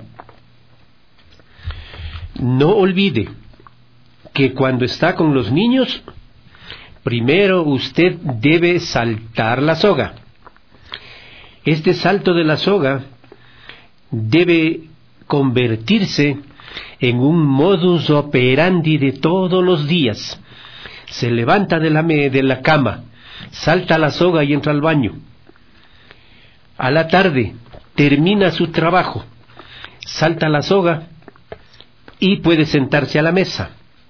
No olvide que cuando está con los niños, primero usted debe saltar la soga. Este salto de la soga debe convertirse en un modus operandi de todos los días. Se levanta de la, de la cama, salta la soga y entra al baño. A la tarde termina su trabajo, salta la soga y puede sentarse a la mesa.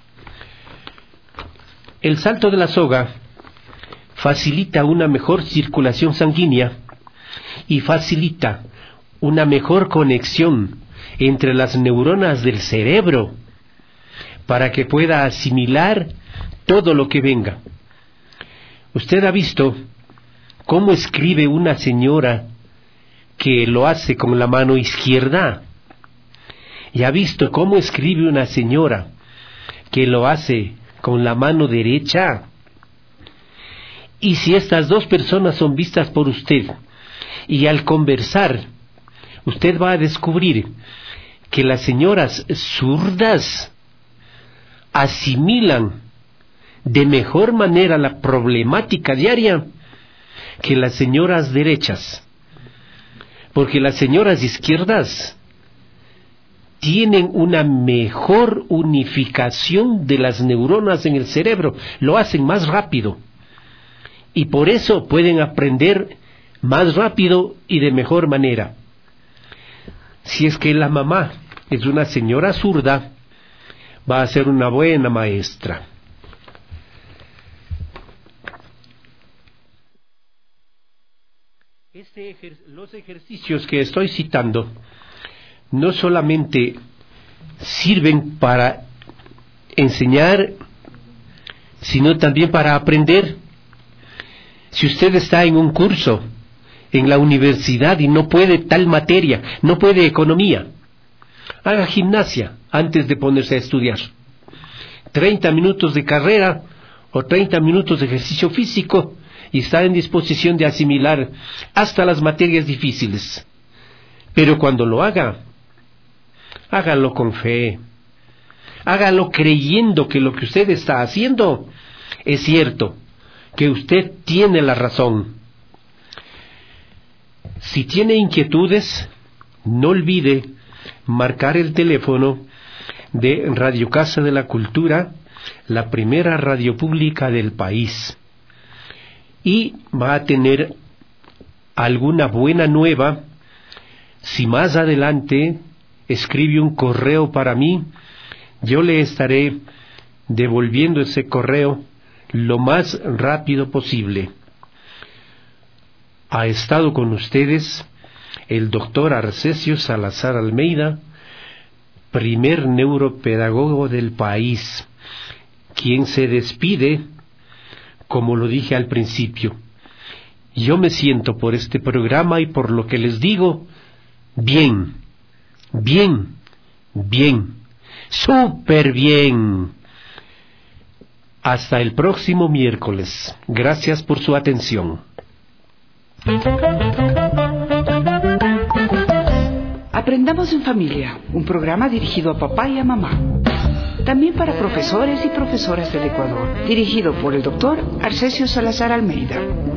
El salto de la soga facilita una mejor circulación sanguínea y facilita una mejor conexión entre las neuronas del cerebro para que pueda asimilar todo lo que venga. Usted ha visto cómo escribe una señora que lo hace con la mano izquierda, y ha visto cómo escribe una señora que lo hace con la mano derecha. Y si estas dos personas son vistas por usted, y al conversar, usted va a descubrir que las señoras zurdas asimilan de mejor manera la problemática diaria que las señoras derechas, porque las señoras izquierdas tienen una mejor unificación de las neuronas en el cerebro, lo hacen más rápido, y por eso pueden aprender más rápido y de mejor manera. Si es que la mamá es una señora zurda, va a ser una buena maestra. Este ejer- los ejercicios que estoy citando no solamente sirven para enseñar, sino también para aprender. Si usted está en un curso en la universidad y no puede tal materia, no puede economía, haga gimnasia antes de ponerse a estudiar. treinta minutos de carrera o treinta minutos de ejercicio físico y está en disposición de asimilar hasta las materias difíciles. Pero cuando lo haga, Hágalo con fe. Hágalo creyendo que lo que usted está haciendo es cierto, que usted tiene la razón. Si tiene inquietudes, no olvide marcar el teléfono de Radio Casa de la Cultura, la primera radio pública del país. Y va a tener alguna buena nueva si más adelante escribe un correo para mí. Yo le estaré devolviendo ese correo lo más rápido posible. Ha estado con ustedes el doctor Arcesio Salazar Almeida, primer neuropedagogo del país, quien se despide, como lo dije al principio. Yo me siento por este programa y por lo que les digo, bien, bien, bien. ¡Súper bien! Hasta el próximo miércoles. Gracias por su atención. Aprendamos en Familia, un programa dirigido a papá y a mamá. También para profesores y profesoras del Ecuador. Dirigido por el doctor Arcesio Salazar Almeida.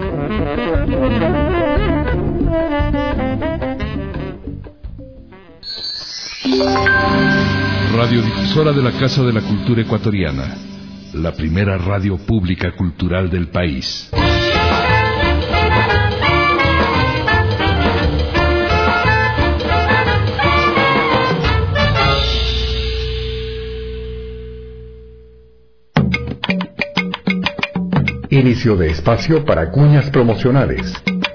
Radiodifusora de la Casa de la Cultura Ecuatoriana, la primera radio pública cultural del país. Inicio de espacio para cuñas promocionales.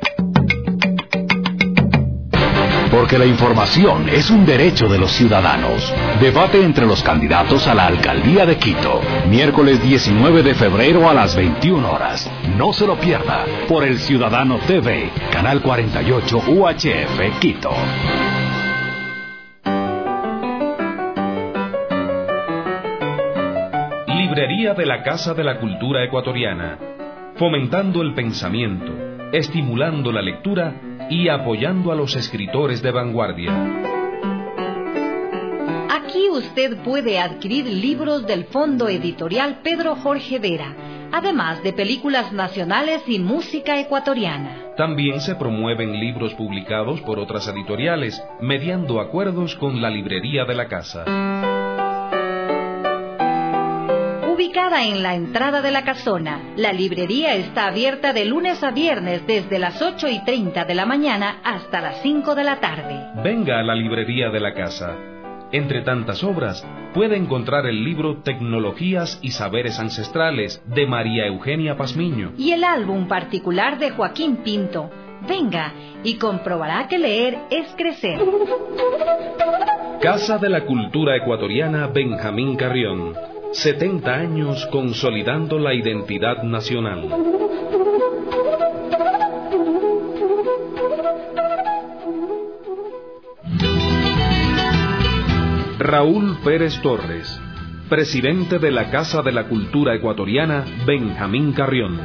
Porque la información es un derecho de los ciudadanos. Debate entre los candidatos a la alcaldía de Quito. Miércoles diecinueve de febrero a las veintiuna horas. No se lo pierda. Por El Ciudadano T V, Canal cuarenta y ocho U H F, Quito. Librería de la Casa de la Cultura Ecuatoriana. Fomentando el pensamiento, estimulando la lectura y apoyando a los escritores de vanguardia. Aquí usted puede adquirir libros del Fondo Editorial Pedro Jorge Vera, además de películas nacionales y música ecuatoriana. También se promueven libros publicados por otras editoriales, mediando acuerdos con la librería de la casa. Ubicada en la entrada de la casona, la librería está abierta de lunes a viernes desde las ocho y treinta de la mañana hasta las cinco de la tarde. Venga a la librería de la casa. Entre tantas obras, puede encontrar el libro Tecnologías y Saberes Ancestrales de María Eugenia Pazmiño y el álbum particular de Joaquín Pinto. Venga y comprobará que leer es crecer. Casa de la Cultura Ecuatoriana Benjamín Carrión. setenta años consolidando la identidad nacional. Raúl Pérez Torres, presidente de la Casa de la Cultura Ecuatoriana Benjamín Carrión.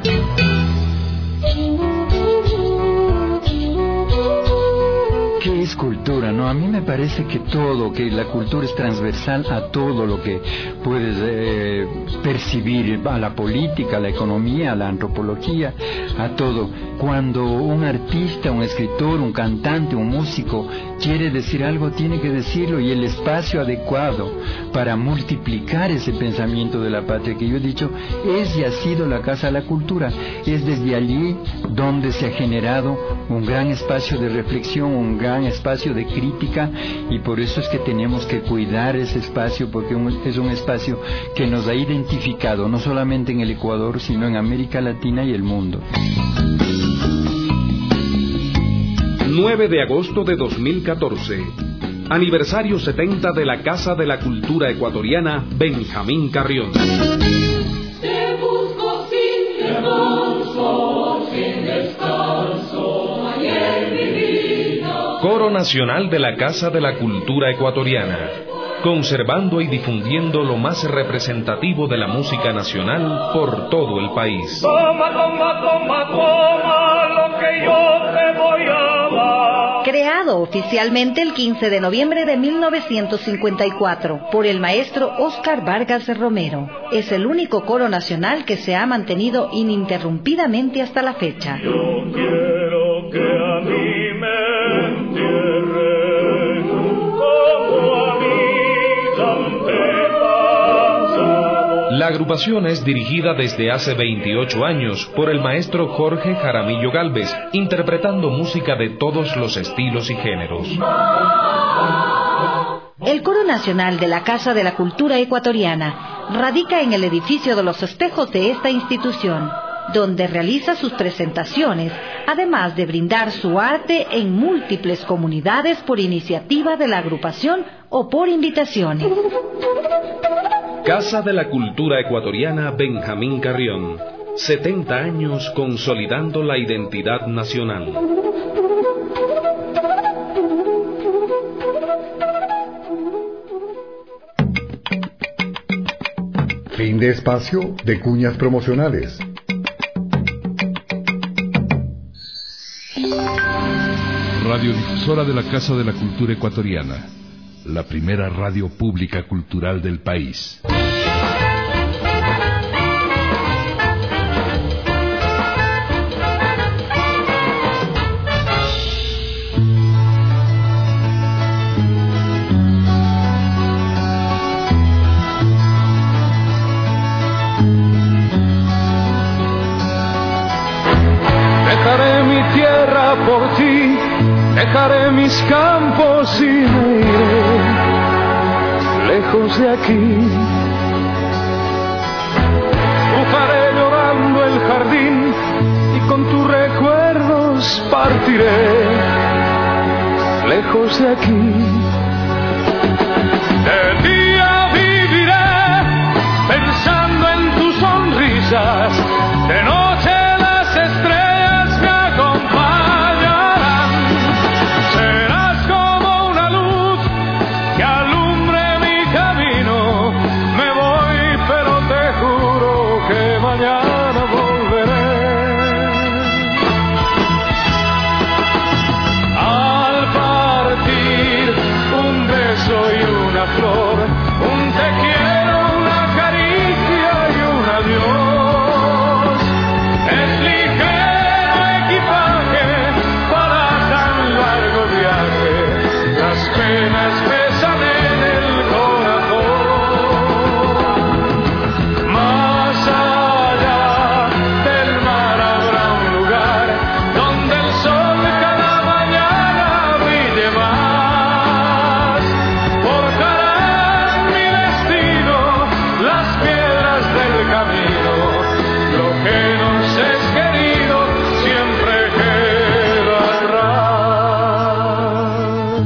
¿Qué es cultura? No, a mí me parece que todo, que la cultura es transversal a todo lo que puedes eh, percibir, a la política, a la economía, a la antropología, a todo. Cuando un artista, un escritor, un cantante, un músico quiere decir algo, tiene que decirlo, y el espacio adecuado para multiplicar ese pensamiento de la patria que yo he dicho es y ha sido la Casa de la Cultura. Es desde allí donde se ha generado un gran espacio de reflexión, un gran espacio de crítica, y por eso es que tenemos que cuidar ese espacio, porque es un espacio que nos ha identificado no solamente en el Ecuador, sino en América Latina y el mundo. nueve de agosto de dos mil catorce. Aniversario setenta de la Casa de la Cultura Ecuatoriana Benjamín Carrión. Te busco sin descanso, sin descanso, ayer mi vida. Coro Nacional de la Casa de la Cultura Ecuatoriana, conservando y difundiendo lo más representativo de la música nacional por todo el país. Toma, toma, toma, toma lo que yo te voy a dar. Creado estrenado oficialmente el quince de noviembre de mil novecientos cincuenta y cuatro por el maestro Óscar Vargas de Romero. Es el único coro nacional que se ha mantenido ininterrumpidamente hasta la fecha. Yo quiero que a mí me entierren como a mis antepasados. La agrupación es dirigida desde hace veintiocho años por el maestro Jorge Jaramillo Gálvez, interpretando música de todos los estilos y géneros. El Coro Nacional de la Casa de la Cultura Ecuatoriana radica en el edificio de los festejos de esta institución, donde realiza sus presentaciones, además de brindar su arte en múltiples comunidades por iniciativa de la agrupación o por invitaciones. Casa de la Cultura Ecuatoriana Benjamín Carrión, setenta años consolidando la identidad nacional. Fin de espacio de cuñas promocionales. Radiodifusora de la Casa de la Cultura Ecuatoriana, la primera radio pública cultural del país. Dejaré mi tierra por ti, dejaré mis campos y me iré lejos de aquí. Bufaré llorando el jardín y con tus recuerdos partiré lejos de aquí. De día viviré pensando en tus sonrisas, de noche las estrellas me acompañarán. Serás como una luz que alumbre mi camino. Me voy, pero te juro que mañana volveré. Al partir, un beso y una flor, un te quiero, una caricia y un adiós. Es ligero equipaje para tan largo viaje, las penas pesan en el corazón. Más allá del mar habrá un lugar donde el sol cada mañana brille más. Forjarán mi destino las piedras del camino, lo que nos es querido siempre queda atrás.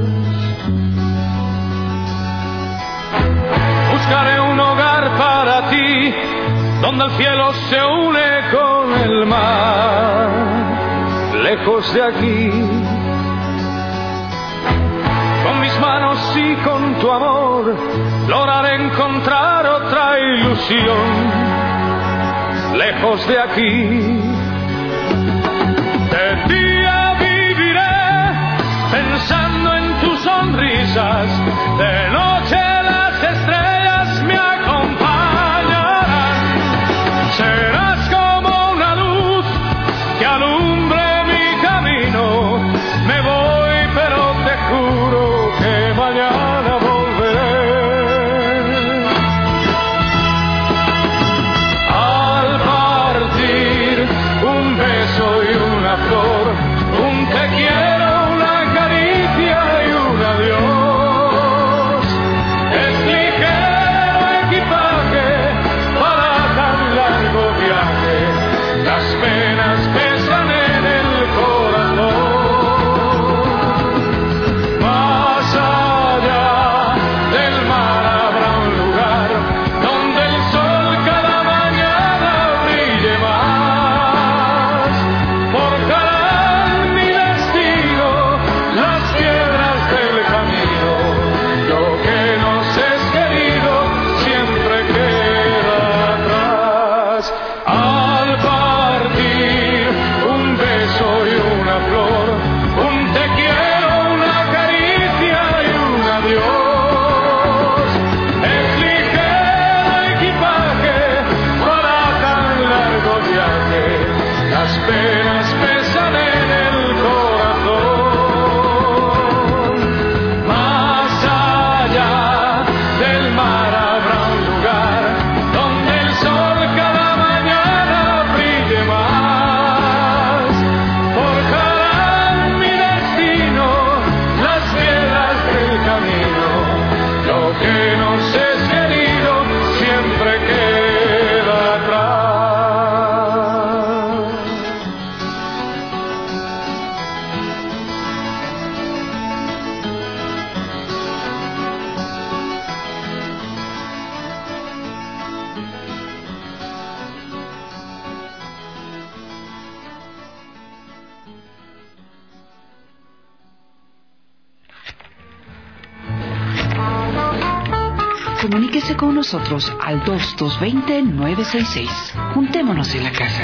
Buscaré un hogar para ti, donde el cielo se une con el mar, lejos de aquí. Con mis manos y con tu amor lograré encontrar otra ilusión, lejos de aquí. De día viviré pensando en tus sonrisas, de noche las estrellas me acompañarán. Serás como una luz que alumbre mi camino. Me voy, pero te juro que mañana volveré. Al partir, Comuníquese con nosotros al dos dos dos cero nueve seis seis. Juntémonos en la casa.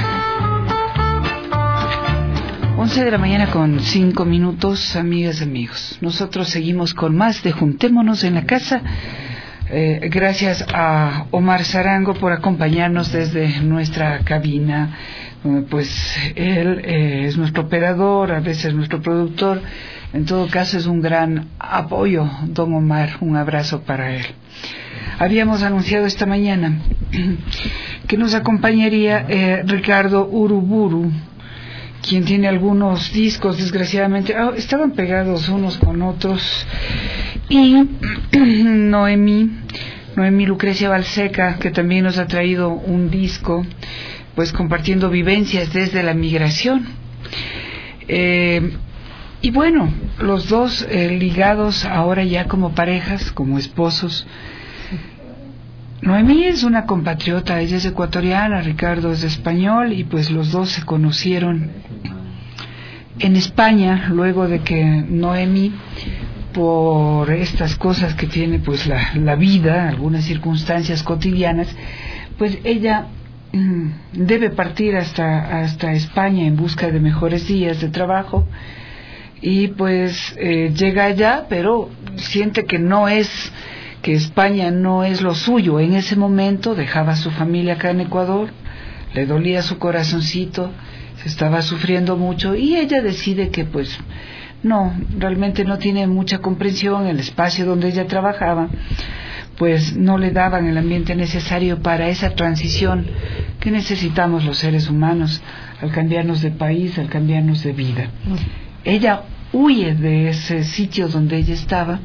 once de la mañana con cinco minutos, amigas y amigos. Nosotros seguimos con más de Juntémonos en la casa. Eh, gracias a Omar Zarango por acompañarnos desde nuestra cabina. Eh, pues él eh, es nuestro operador, a veces nuestro productor. En todo caso es un gran apoyo, don Omar. Un abrazo para él. Habíamos anunciado esta mañana que nos acompañaría eh, Ricardo Uruburu, quien tiene algunos discos, desgraciadamente, oh, estaban pegados unos con otros, y Noemí, Noemí Lucrecia Balseca, que también nos ha traído un disco, pues compartiendo vivencias desde la migración. Eh, y bueno, los dos eh, ligados ahora ya como parejas, como esposos. Noemí es una compatriota, ella es ecuatoriana, Ricardo es español, y pues los dos se conocieron en España, luego de que Noemí, por estas cosas que tiene pues la, la vida, algunas circunstancias cotidianas, pues ella mm, debe partir hasta, hasta España en busca de mejores días de trabajo, y pues eh, llega allá, pero siente que no es, que España no es lo suyo. En ese momento dejaba a su familia acá en Ecuador, le dolía su corazoncito, se estaba sufriendo mucho, y ella decide que pues no, realmente no tiene mucha comprensión. El espacio donde ella trabajaba pues no le daban el ambiente necesario para esa transición que necesitamos los seres humanos al cambiarnos de país, al cambiarnos de vida. Ella huye de ese sitio donde ella estaba,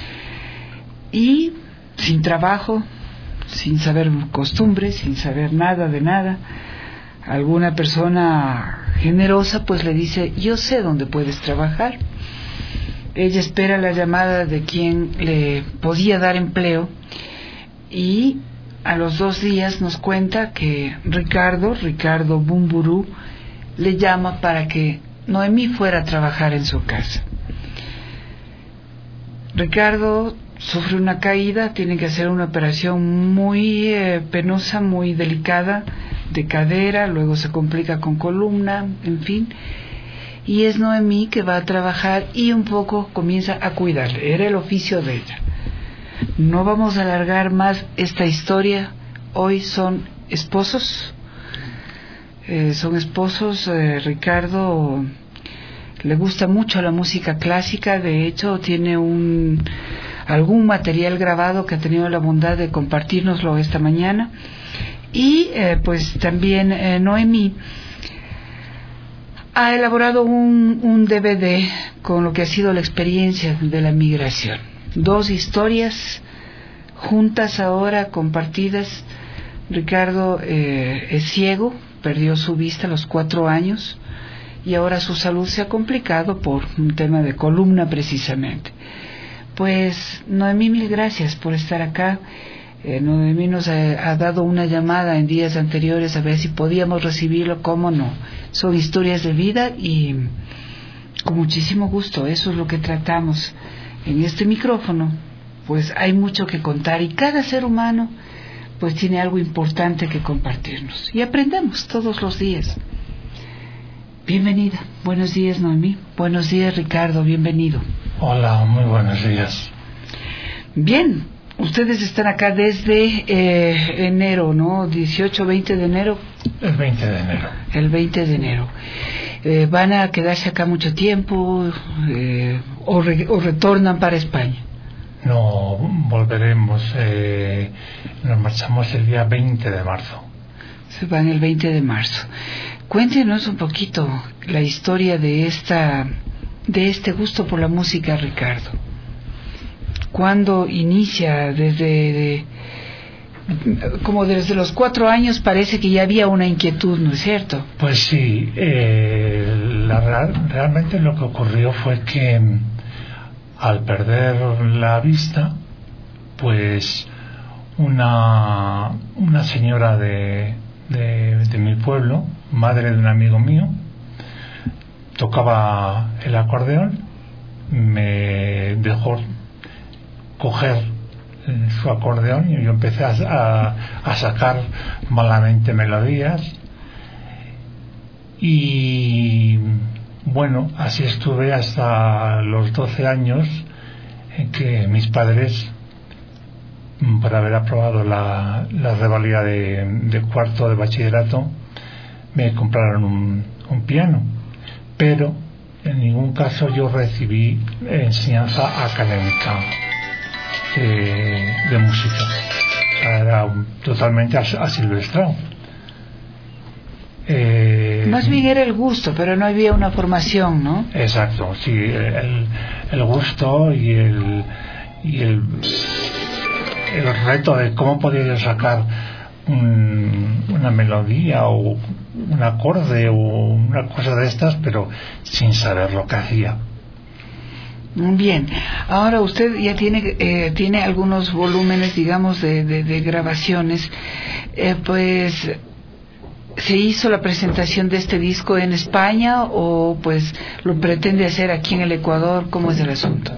y sin trabajo, sin saber costumbres, sin saber nada de nada, alguna persona generosa pues le dice: yo sé dónde puedes trabajar. Ella espera la llamada de quien le podía dar empleo, y a los dos días nos cuenta que Ricardo, Ricardo Bumburu, le llama para que Noemí fuera a trabajar en su casa. Ricardo sufre una caída, tiene que hacer una operación muy eh, penosa, muy delicada, de cadera, luego se complica con columna, en fin, y es Noemí que va a trabajar y un poco comienza a cuidarle. Era el oficio de ella. No vamos a alargar más esta historia. Hoy son esposos, eh, son esposos. eh, Ricardo le gusta mucho la música clásica, de hecho tiene un algún material grabado que ha tenido la bondad de compartírnoslo esta mañana. Y eh, pues también eh, Noemí ha elaborado un, un D V D con lo que ha sido la experiencia de la migración. Dos historias juntas ahora, compartidas. Ricardo eh, es ciego, perdió su vista a los cuatro años, y ahora su salud se ha complicado por un tema de columna precisamente. Pues Noemí, mil gracias por estar acá. Eh, Noemí nos ha, ha dado una llamada en días anteriores a ver si podíamos recibirlo. Cómo no, son historias de vida, y con muchísimo gusto, eso es lo que tratamos en este micrófono. Pues hay mucho que contar, y cada ser humano pues tiene algo importante que compartirnos, y aprendemos todos los días. Bienvenida. Buenos días, Noemí. Buenos días, Ricardo. Bienvenido. Hola, muy buenos días. Bien, ustedes están acá desde eh, enero, ¿no? dieciocho, veinte de enero. El veinte de enero. El veinte de enero. Eh, ¿Van a quedarse acá mucho tiempo eh, o, re, o retornan para España? No, volveremos. Eh, nos marchamos el día veinte de marzo. Se van el veinte de marzo. Cuéntenos un poquito la historia de esta, de este gusto por la música, Ricardo. ¿Cuándo inicia? Desde, de, como desde los cuatro años parece que ya había una inquietud, ¿no es cierto? Pues sí, eh, la, realmente lo que ocurrió fue que al perder la vista, pues una, una señora de, de, de mi pueblo, madre de un amigo mío, tocaba el acordeón, me dejó coger su acordeón y yo empecé a, a, a sacar malamente melodías y bueno, así estuve hasta los doce años en que mis padres, por haber aprobado la, la revalida de, de cuarto de bachillerato, me compraron un, un piano, pero en ningún caso yo recibí enseñanza académica de, de música. O sea, era un, totalmente asilvestrado. Eh, Más bien era el gusto, pero no había una formación, ¿no? Exacto, sí, el, el gusto y el y el, el reto de cómo podía yo sacar un, una melodía o un acorde o una cosa de estas, pero sin saber lo que hacía. Bien, ahora usted ya tiene eh, tiene algunos volúmenes, digamos, de, de, de grabaciones, eh, pues ¿se hizo la presentación de este disco en España o pues lo pretende hacer aquí en el Ecuador? ¿Cómo es el asunto?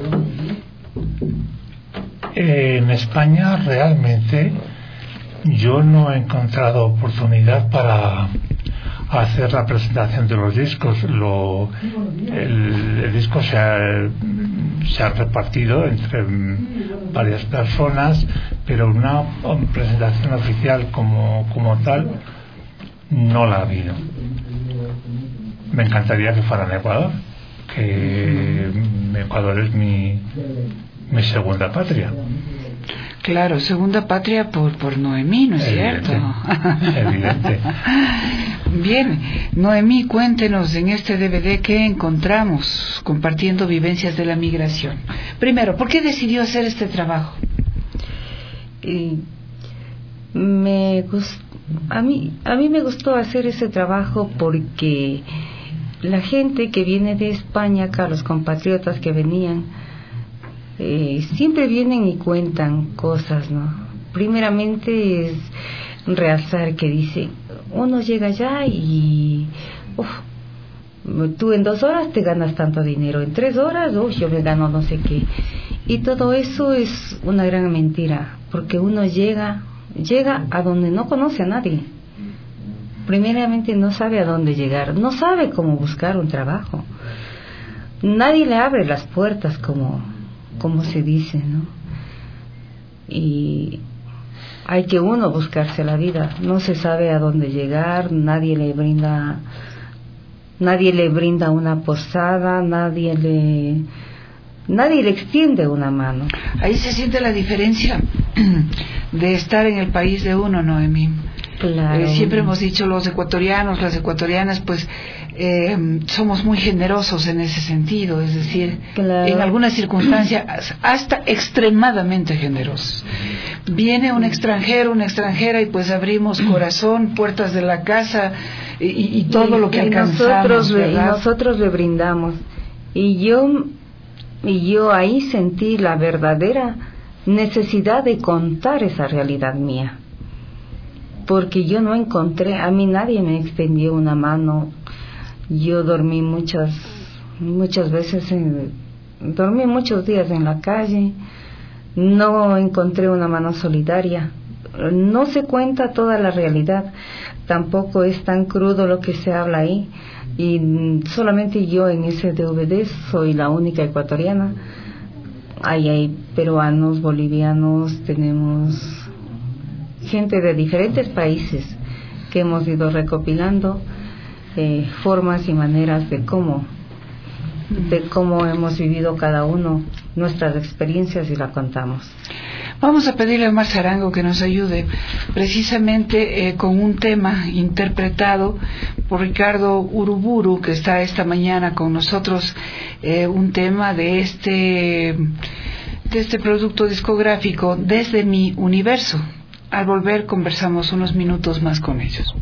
Eh, en España realmente yo no he encontrado oportunidad para hacer la presentación de los discos. Lo, el, el disco se ha, se ha repartido entre varias personas, pero una presentación oficial como, como tal no la ha habido. Me encantaría que fuera en Ecuador, que Ecuador es mi, mi segunda patria. Claro, segunda patria por, por Noemí, ¿no es Evidente, cierto? Evidente. Bien, Noemí, cuéntenos en este D V D qué encontramos compartiendo vivencias de la migración. Primero, ¿por qué decidió hacer este trabajo? Eh, me gust, a mí a mí me gustó hacer ese trabajo porque la gente que viene de España acá, los compatriotas que venían, eh, siempre vienen y cuentan cosas, ¿no? Primeramente es realzar que dice, uno llega allá y uf, tú en dos horas te ganas tanto dinero, en tres horas uf, yo me gano no sé qué, y todo eso es una gran mentira, porque uno llega llega a donde no conoce a nadie. Primeramente no sabe a dónde llegar, no sabe cómo buscar un trabajo, nadie le abre las puertas como como se dice, ¿no? Y hay que uno buscarse la vida, no se sabe a dónde llegar, nadie le brinda nadie le brinda una posada, nadie le nadie le extiende una mano. Ahí se siente la diferencia de estar en el país de uno, Noemí. Claro. Eh, siempre hemos dicho los ecuatorianos, las ecuatorianas, pues eh, somos muy generosos en ese sentido, es decir, claro, en algunas circunstancias hasta extremadamente generosos. Viene un extranjero, una extranjera y pues abrimos corazón, puertas de la casa y, y todo y, lo que y alcanzamos. Nosotros le, y ¿verdad? nosotros le brindamos. Y yo, y yo ahí sentí la verdadera necesidad de contar esa realidad mía. Porque yo no encontré, a mí nadie me extendió una mano. Yo dormí muchas muchas veces en, dormí muchos días en la calle, no encontré una mano solidaria. No se cuenta toda la realidad, tampoco es tan crudo lo que se habla ahí, y solamente yo en ese D V D soy la única ecuatoriana. Ahí hay peruanos, bolivianos, tenemos gente de diferentes países que hemos ido recopilando eh, formas y maneras de cómo de cómo hemos vivido cada uno nuestras experiencias y la contamos. Vamos a pedirle a Omar Zarango que nos ayude precisamente eh, con un tema interpretado por Ricardo Uruburu, que está esta mañana con nosotros, eh, un tema de este de este producto discográfico, Desde mi universo. Al volver conversamos unos minutos más con ellos.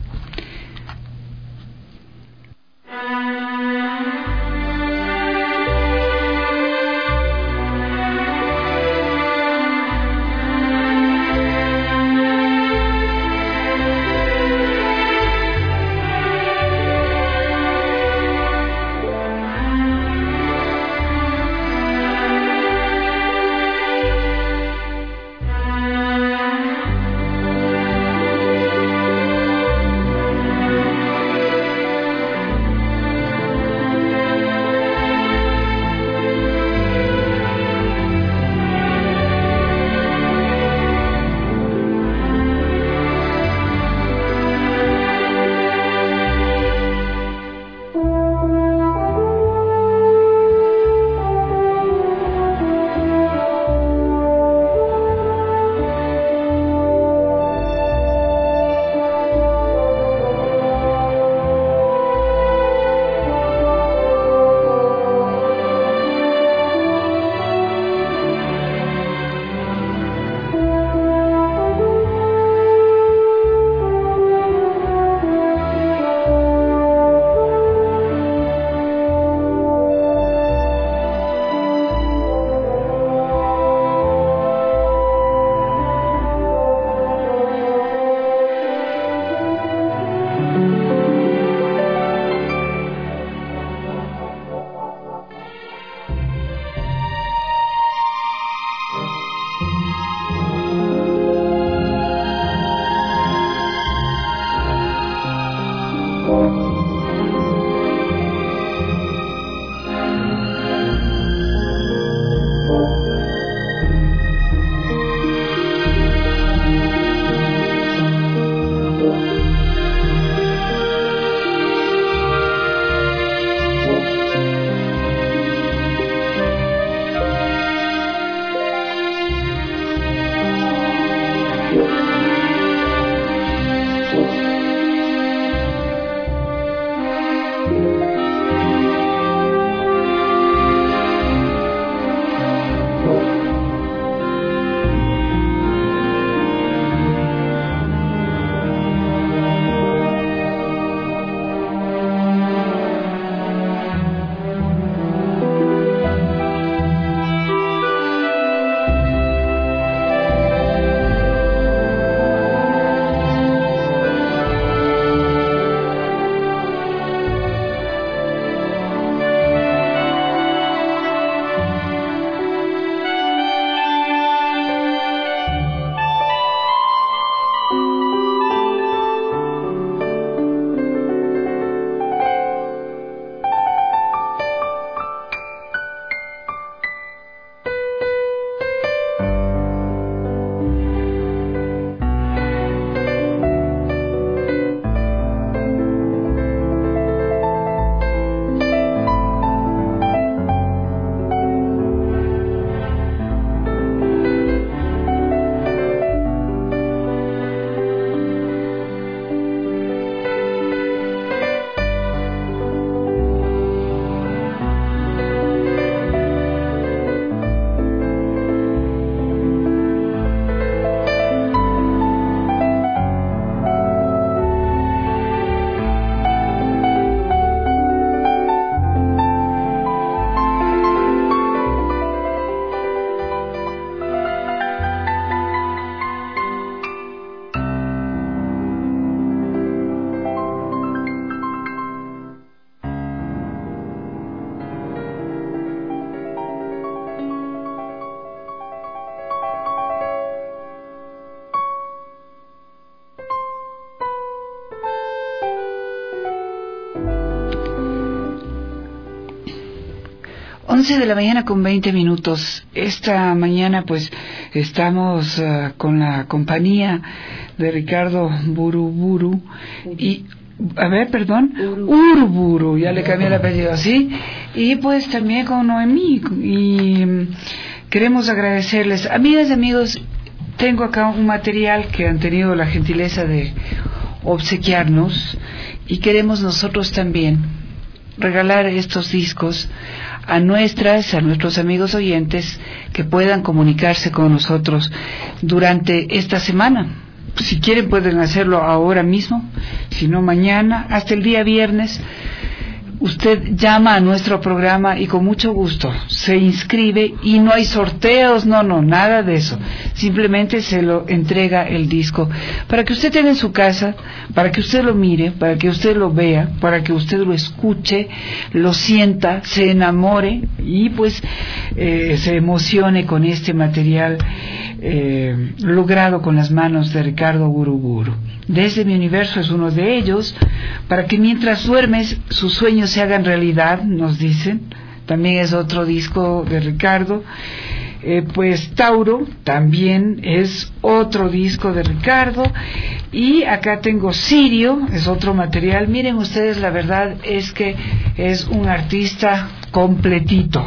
once de la mañana con veinte minutos. Esta mañana pues estamos uh, con la compañía de Ricardo Buruburu y a ver, perdón, Uruburu, ya le cambié el apellido, ¿sí? Y pues también con Noemí y um, queremos agradecerles. Amigas y amigos, tengo acá un material que han tenido la gentileza de obsequiarnos y queremos nosotros también regalar estos discos a nuestras, a nuestros amigos oyentes que puedan comunicarse con nosotros durante esta semana. Si quieren pueden hacerlo ahora mismo, si no mañana, hasta el día viernes. Usted llama a nuestro programa y con mucho gusto se inscribe y no hay sorteos, no, no, nada de eso. Simplemente se lo entrega el disco para que usted tenga en su casa, para que usted lo mire, para que usted lo vea, para que usted lo escuche, lo sienta, se enamore y pues eh, se emocione con este material eh, logrado con las manos de Ricardo Buruburu. Desde mi universo es uno de ellos, para que mientras duermes sus sueños se hagan realidad, nos dicen. También es otro disco de Ricardo. Eh, pues Tauro también es otro disco de Ricardo. Y acá tengo Sirio, es otro material. Miren ustedes, la verdad es que es un artista completito.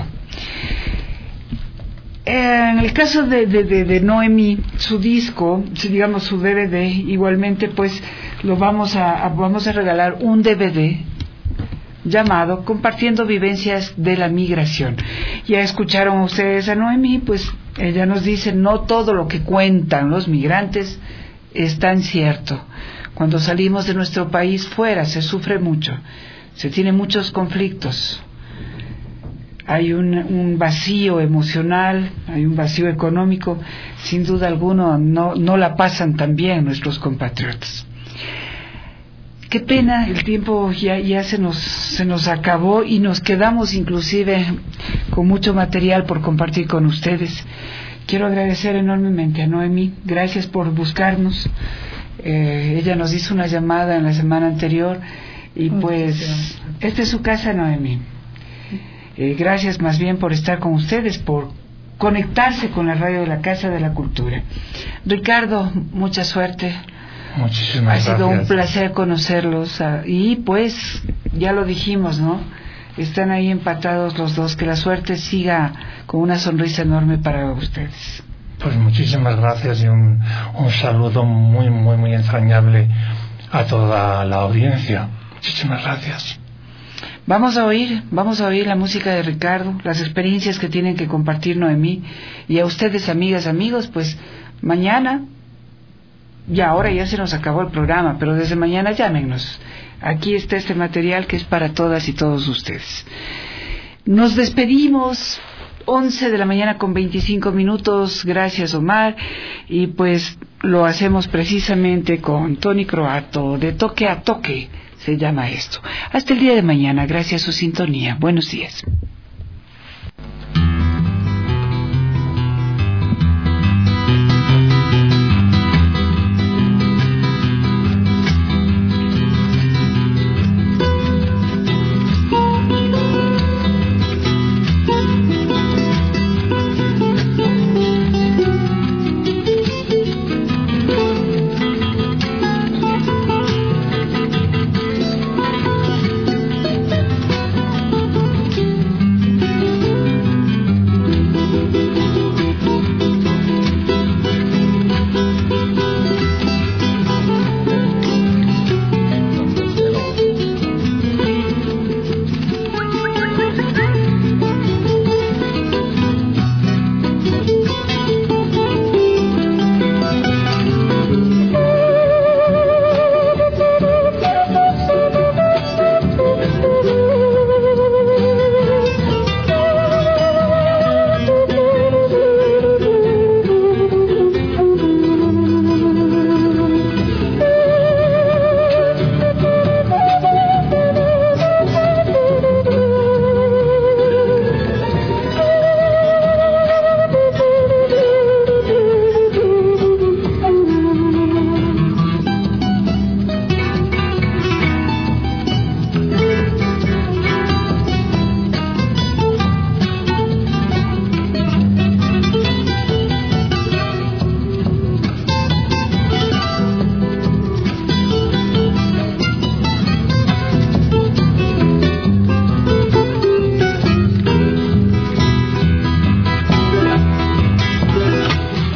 En el caso de, de, de, de Noemí, su disco, digamos su D V D, igualmente pues lo vamos a, a vamos a regalar un D V D llamado Compartiendo Vivencias de la Migración. Ya escucharon ustedes a Noemí, pues ella nos dice, no todo lo que cuentan los migrantes es tan cierto. Cuando salimos de nuestro país fuera se sufre mucho, se tienen muchos conflictos. Hay un, un vacío emocional, hay un vacío económico, sin duda alguna no, no la pasan tan bien nuestros compatriotas. Qué pena, el tiempo ya, ya se nos, se nos acabó y nos quedamos inclusive con mucho material por compartir con ustedes. Quiero agradecer enormemente a Noemí, gracias por buscarnos. Eh, ella nos hizo una llamada en la semana anterior y pues esta es su casa, Noemí. Eh, gracias más bien por estar con ustedes, por conectarse con la radio de la Casa de la Cultura. Ricardo, mucha suerte. Muchísimas gracias. Ha sido un placer conocerlos y pues ya lo dijimos, ¿no? Están ahí empatados los dos, que la suerte siga con una sonrisa enorme para ustedes. Pues muchísimas gracias y un, un saludo muy, muy, muy entrañable a toda la audiencia. Muchísimas gracias. Vamos a oír, vamos a oír la música de Ricardo, las experiencias que tienen que compartir Noemí, y a ustedes, amigas, amigos, pues mañana, ya ahora ya se nos acabó el programa, pero desde mañana llámenos. Aquí está este material que es para todas y todos ustedes. Nos despedimos, once de la mañana con veinticinco minutos, gracias Omar, y pues lo hacemos precisamente con Tony Croato, de Toque a Toque se llama esto. Hasta el día de mañana, gracias a su sintonía. Buenos días.